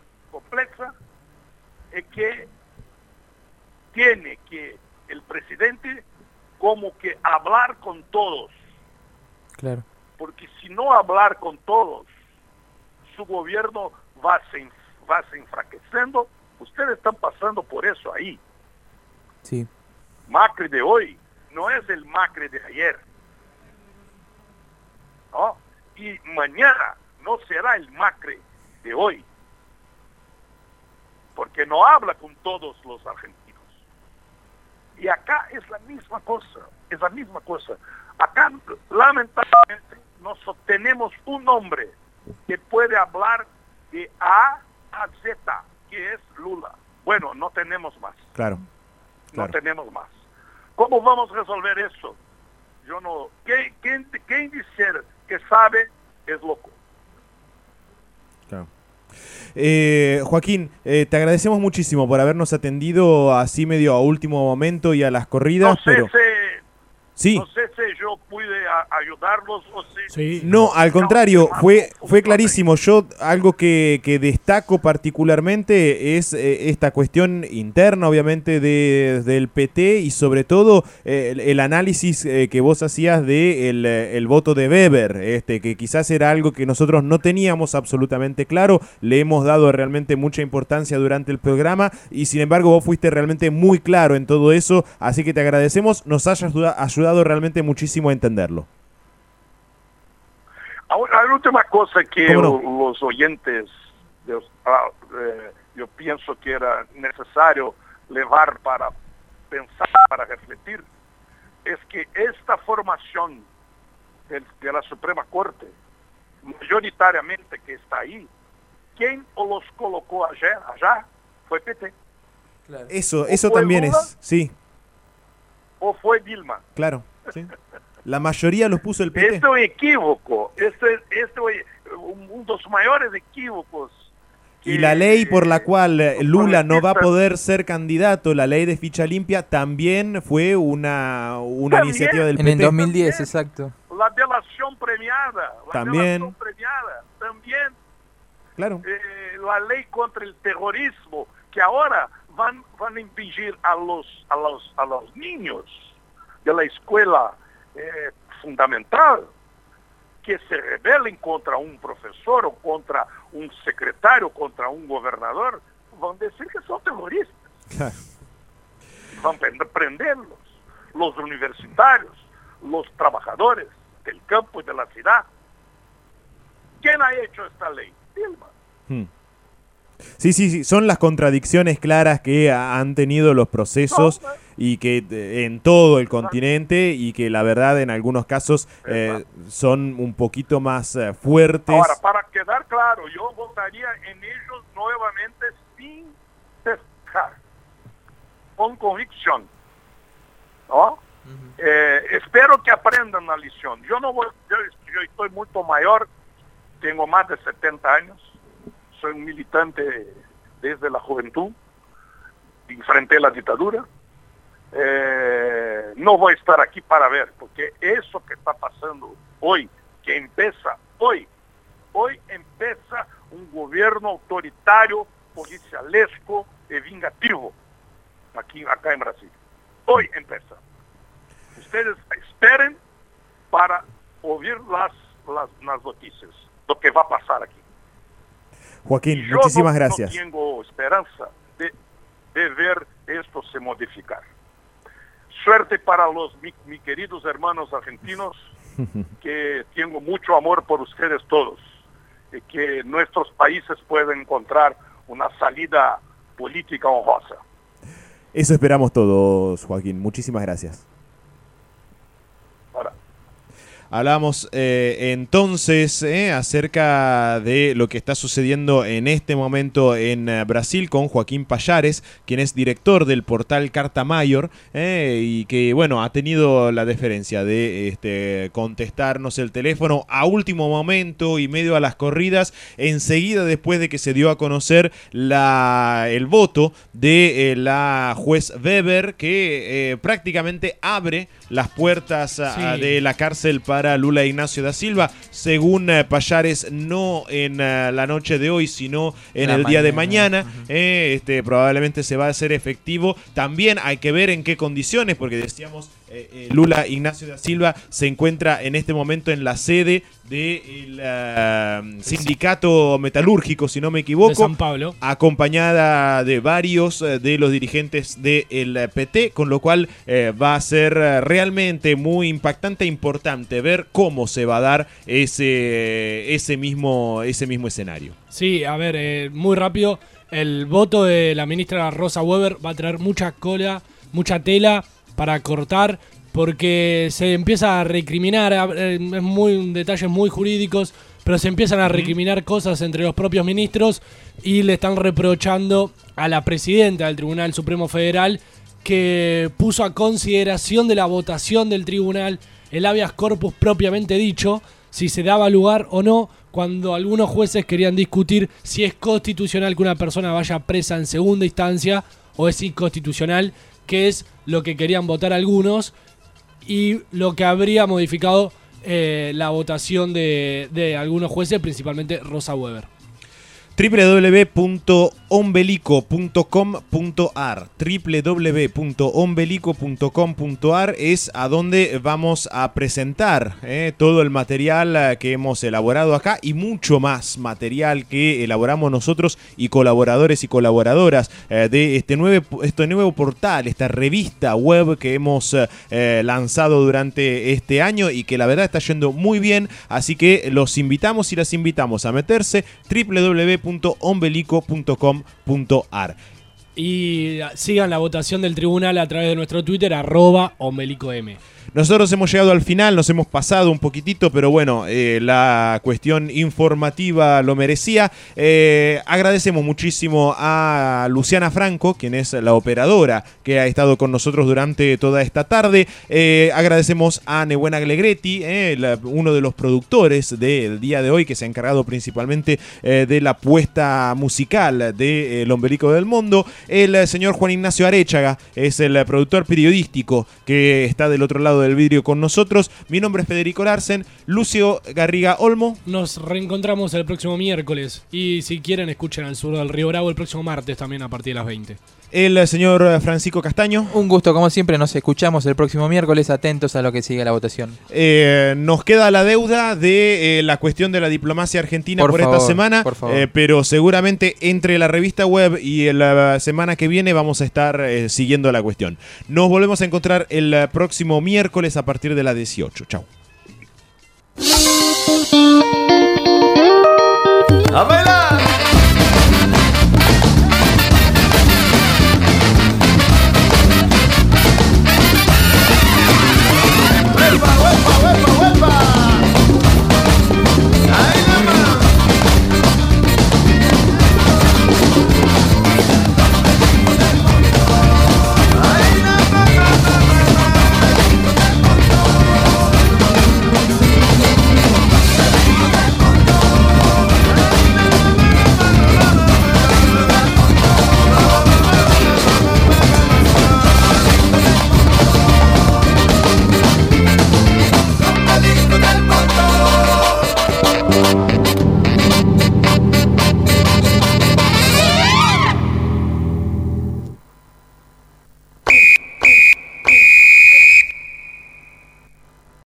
que tiene que el presidente como que hablar con todos. Claro. Porque si no hablar con todos, su gobierno va se enfraqueciendo. Ustedes están pasando por eso ahí. Sí. Macri de hoy no es el Macri de ayer, ¿no? Y mañana no será el Macri de hoy, porque no habla con todos los argentinos. Y acá es la misma cosa. Acá, lamentablemente, nosotros tenemos un hombre que puede hablar de A a Z, que es Lula. Bueno, no tenemos más. Claro. No tenemos más. ¿Cómo vamos a resolver eso? Yo no... ¿Quién dice que sabe es loco? Claro. Joaquín, te agradecemos muchísimo por habernos atendido así medio a último momento y a las corridas, pero... Sí. No sé si yo pude ayudarlos o si... Sí. No, al contrario, fue clarísimo. Yo algo que destaco particularmente es esta cuestión interna, obviamente, del PT y sobre todo el análisis que vos hacías de el voto de Weber, que quizás era algo que nosotros no teníamos absolutamente claro, le hemos dado realmente mucha importancia durante el programa y sin embargo vos fuiste realmente muy claro en todo eso, así que te agradecemos, nos hayas ayudado realmente muchísimo a entenderlo. Ahora, la última cosa que los oyentes, yo pienso que era necesario llevar para pensar, para refletir, es que esta formación de la Suprema Corte, mayoritariamente que está ahí, quien los colocó allá fue PT. Claro. Eso también Lula, es, sí. ¿O fue Dilma? Claro. Sí. La mayoría los puso el PT. Este es un equívoco, este es un dos mayores equívocos. Y la ley por la cual Lula no va a poder ser candidato, la ley de ficha limpia, también fue una iniciativa del PT. En el 2010, exacto. La delación premiada. También. También. Claro. La ley contra el terrorismo, que ahora van a impingir a los niños de la escuela fundamental que se rebelen contra un profesor o contra un secretario, contra un gobernador, van a decir que son terroristas. Claro. Van a prenderlos, los universitarios, los trabajadores del campo y de la ciudad. ¿Quién ha hecho esta ley? Dilma. Sí, son las contradicciones claras que han tenido los procesos y que en todo el continente, y que la verdad en algunos casos son un poquito más fuertes. Ahora, para quedar claro, yo votaría en ellos nuevamente sin pescar, con convicción, ¿no? Espero que aprendan la lección. Yo estoy mucho mayor, tengo más de 70 años, soy un militante desde la juventud, enfrenté la dictadura. No voy a estar aquí para ver, porque eso que está pasando hoy, que empieza hoy empieza un gobierno autoritario, policialesco y vingativo acá en Brasil. Hoy empieza. Ustedes esperen para oír las noticias, lo que va a pasar aquí. Joaquín, muchísimas gracias. Yo no tengo esperanza de ver esto se modificar. Suerte para mis queridos hermanos argentinos, que tengo mucho amor por ustedes todos, y que nuestros países puedan encontrar una salida política honrosa. Eso esperamos todos, Joaquín. Muchísimas gracias. Hablamos entonces acerca de lo que está sucediendo en este momento en Brasil con Joaquín Pallares, quien es director del portal Carta Maior, y que bueno, ha tenido la deferencia de contestarnos el teléfono a último momento y medio a las corridas, enseguida después de que se dio a conocer el voto de la juez Weber, que prácticamente abre las puertas de la cárcel para Lula Ignacio da Silva, según Pallares, no en la noche de hoy, sino en el día de mañana. Probablemente se va a hacer efectivo. También hay que ver en qué condiciones, porque decíamos, Lula Ignacio da Silva se encuentra en este momento en la sede del sindicato metalúrgico, si no me equivoco, de San Pablo, acompañada de varios de los dirigentes del PT, con lo cual va a ser realmente muy impactante e importante ver cómo se va a dar ese mismo escenario. Sí, a ver, muy rápido, el voto de la ministra Rosa Weber va a traer mucha cola, mucha tela para cortar, porque se empieza a recriminar, detalles muy jurídicos, pero se empiezan a recriminar cosas entre los propios ministros y le están reprochando a la presidenta del Tribunal Supremo Federal, que puso a consideración de la votación del tribunal el habeas corpus propiamente dicho, si se daba lugar o no, cuando algunos jueces querían discutir si es constitucional que una persona vaya presa en segunda instancia o es inconstitucional, que es lo que querían votar algunos y lo que habría modificado la votación de algunos jueces, principalmente Rosa Weber. www.ombelico.com.ar www.ombelico.com.ar es a donde vamos a presentar todo el material que hemos elaborado acá y mucho más material que elaboramos nosotros y colaboradores y colaboradoras de este nuevo portal, esta revista web que hemos lanzado durante este año y que la verdad está yendo muy bien, así que los invitamos y las invitamos a meterse www.ombelico.com.ar. Y sigan la votación del tribunal a través de nuestro Twitter, @ombelicoM. Nosotros hemos llegado al final, nos hemos pasado un poquitito, pero bueno, la cuestión informativa lo merecía. Agradecemos muchísimo a Luciana Franco, quien es la operadora que ha estado con nosotros durante toda esta tarde. Agradecemos a Nebuena Glegretti, uno de los productores del día de hoy, que se ha encargado principalmente de la puesta musical de El Ombelico del Mundo. El señor Juan Ignacio Arechaga es el productor periodístico que está del otro lado del vidrio con nosotros. Mi nombre es Federico Larsen. Lucio Garriga Olmo. Nos reencontramos el próximo miércoles y si quieren escuchen Al Sur del Río Bravo el próximo martes también a partir de las 20. El señor Francisco Castaño. Un gusto, como siempre, nos escuchamos el próximo miércoles, atentos a lo que sigue la votación. Nos queda la deuda de la cuestión de la diplomacia argentina por esta semana, pero seguramente entre la revista web y la semana que viene vamos a estar siguiendo la cuestión. Nos volvemos a encontrar el próximo miércoles a partir de las 18. Chau.